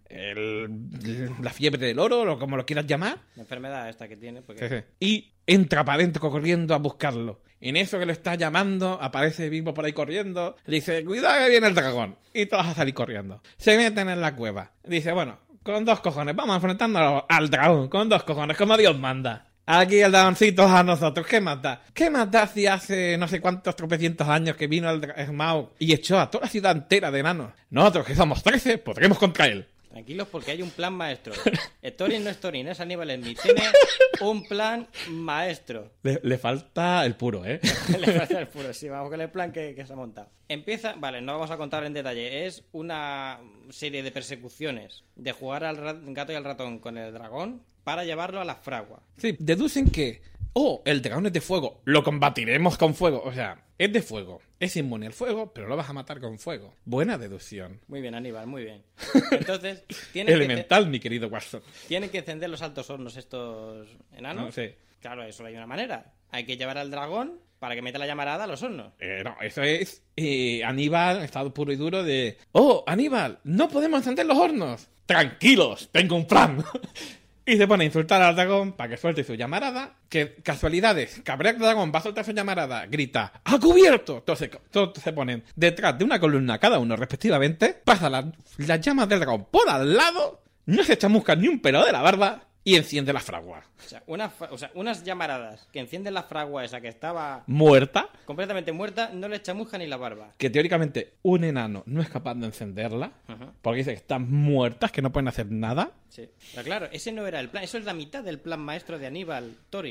el- la fiebre del oro, o como lo quieras llamar. La enfermedad esta que tiene. Porque... Sí, sí. Y entra para adentro corriendo a buscarlo. En eso que lo está llamando, aparece Bimbo por ahí corriendo. Le dice, cuidado que viene el dragón. Y todos a salir corriendo. Se meten en la cueva. Dice, bueno, con dos cojones, vamos enfrentando al dragón. Con dos cojones, como Dios manda. Aquí el dragoncito a nosotros. ¿Qué más da? ¿Qué más da si hace no sé cuántos tropecientos años que vino el dra- Smaug y echó a toda la ciudad entera de enanos? Nosotros, que somos trece, podremos contra él. Tranquilos porque hay un plan maestro. Thorin no es Thorin, es Aníbal Smith. Tiene un plan maestro. Le, le falta el puro, ¿eh? Le falta el puro, sí, vamos con el plan que, que se ha montado. Empieza, vale, no vamos a contar en detalle, es una serie de persecuciones de jugar al ra- gato y al ratón con el dragón para llevarlo a la fragua. Sí, deducen que, oh, el dragón es de fuego, lo combatiremos con fuego. O sea, es de fuego, es inmune al fuego, pero lo vas a matar con fuego. Buena deducción. Muy bien, Aníbal, muy bien. Entonces, tienen, Elemental, mi querido Watson. que, tienen que encender los altos hornos estos enanos. No sé. Claro, eso hay una manera. Hay que llevar al dragón para que meta la llamarada a los hornos. Eh, no, eso es eh, Aníbal, estado puro y duro de... Oh, Aníbal, no podemos encender los hornos. Tranquilos, tengo un plan. Y se pone a insultar al dragón para que suelte su llamarada. Que casualidades, cabrea el dragón, va a soltar su llamarada, grita ¡a cubierto! Todos se, todos se ponen detrás de una columna cada uno respectivamente. Pasa la- las llamas del dragón por al lado. No se chamusca ni un pelo de la barba. Y enciende la fragua. O sea, una fa- o sea, unas llamaradas que encienden la fragua esa que estaba Muerta. completamente muerta, no le chamusca ni la barba. Que teóricamente un enano no es capaz de encenderla. Ajá. Porque dice que están muertas, que no pueden hacer nada. Sí. Pero claro, ese no era el plan. Eso es la mitad del plan maestro de Aníbal Thorin.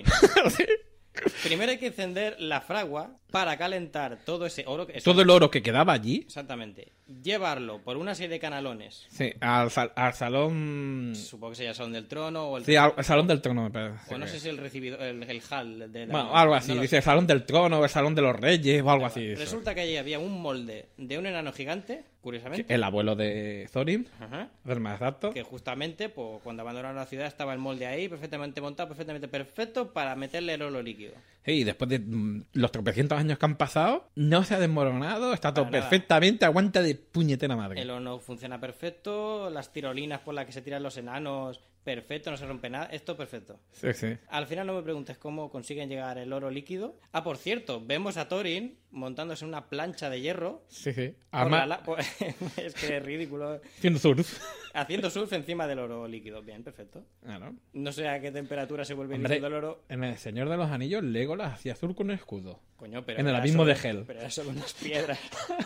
Primero hay que encender la fragua para calentar todo ese oro. que- Todo el oro que quedaba allí. Exactamente. Llevarlo por una serie de canalones. Sí, al, sal- al salón. Supongo que sería el Salón del Trono o el... Sí, al, al salón del trono, me parece. o no que- sé si el recibido, el, el hall de la... Bueno, algo así. no lo Dice sé. el salón del trono, o el salón de los reyes, o algo así. eso. Resulta que allí había un molde de un enano gigante, curiosamente. El abuelo de Thorin, Ajá. del más exacto. Que justamente, pues, cuando abandonaron la ciudad estaba el molde ahí, perfectamente montado, perfectamente perfecto para meterle el oro líquido. Sí, y después de mm, los tropecientos años que han pasado, no se ha desmoronado, está todo Para nada. perfectamente, aguanta de puñetera madre. El horno funciona perfecto, las tirolinas por las que se tiran los enanos, perfecto, no se rompe nada, esto perfecto. Sí, sí. Al final no me preguntes cómo consiguen llegar el oro líquido. Ah, por cierto, vemos a Thorin montándose en una plancha de hierro. Sí, sí. por Además, la la- por- es que es ridículo. haciendo surf. Haciendo surf encima del oro líquido. Bien, perfecto. Claro. No sé a qué temperatura se vuelve Hombre, líquido el oro. en El Señor de los Anillos, Legolas hacía surf con un escudo. Coño, pero en el era abismo solo- de Hell. Pero era solo unas piedras.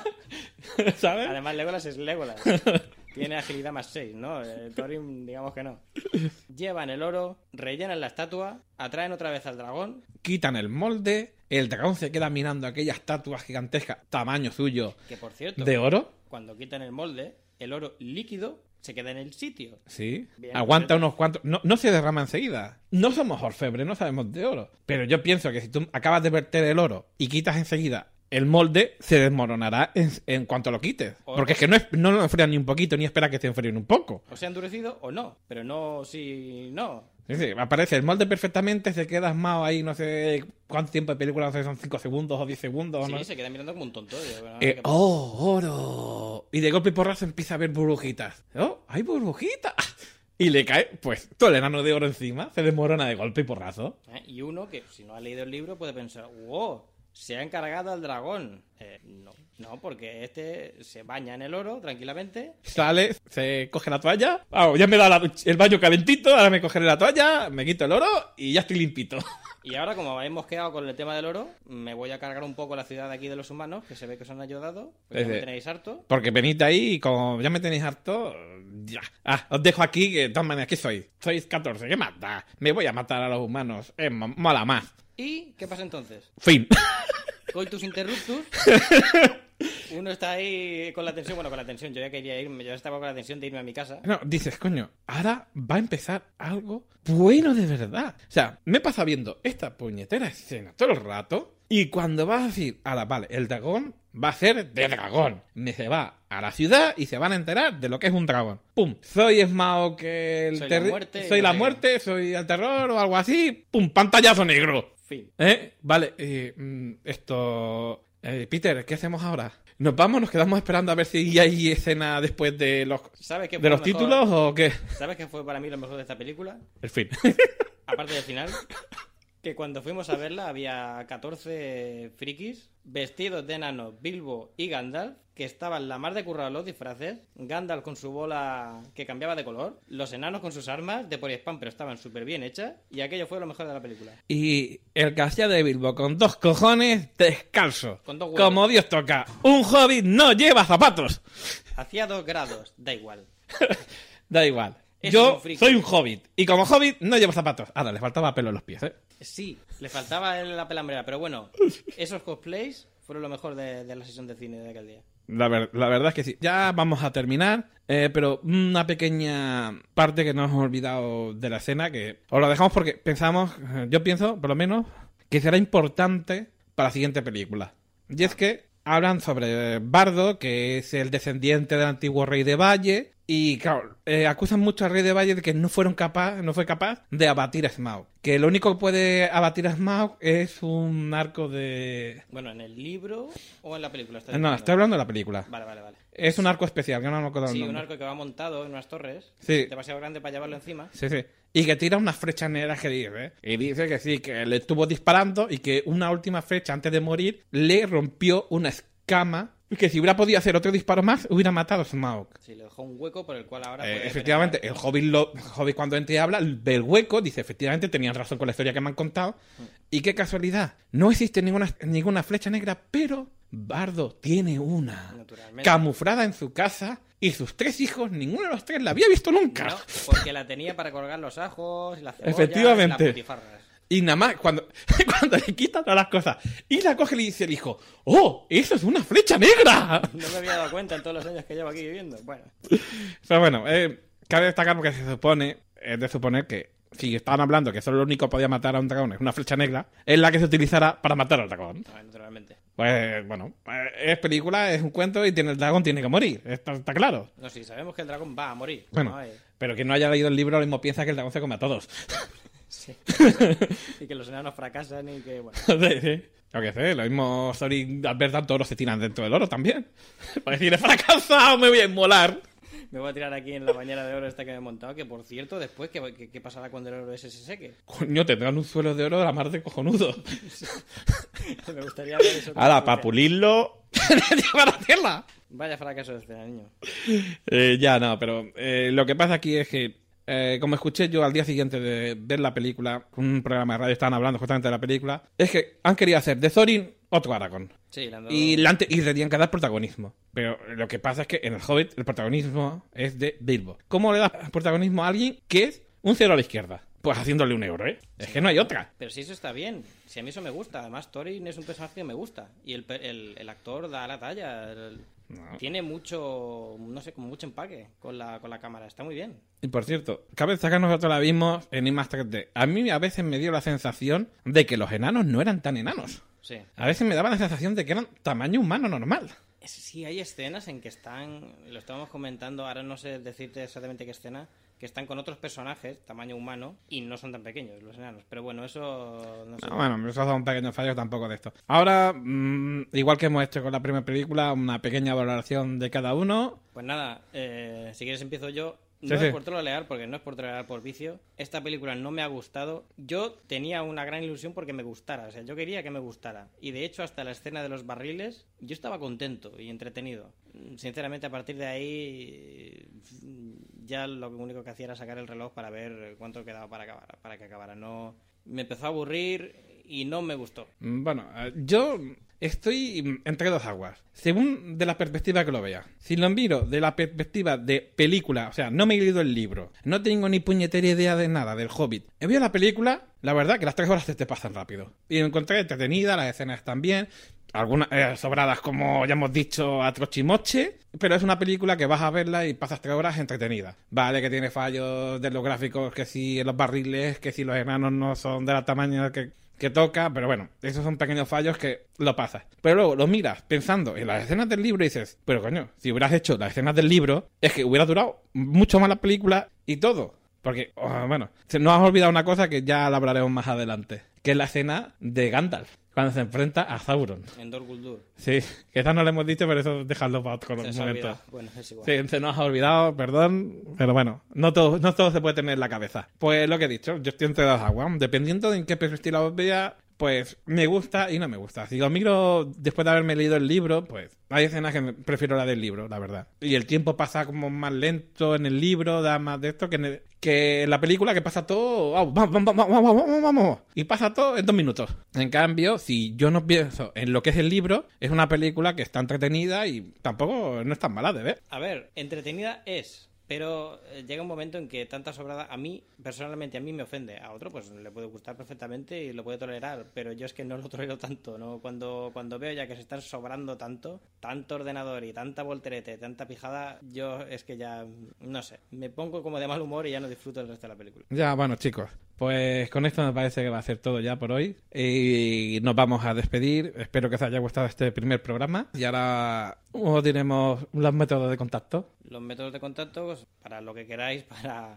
¿Sabes? Además, Legolas es Legolas. Tiene agilidad más seis, ¿no? El Thorin, digamos que no. Llevan el oro, rellenan la estatua, atraen otra vez al dragón. Quitan el molde, el dragón se queda mirando aquella estatua gigantesca, tamaño suyo, Que por cierto, de oro. cuando quitan el molde, el oro líquido se queda en el sitio. Sí. Bien, Aguanta perfecto. unos cuantos. No, no se derrama enseguida. No somos orfebres, no sabemos de oro. Pero yo pienso que si tú acabas de verter el oro y quitas enseguida el molde, se desmoronará en, en cuanto lo quites. O- Porque es que no, es, no lo enfrían ni un poquito, ni espera que se enfríen un poco. O sea, endurecido o no. Pero no si no. Sí, sí, aparece el molde perfectamente, se queda asmado ahí, no sé cuánto tiempo de película, no sé si son cinco segundos o diez segundos. Sí, ¿no? se queda mirando como un tonto. Yo, bueno, Eh, ¿qué pasa? ¡Oh, oro! Y de golpe y porrazo empieza a ver burbujitas. ¡Oh, hay burbujitas! Y le cae, pues, todo el enano de oro encima, se desmorona de golpe y porrazo. ¿Eh? Y uno que, si no ha leído el libro, puede pensar, wow, se ha encargado al dragón. Eh, no, no, porque este se baña en el oro tranquilamente. Sale, se coge la toalla. Vamos, ya me da la- el baño calentito, ahora me cogeré la toalla, me quito el oro y ya estoy limpito. Y ahora, como hemos quedado con el tema del oro, me voy a cargar un poco la ciudad de aquí de los humanos, que se ve que os han ayudado. Porque ya me Ese- tenéis harto. Porque venid ahí y como ya me tenéis harto, ya. Ah, os dejo aquí, que de todas maneras, ¿qué sois? Sois catorce, ¿qué más da? Me voy a matar a los humanos, es mo- mola más. ¿Y qué pasa entonces? Fin. Coitus interruptus. Uno está ahí con la tensión. Bueno, con la tensión. Yo ya quería irme. Yo estaba con la tensión de irme a mi casa. No, dices, coño, ahora va a empezar algo bueno de verdad. O sea, me he pasado viendo esta puñetera escena todo el rato. Y cuando vas a decir, ahora vale, el dragón va a ser de dragón. Me se va a la ciudad y se van a enterar de lo que es un dragón. ¡Pum! Soy Smaug que el Soy la terri- muerte, Soy no la sé muerte, soy el terror o algo así. ¡Pum! Pantallazo negro. Fin. ¿Eh? Vale, eh, mm, esto... Eh, Peter, ¿qué hacemos ahora? ¿Nos vamos? ¿Nos quedamos esperando a ver si hay escena después de los, ¿Sabes qué fue de los lo mejor? títulos o qué? ¿Sabes qué fue para mí lo mejor de esta película? El fin. Aparte del final, que cuando fuimos a verla había catorce frikis vestidos de enanos, Bilbo y Gandalf, que estaban la mar de currados los disfraces, Gandalf con su bola que cambiaba de color, los enanos con sus armas de poliespán pero estaban súper bien hechas, y aquello fue lo mejor de la película. Y el que hacía de Bilbo con dos cojones descalzo. Con dos huevos. Como Dios toca. Un hobbit no lleva zapatos. Hacía dos grados, da igual. Da igual. Eso es Yo un friki. soy un hobbit. Y como hobbit no llevo zapatos. Ahora, le faltaba pelo en los pies, ¿eh? Sí, le faltaba la pelambrera, pero bueno, esos cosplays fueron lo mejor de, de la sesión de cine de aquel día. La, ver- la verdad es que sí. Ya vamos a terminar, eh, pero una pequeña parte que nos hemos olvidado de la escena, que os lo dejamos porque pensamos, eh, yo pienso, por lo menos, que será importante para la siguiente película. Y es que hablan sobre Bardo, que es el descendiente del antiguo rey de Valle, y claro, eh, acusan mucho al rey de Valle de que no fueron capaz, no fue capaz de abatir a Smaug. Que lo único que puede abatir a Smaug es un arco de... Bueno, ¿en el libro o en la película? ¿Estás No, diciendo? estoy hablando de la película. Vale, vale, vale. Es un arco especial, que no me acuerdo el Sí, un nombre. arco que va montado en unas torres, Sí. demasiado grande para llevarlo encima. Sí, sí. Y que tira unas flechas negras que dice, ¿eh? Y dice que sí, que le estuvo disparando y que una última flecha antes de morir le rompió una escama y que si hubiera podido hacer otro disparo más hubiera matado a Smaug. Sí, le dejó un hueco por el cual ahora Eh, puede efectivamente, el penetrar. Hobbit, lo, el Hobbit cuando entra y habla, ve el hueco, dice, efectivamente, tenían razón con la historia que me han contado. Y qué casualidad, no existe ninguna, ninguna flecha negra, pero Bardo tiene una. Naturalmente. Camuflada en su casa y sus tres hijos, ninguno de los tres la había visto nunca. No, porque la tenía para colgar los ajos y las cebollas Efectivamente. y las butifarras. Y nada más, cuando, cuando le quitan todas las cosas y la coge y le dice el hijo, ¡oh, eso es una flecha negra! No me había dado cuenta en todos los años que llevo aquí viviendo. Bueno, Pero bueno, eh, cabe destacar porque se supone, es de suponer que si estaban hablando que solo lo único que podía matar a un dragón es una flecha negra, es la que se utilizará para matar al dragón. no, naturalmente. Pues bueno, eh, es película, es un cuento y tiene, el dragón tiene que morir, esto está claro. No, sí, sabemos que el dragón va a morir. Bueno, No, eh, pero quien no haya leído el libro lo mismo piensa que el dragón se come a todos. sí. Y que los enanos fracasan y que, bueno. Sí, sí. Lo que sé, lo mismo Sori Albert Dan todos se tiran dentro del oro también. Para decir, he fracasado, me voy a inmolar. Me voy a tirar aquí en la bañera de oro esta que me he montado, que por cierto, después, ¿qué, qué, qué pasará cuando el oro ese se seque? Coño, tendrán un suelo de oro de la mar de cojonudo. Me gustaría ver eso. Ahora, para pulirlo, para hacerla. Vaya fracaso de escena, niño. Eh, ya, no, pero eh, lo que pasa aquí es que, eh, como escuché yo al día siguiente de ver la película, un programa de radio estaban hablando justamente de la película, es que han querido hacer de Thorin otro Aragorn. Sí, le han dado... Y, le han te- y le tenían que dar protagonismo. Pero lo que pasa es que en el Hobbit el protagonismo es de Bilbo. ¿Cómo le das protagonismo a alguien que es un cero a la izquierda? Pues haciéndole un euro, ¿eh? Es que no hay otra. Pero si eso está bien, si a mí eso me gusta. Además, Thorin es un personaje que me gusta. Y el, pe- el, el actor da la talla. el- No. Tiene mucho, no sé, como mucho empaque con la, con la cámara. Está muy bien. Y por cierto, cabe destacar que nosotros la vimos en IMAX tres D. A mí a veces me dio la sensación de que los enanos no eran tan enanos. Sí. A veces me daba la sensación de que eran tamaño humano normal. Es- Sí, hay escenas en que están, lo estábamos comentando, ahora no sé decirte exactamente qué escena, que están con otros personajes, tamaño humano, y no son tan pequeños los enanos. Pero bueno, eso no sé. No, bueno, esos son pequeños fallos tampoco de esto. Ahora, mm, igual que hemos hecho con la primera película, una pequeña valoración de cada uno. Pues nada, eh, si quieres empiezo yo. No Sí, es sí. por trolear, porque no es por trolear por vicio. Esta película no me ha gustado. Yo tenía una gran ilusión porque me gustara. O sea, yo quería que me gustara. Y de hecho, hasta la escena de los barriles, yo estaba contento y entretenido. Sinceramente, a partir de ahí, ya lo único que hacía era sacar el reloj para ver cuánto quedaba para acabar, para que acabara. No, me empezó a aburrir y no me gustó. Mm, Bueno, eh, yo estoy mm, entre dos aguas. Según de la perspectiva que lo vea. Si lo miro de la perspectiva de película, o sea, no me he leído el libro, no tengo ni puñetera idea de nada del Hobbit. He visto la película, la verdad que las tres horas se te pasan rápido. Y me encontré entretenida, las escenas están bien. Algunas eh, sobradas, como ya hemos dicho, a trochimoche, pero es una película que vas a verla y pasas tres horas entretenida. Vale, que tiene fallos de los gráficos, que si en los barriles, que si los enanos no son de la tamaño que, que toca, pero bueno, esos son pequeños fallos que lo pasas. Pero luego lo miras pensando en las escenas del libro y dices, pero coño, si hubieras hecho las escenas del libro, es que hubiera durado mucho más la película y todo. Porque, oh, bueno, se- nos has olvidado una cosa que ya la hablaremos más adelante, que es la escena de Gandalf. Cuando se enfrenta a Sauron. En Dol Guldur. Sí, que esa no lo hemos dicho, pero eso dejarlo para otro Se, se ha momento. olvidado. Bueno, es igual. Sí, se nos ha olvidado, perdón, pero bueno, no todo, no todo se puede tener en la cabeza. Pues lo que he dicho, yo estoy entre dos aguas. Dependiendo de en qué perspectiva lo vea, pues me gusta y no me gusta. Si lo miro después de haberme leído el libro, pues hay escenas que me- prefiero la del libro, la verdad. Y el tiempo pasa como más lento en el libro, da más de esto que en, el- que en la película, que pasa todo... Vamos, vamos, vamos, vamos, vamos, vamos. Y pasa todo en dos minutos. En cambio, si yo no pienso en lo que es el libro, es una película que está entretenida y tampoco no es tan mala de ver. A ver, entretenida es, pero eh, llega un momento en que tanta sobrada a mí, personalmente a mí me ofende, a otro pues le puede gustar perfectamente y lo puede tolerar, pero yo es que no lo tolero tanto, ¿no? Cuando, cuando veo ya que se están sobrando tanto, tanto ordenador y tanta volterete, tanta pijada, yo es que ya, no sé, me pongo como de mal humor y ya no disfruto el resto de la película. Ya, bueno, chicos, pues con esto me parece que va a ser todo ya por hoy. Y nos vamos a despedir. Espero que os haya gustado este primer programa. Y ahora os diremos los métodos de contacto. Los métodos de contacto, pues, para lo que queráis, para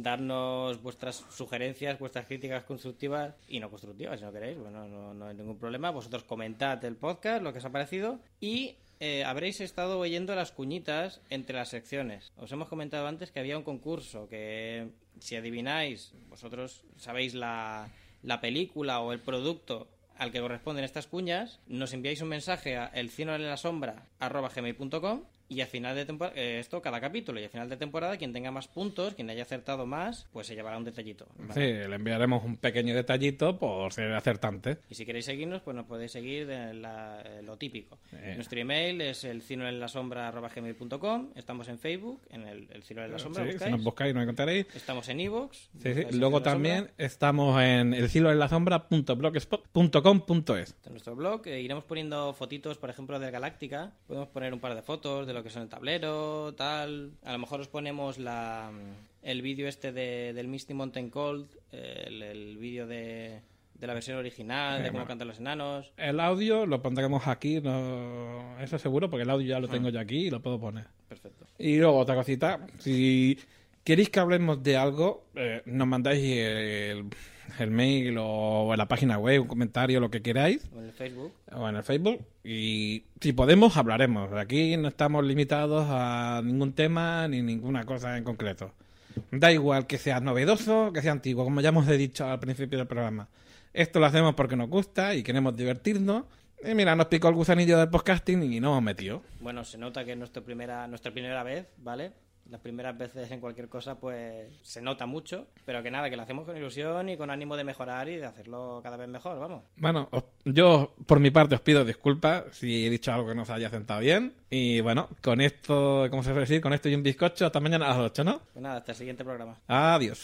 darnos vuestras sugerencias, vuestras críticas constructivas y no constructivas, si no queréis, bueno, no, no hay ningún problema. Vosotros comentad el podcast, lo que os ha parecido, y eh, habréis estado oyendo las cuñitas entre las secciones. Os hemos comentado antes que había un concurso que, si adivináis, vosotros sabéis la, la película o el producto al que corresponden estas cuñas, nos enviáis un mensaje a elcinoenlasombra arroba gmail punto com y al final de temporada, eh, esto cada capítulo, y al final de temporada quien tenga más puntos, quien haya acertado más, pues se llevará un detallito, ¿vale? Sí, le enviaremos un pequeño detallito por ser acertante. Y si queréis seguirnos, pues nos podéis seguir de la- eh, lo típico. Eh. Nuestro email es elcinoenlasombra arroba gmail punto com, estamos en Facebook, en el, el Cino en la Sombra, Sí, si buscáis. nos buscáis nos encontraréis. Estamos en iVoox. Sí, sí. buscáis El Luego Cino en la también Sombra. estamos en el cielo en la sombra punto blogspot punto com punto es. En nuestro blog eh, iremos poniendo fotitos, por ejemplo, de Galáctica. Podemos poner un par de fotos de lo que son el tablero, tal. A lo mejor os ponemos la el vídeo este de, del Misty Mountain Cold, eh, el, el vídeo de, de la versión original, de cómo cantan los enanos. El audio lo pondremos aquí, no... eso seguro, porque el audio ya lo tengo yo aquí y lo puedo poner. Perfecto. Y luego otra cosita, si queréis que hablemos de algo, eh, nos mandáis el, el mail o en la página web, un comentario, lo que queráis, O en el Facebook. o en el Facebook, y si podemos, hablaremos. Aquí no estamos limitados a ningún tema ni ninguna cosa en concreto. Da igual que sea novedoso, que sea antiguo, como ya hemos dicho al principio del programa. Esto lo hacemos porque nos gusta y queremos divertirnos. Y mira, nos picó el gusanillo del podcasting y nos hemos metido. Bueno, se nota que es nuestra primera, nuestra primera vez, ¿vale? Las primeras veces en cualquier cosa, pues se nota mucho, pero que nada, que lo hacemos con ilusión y con ánimo de mejorar y de hacerlo cada vez mejor, vamos. Bueno, os- yo por mi parte os pido disculpas si he dicho algo que no os haya sentado bien. Y bueno, con esto, ¿cómo se puede decir? Con esto y un bizcocho, hasta mañana a las ocho, ¿no? Pues nada, hasta el siguiente programa. Adiós.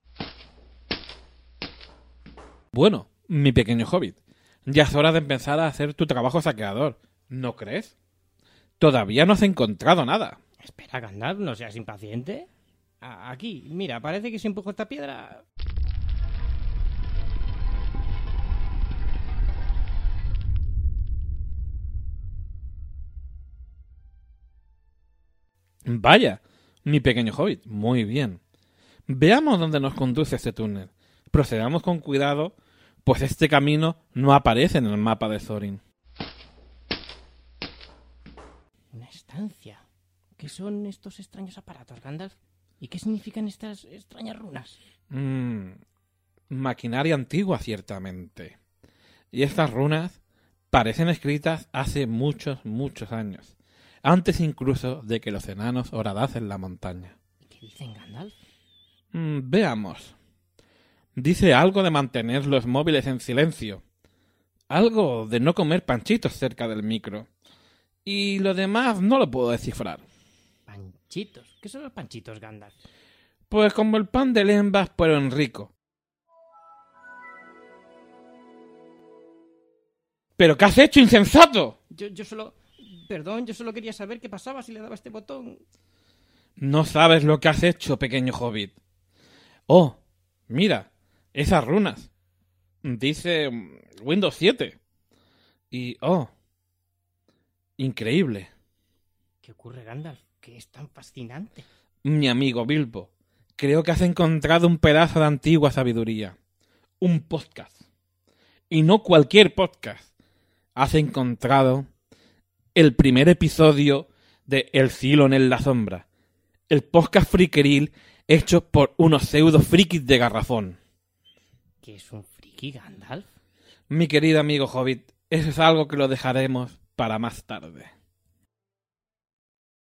Bueno, mi pequeño hobbit, ya es hora de empezar a hacer tu trabajo saqueador, ¿no crees? Todavía no has encontrado nada. Espera, Gandalf, no seas impaciente. A- Aquí, mira, parece que si empujo esta piedra... Vaya, mi pequeño hobbit, muy bien. Veamos dónde nos conduce este túnel. Procedamos con cuidado, pues este camino no aparece en el mapa de Thorin. Una estancia. ¿Qué son estos extraños aparatos, Gandalf? ¿Y qué significan estas extrañas runas? Mm, maquinaria antigua, ciertamente. Y estas runas parecen escritas hace muchos, muchos años. Antes incluso de que los enanos horadasen la montaña. ¿Y qué dicen, Gandalf? Mm, veamos. Dice algo de mantener los móviles en silencio. Algo de no comer panchitos cerca del micro. Y lo demás no lo puedo descifrar. Panchitos. ¿Qué son los panchitos, Gandalf? Pues como el pan de lembas, pero en rico. ¿Pero qué has hecho, insensato? Yo, yo solo... Perdón, yo solo quería saber qué pasaba si le daba este botón. No sabes lo que has hecho, pequeño hobbit. Oh, mira, esas runas. Dice mm, Windows siete. Y, oh, increíble. ¿Qué ocurre, Gandalf? ¿Qué es tan fascinante? Mi amigo Bilbo, creo que has encontrado un pedazo de antigua sabiduría. Un podcast. y no cualquier podcast, has encontrado el primer episodio de El cielo en la sombra, el podcast frikeril hecho por unos pseudo frikis de garrafón. ¿Qué es un friki, Gandalf? Mi querido amigo Hobbit, eso es algo que lo dejaremos para más tarde.